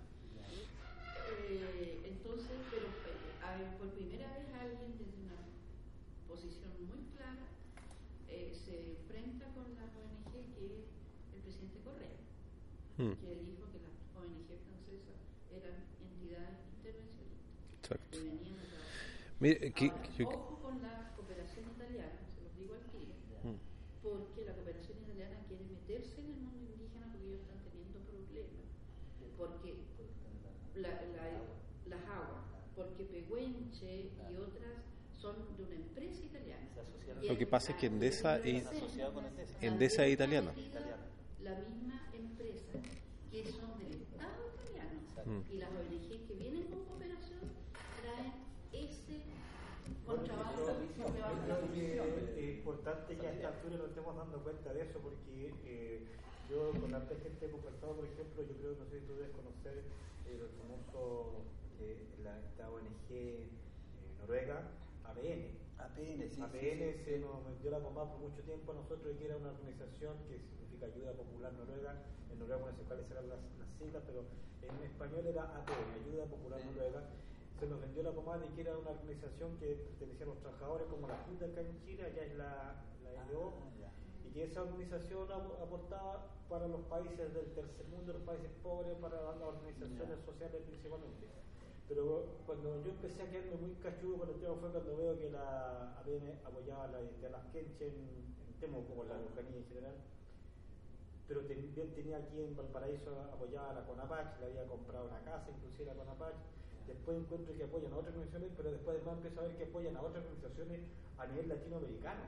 Eh, entonces, pero eh, a ver, por primera vez alguien desde una posición muy clara eh, se enfrenta con la O N G que es el presidente Correa, Hmm. que dijo que las O N G francesas eran entidades intervencionistas Exacto. que venían a trabajar. Mire, que- Ahora, yo- ojo con la cooperación italiana, se los digo al tiro, Hmm. porque la cooperación italiana quiere meterse en el mundo indígena porque ellos están teniendo problemas, porque la, la- las aguas, porque Pehuenche y otras son de una empresa italiana. Se asociaron. Y Lo que pasa es que Endesa es- asociado con Endesa. Endesa es italiana. La misma empresa que son del Estado italiano. Mm. Y las O N G que vienen con cooperación traen ese contrabando Yo que va a la creo comisión. que es importante que a esta altura nos estemos dando cuenta de eso, porque eh, yo con la gente he conversado, por ejemplo, yo creo, no sé si tú debes conocer eh, el famoso, eh, la, esta O N G eh, noruega, A P N. A P N, sí. A P N se nos vendió la pomada por mucho tiempo a nosotros, que era una organización que significa Ayuda Popular Noruega. En noruego no sé cuáles eran las, las siglas, pero en español era A P N, Ayuda Popular Sí. Noruega. Se nos vendió la pomada y que era una organización que pertenecía a los trabajadores, como la Junta acá en Chile, allá es la, la I O, Ah, ya. y que esa organización ap- aportaba para los países del tercer mundo, los países pobres, para las organizaciones Ya. sociales principalmente. Pero cuando yo empecé a quedarme muy cachudo con el tema fue cuando veo que la A P N apoyaba la identidad de las Kenche en, en temas como la Araucanía en general. Pero también tenía aquí en Valparaíso apoyaba a la CONAPACH, le había comprado una casa, inclusive la CONAPACH. Después encuentro que apoyan a otras organizaciones, pero después además empiezo a ver que apoyan a otras organizaciones a nivel latinoamericano.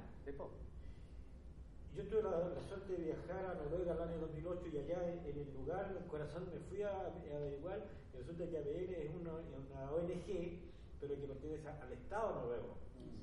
Yo tuve la, la suerte de viajar a Noruega el año dos mil ocho y allá en, en el lugar, en el corazón, me fui a, a averiguar y resulta que A P N es una, una O N G, pero que pertenece al Estado noruego.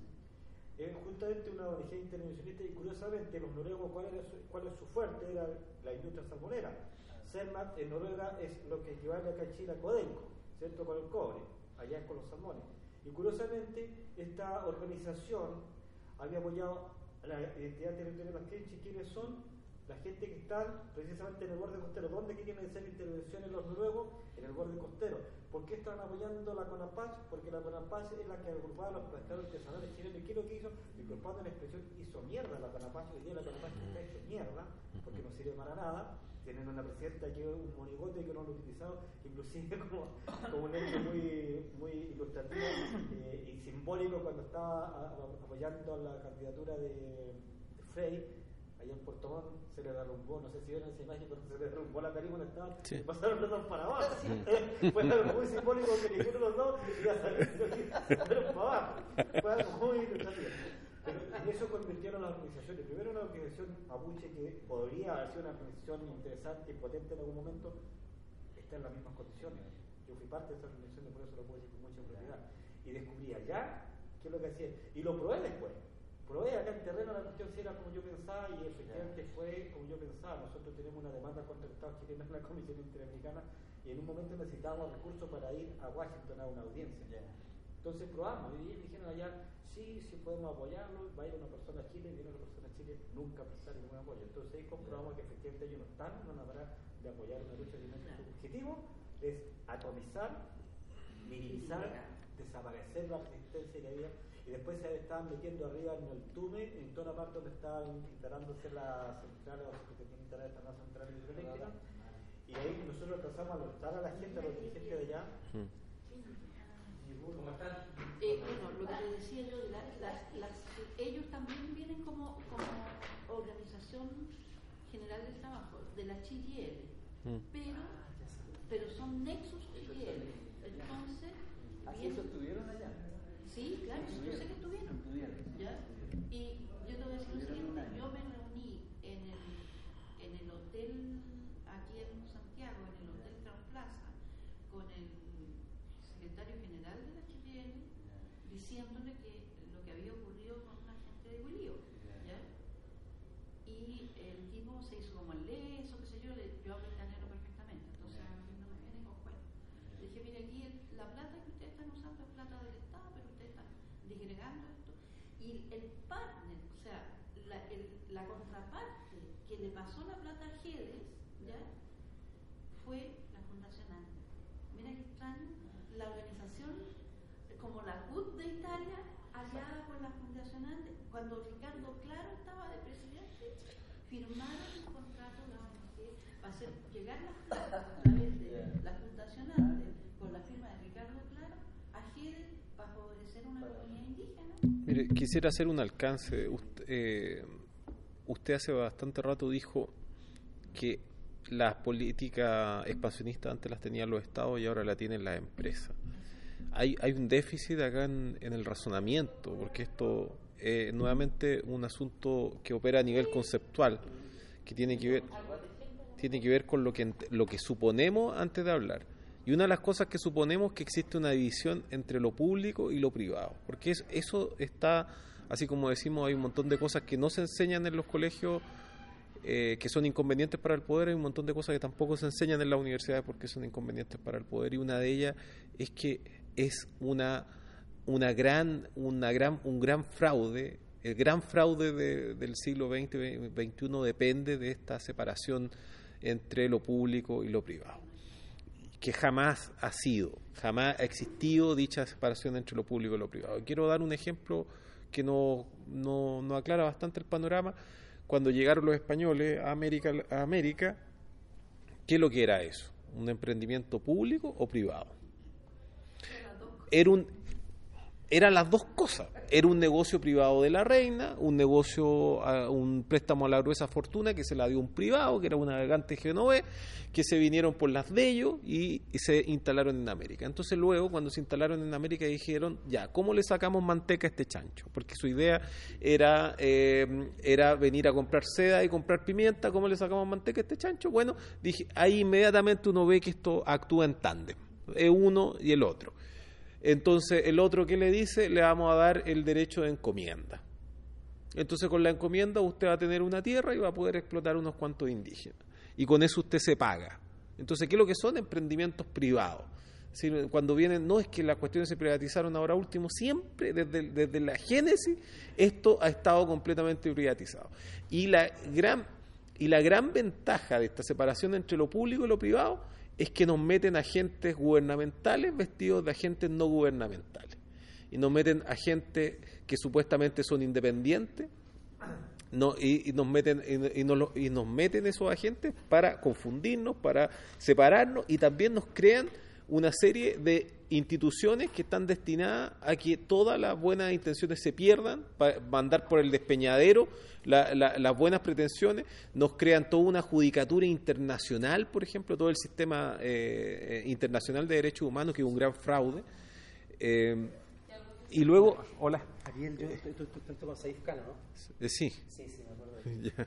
Es justamente una O N G intervencionista y curiosamente los noruegos, ¿cuál, era su, cuál es su fuerte? Era la industria salmonera. Cermaq en Noruega es lo que equivale acá en Chile a Codelco, ¿cierto? Con el cobre, allá es con los salmones. Y curiosamente esta organización había apoyado la identidad territorial de las Kenchi. ¿Quiénes son? La gente que están precisamente en el borde costero. ¿Dónde quieren hacer intervenciones los noruegos? En el borde costero. ¿Por qué están apoyando la CONAPACH? Porque la CONAPACH es la que agrupaba a los pescadores artesanales chilenos. ¿Y qué es lo que hizo? Disculpando la expresión, hizo mierda la CONAPACH. Hoy día la CONAPACH está hecho mierda, porque no sirve para nada. Tienen una presidenta que es un monigote que no lo han utilizado, inclusive como, como un hecho muy, muy ilustrativo eh, y simbólico cuando estaba a, a, apoyando la candidatura de, de Frey. Allá en Puerto Montt se le derrumbó, no sé si vieron esa imagen, pero se le derrumbó la tarima donde estaban Sí. y pasaron los dos para abajo. Fue algo muy simbólico que ninguno de los dos iba a salir, sino que salieron para abajo. Fue algo muy ilustrativo. Pero en eso convirtieron las organizaciones. Primero una organización mapuche que podría haber sido una organización interesante y potente en algún momento, está en las mismas condiciones. Yo fui parte de esa organización y por eso lo puedo decir con mucha propiedad. Y descubrí allá qué es lo que hacía. Y lo probé después. Probé acá en terreno la cuestión si era como yo pensaba y efectivamente fue como yo pensaba. Nosotros tenemos una demanda contra el Estado chileno en la Comisión Interamericana y en un momento necesitábamos recursos para ir a Washington a una audiencia. Entonces probamos y ellos dijeron allá, sí, sí podemos apoyarlo, va a ir una persona a Chile, viene una persona a Chile, nunca prestar ningún apoyo. Entonces ahí comprobamos que efectivamente ellos no están en una manera de apoyar una lucha violenta. Su objetivo es atomizar, minimizar, desaparecer la resistencia que había y después se estaban metiendo arriba en el Tume, en toda la parte donde estaban instalándose las centrales, o que tenían instaladas estas nuevas centrales hidroeléctricas. Y ahí nosotros empezamos a alertar a la gente, a los dirigentes de allá. Mm. ¿Cómo están? Eh, bueno, lo que te decía yo, la, las, las, ellos también vienen como, como Organización General del Trabajo, de la C G L, Mm. pero, pero son nexos C G L. Entonces, ¿Así vienen- eso estuvieron allá? sí, claro, sí, yo sé que estuvieron. Estuvieron. ¿Ya? Y yo te voy a decir lo siguiente, yo me reuní en el, en el hotel aquí en Santiago, en el Hotel Crown Plaza, con el secretario general de la C G L, diciéndole que lo que había ocurrido con una gente de Huilío, ¿ya? Y el tipo se hizo como el leso, qué sé yo, le, yo hablo italiano perfectamente, entonces a mí no me viene con cuento. Le dije, mire, aquí el- la plata que ustedes están usando es plata del Estado, pero ustedes están disgregando esto. Y el partner, o sea, la, el, la contraparte que le pasó la plata a Gedes, ¿ya? Fue la Fundación Ande. Mira qué extraño, la organización como la C U T de Italia, aliada con la Fundación Ande, cuando Ricardo Claro estaba de presidente, firmaron un contrato de la O N G para hacer llegar las plata a través de la Fundación Ande, con la firma de Ricardo Claro, a Gedes para favorecer una comunidad indígena. Mire, quisiera hacer un alcance. Usted, eh, usted hace bastante rato dijo que las políticas expansionistas antes las tenían los estados y ahora la tienen las empresas. hay, hay un déficit acá en, en el razonamiento, porque esto es eh, nuevamente un asunto que opera a nivel conceptual, que tiene que ver, tiene que ver con lo que, lo que suponemos antes de hablar. Y una de las cosas que suponemos es que existe una división entre lo público y lo privado, porque es, eso está, así como decimos, hay un montón de cosas que no se enseñan en los colegios, eh, que son inconvenientes para el poder, hay un montón de cosas que tampoco se enseñan en las universidades porque son inconvenientes para el poder, y una de ellas es que es una, una gran, una gran, un gran fraude, el gran fraude de, del siglo veinte, veintiuno depende de esta separación entre lo público y lo privado, que jamás ha sido, jamás ha existido dicha separación entre lo público y lo privado. Quiero dar un ejemplo que no, no, no aclara bastante el panorama. Cuando llegaron los españoles a América, a América, ¿qué es lo que era eso? ¿Un emprendimiento público o privado? Era un, eran las dos cosas. Era un negocio privado de la reina, un negocio, uh, un préstamo a la gruesa fortuna que se la dio un privado, que era un navegante genovés, que se vinieron por las de ellos y, y se instalaron en América. Entonces luego, cuando se instalaron en América, dijeron, ya, ¿cómo le sacamos manteca a este chancho? Porque su idea era, eh, era venir a comprar seda y comprar pimienta. ¿Cómo le sacamos manteca a este chancho? Bueno, dije, ahí inmediatamente uno ve que esto actúa en tándem, es uno y el otro. Entonces, el otro que le dice, le vamos a dar el derecho de encomienda. Entonces, con la encomienda usted va a tener una tierra y va a poder explotar unos cuantos indígenas. Y con eso usted se paga. Entonces, ¿qué es lo que son? Emprendimientos privados. ¿Sí? Cuando vienen, no es que las cuestiones se privatizaron ahora último, siempre, desde, desde la génesis, esto ha estado completamente privatizado. Y la gran, y la gran ventaja de esta separación entre lo público y lo privado es que nos meten agentes gubernamentales vestidos de agentes no gubernamentales. Y nos meten agentes que supuestamente son independientes, no, y, y nos meten y, y, nos, y nos meten esos agentes para confundirnos, para separarnos, y también nos crean una serie de instituciones que están destinadas a que todas las buenas intenciones se pierdan, para mandar por el despeñadero la, la, las buenas pretensiones. Nos crean toda una judicatura internacional, por ejemplo, todo el sistema eh, internacional de derechos humanos, que es un gran fraude. Eh, y luego, hola. Ariel, yo estoy, estoy, estoy, estoy con Saif Khan, ¿no? Eh, sí. Sí, sí, me acuerdo de eso.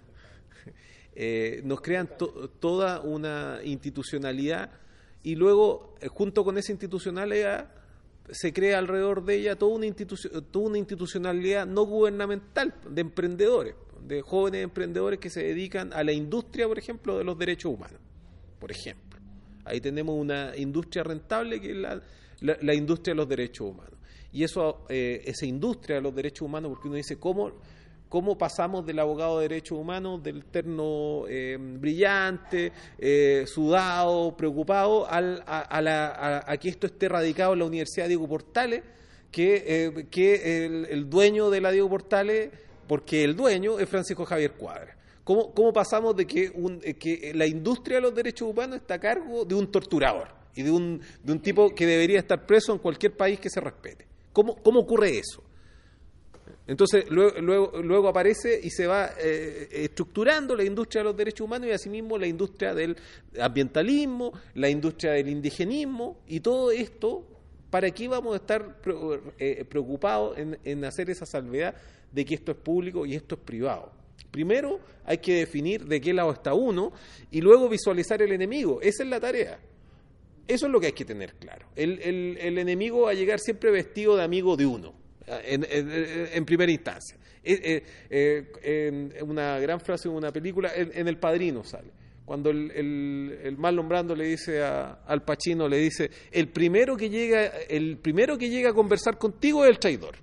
eh, nos crean to, toda una institucionalidad. Y luego, eh, junto con esa institucionalidad, se crea alrededor de ella toda una, institu- toda una institucionalidad no gubernamental de emprendedores, de jóvenes emprendedores que se dedican a la industria, por ejemplo, de los derechos humanos. Por ejemplo, ahí tenemos una industria rentable que es la, la, la industria de los derechos humanos. Y eso, eh, esa industria de los derechos humanos, porque uno dice, ¿cómo... ¿Cómo pasamos del abogado de derechos humanos, del terno eh, brillante, eh, sudado, preocupado, al, a, a, la, a, a que esto esté radicado en la Universidad Diego Portales, que, eh, que el, el dueño de la Diego Portales, porque el dueño es Francisco Javier Cuadra? ¿Cómo, cómo pasamos de que, un, que la industria de los derechos humanos está a cargo de un torturador y de un, de un tipo que debería estar preso en cualquier país que se respete? ¿Cómo, cómo ocurre eso? Entonces, luego, luego, luego aparece y se va eh, estructurando la industria de los derechos humanos y asimismo la industria del ambientalismo, la industria del indigenismo, y todo esto, ¿para qué vamos a estar preocupados en, en hacer esa salvedad de que esto es público y esto es privado? Primero hay que definir de qué lado está uno y luego visualizar el enemigo. Esa es la tarea. Eso es lo que hay que tener claro. El, el, el enemigo va a llegar siempre vestido de amigo de uno. En, en, en primera instancia. Eh, eh, eh, en una gran frase de una película, en, en El Padrino sale, cuando el, el, el Marlon Brando le dice a, al Pacino, le dice, el primero que llega, el primero que llega a conversar contigo es el traidor.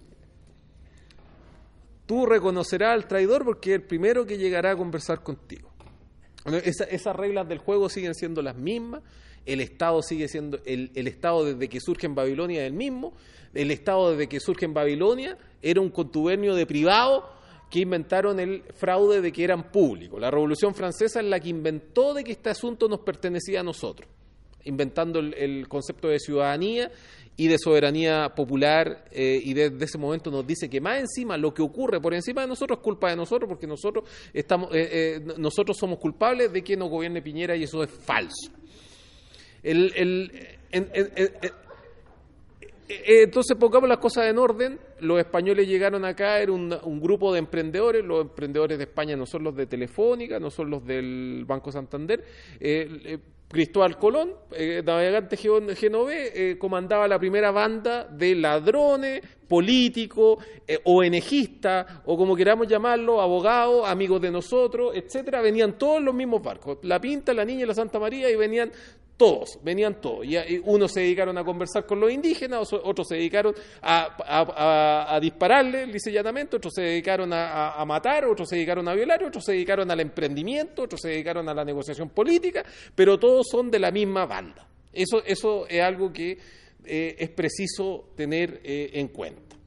Tú reconocerás al traidor porque es el primero que llegará a conversar contigo. Esa, esas reglas del juego siguen siendo las mismas. El Estado sigue siendo, el, el Estado desde que surge en Babilonia es el mismo. El Estado desde que surge en Babilonia era un contubernio de privados que inventaron el fraude de que eran públicos. La Revolución Francesa es la que inventó de que este asunto nos pertenecía a nosotros, inventando el, el concepto de ciudadanía y de soberanía popular, eh, y desde ese momento nos dice que más encima lo que ocurre por encima de nosotros es culpa de nosotros, porque nosotros estamos, eh, eh, nosotros somos culpables de que nos gobierne Piñera, y eso es falso. El, el, en, en, en, Eh, entonces pongamos las cosas en orden. Los españoles llegaron acá, era un, un grupo de emprendedores. Los emprendedores de España no son los de Telefónica, no son los del Banco Santander. Eh, eh, Cristóbal Colón, eh, navegante genovés, eh, comandaba la primera banda de ladrones, políticos, eh, ONGistas, o como queramos llamarlo, abogados, amigos de nosotros, etcétera. Venían todos los mismos barcos, la Pinta, la Niña y la Santa María, y venían todos, venían todos. Y, y unos se dedicaron a conversar con los indígenas, otros se dedicaron a, a, a, a dispararles lisa y llanamente, otros se dedicaron a, a, a matar, otros se dedicaron a violar, otros se dedicaron al emprendimiento, otros se dedicaron a la negociación política, pero todos son de la misma banda. Eso, eso es algo que eh, es preciso tener eh, en cuenta.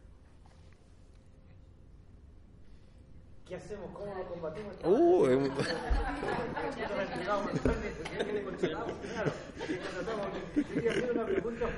¿Qué hacemos? ¿Cómo lo combatimos? Uh, eh, Quería hacer una pregunta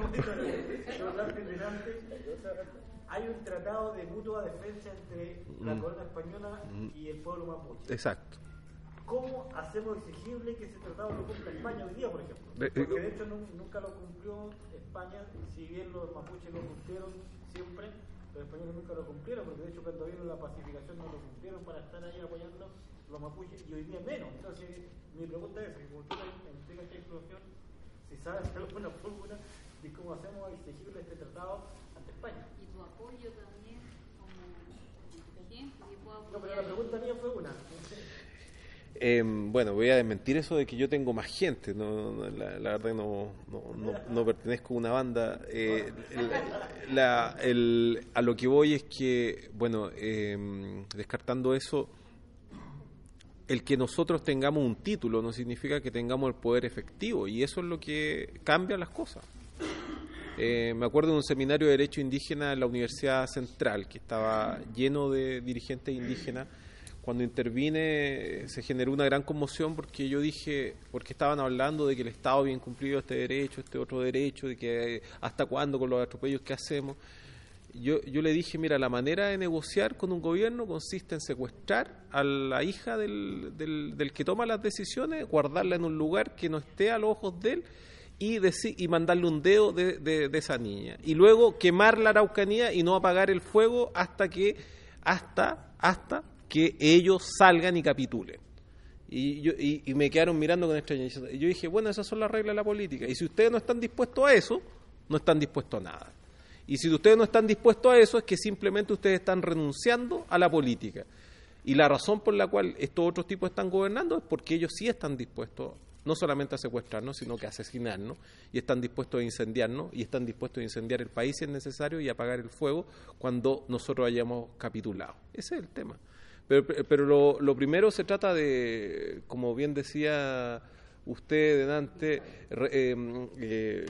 delante. Hay un tratado de mutua defensa entre la Mm. corona española y el pueblo mapuche. exacto. ¿Cómo hacemos exigible que ese tratado lo cumpla España hoy día, por ejemplo? De- Porque de hecho nu- nunca lo cumplió España, si bien los mapuches lo cumplieron siempre, los españoles nunca lo cumplieron, porque de hecho cuando vino la pacificación no lo cumplieron para estar ahí apoyando los mapuches, y hoy día menos. Entonces, mi pregunta es, como tú entregas esta información, si sabes alguna fórmula de cómo hacemos exigible este tratado ante España. Y tu apoyo también como gente que pueda apoyar. No, pero la pregunta mía fue una. Eh, bueno, voy a desmentir eso de que yo tengo más gente. No, no, la, la verdad no, no, no, no pertenezco a una banda. Eh, el- la- el- a lo que voy es que, bueno, eh, descartando eso, el que nosotros tengamos un título no significa que tengamos el poder efectivo, y eso es lo que cambia las cosas. Eh, me acuerdo de un seminario de Derecho Indígena en la Universidad Central, que estaba lleno de dirigentes indígenas. Cuando intervine se generó una gran conmoción porque yo dije, porque estaban hablando de que el Estado había incumplido este derecho, este otro derecho, de que eh, hasta cuándo con los atropellos que hacemos. Yo, yo le dije, mira, la manera de negociar con un gobierno consiste en secuestrar a la hija del, del, del que toma las decisiones, guardarla en un lugar que no esté a los ojos de él y, deci- y mandarle un dedo de, de, de esa niña. Y luego quemar la Araucanía y no apagar el fuego hasta que, hasta, hasta que ellos salgan y capitulen. Y, yo, y, y me quedaron mirando con extrañeza. Y yo dije, bueno, esas son las reglas de la política. Y si ustedes no están dispuestos a eso, no están dispuestos a nada. Y si ustedes no están dispuestos a eso, es que simplemente ustedes están renunciando a la política. Y la razón por la cual estos otros tipos están gobernando es porque ellos sí están dispuestos no solamente a secuestrarnos, sino que a asesinarnos, y están dispuestos a incendiarnos, y están dispuestos a incendiar el país si es necesario y apagar el fuego cuando nosotros hayamos capitulado. Ese es el tema. Pero, pero lo, lo primero se trata de, como bien decía usted delante, eh, eh,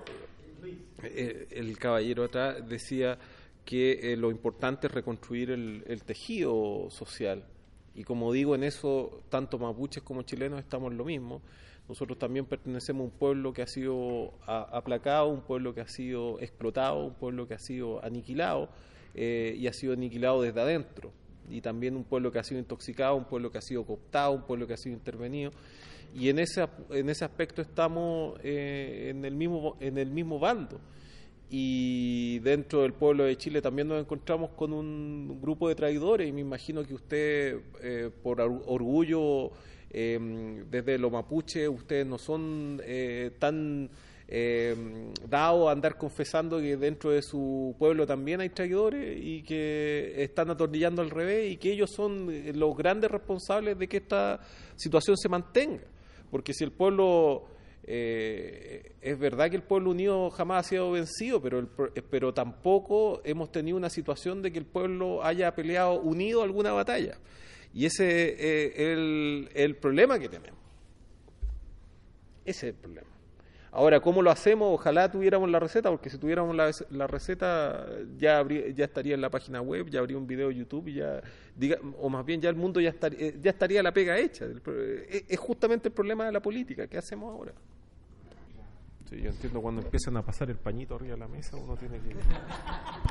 eh, el caballero atrás decía que eh, lo importante es reconstruir el, el tejido social. Y como digo, en eso, tanto mapuches como chilenos estamos en lo mismo. Nosotros también pertenecemos a un pueblo que ha sido a, aplacado, un pueblo que ha sido explotado, un pueblo que ha sido aniquilado, eh, y ha sido aniquilado desde adentro. Y también un pueblo que ha sido intoxicado, un pueblo que ha sido cooptado, un pueblo que ha sido intervenido. Y en ese, en ese aspecto estamos eh, en el mismo, en el mismo bando. Y dentro del pueblo de Chile también nos encontramos con un grupo de traidores, y me imagino que usted, eh, por orgullo, eh, desde los mapuches, ustedes no son eh, tan eh, dados a andar confesando que dentro de su pueblo también hay traidores y que están atornillando al revés, y que ellos son los grandes responsables de que esta situación se mantenga. Porque si el pueblo... Eh, es verdad que el pueblo unido jamás ha sido vencido, pero, el, pero tampoco hemos tenido una situación de que el pueblo haya peleado unido alguna batalla. Y ese es eh, el, el problema que tenemos. Ese es el problema. Ahora, ¿cómo lo hacemos? Ojalá tuviéramos la receta, porque si tuviéramos la, la receta ya, habría, ya estaría en la página web, ya habría un video de YouTube, y ya, diga, o más bien ya el mundo ya estaría, ya estaría la pega hecha. Es justamente el problema de la política. ¿Qué hacemos ahora? Sí, yo entiendo, cuando empiezan a pasar el pañito arriba de la mesa, uno tiene que...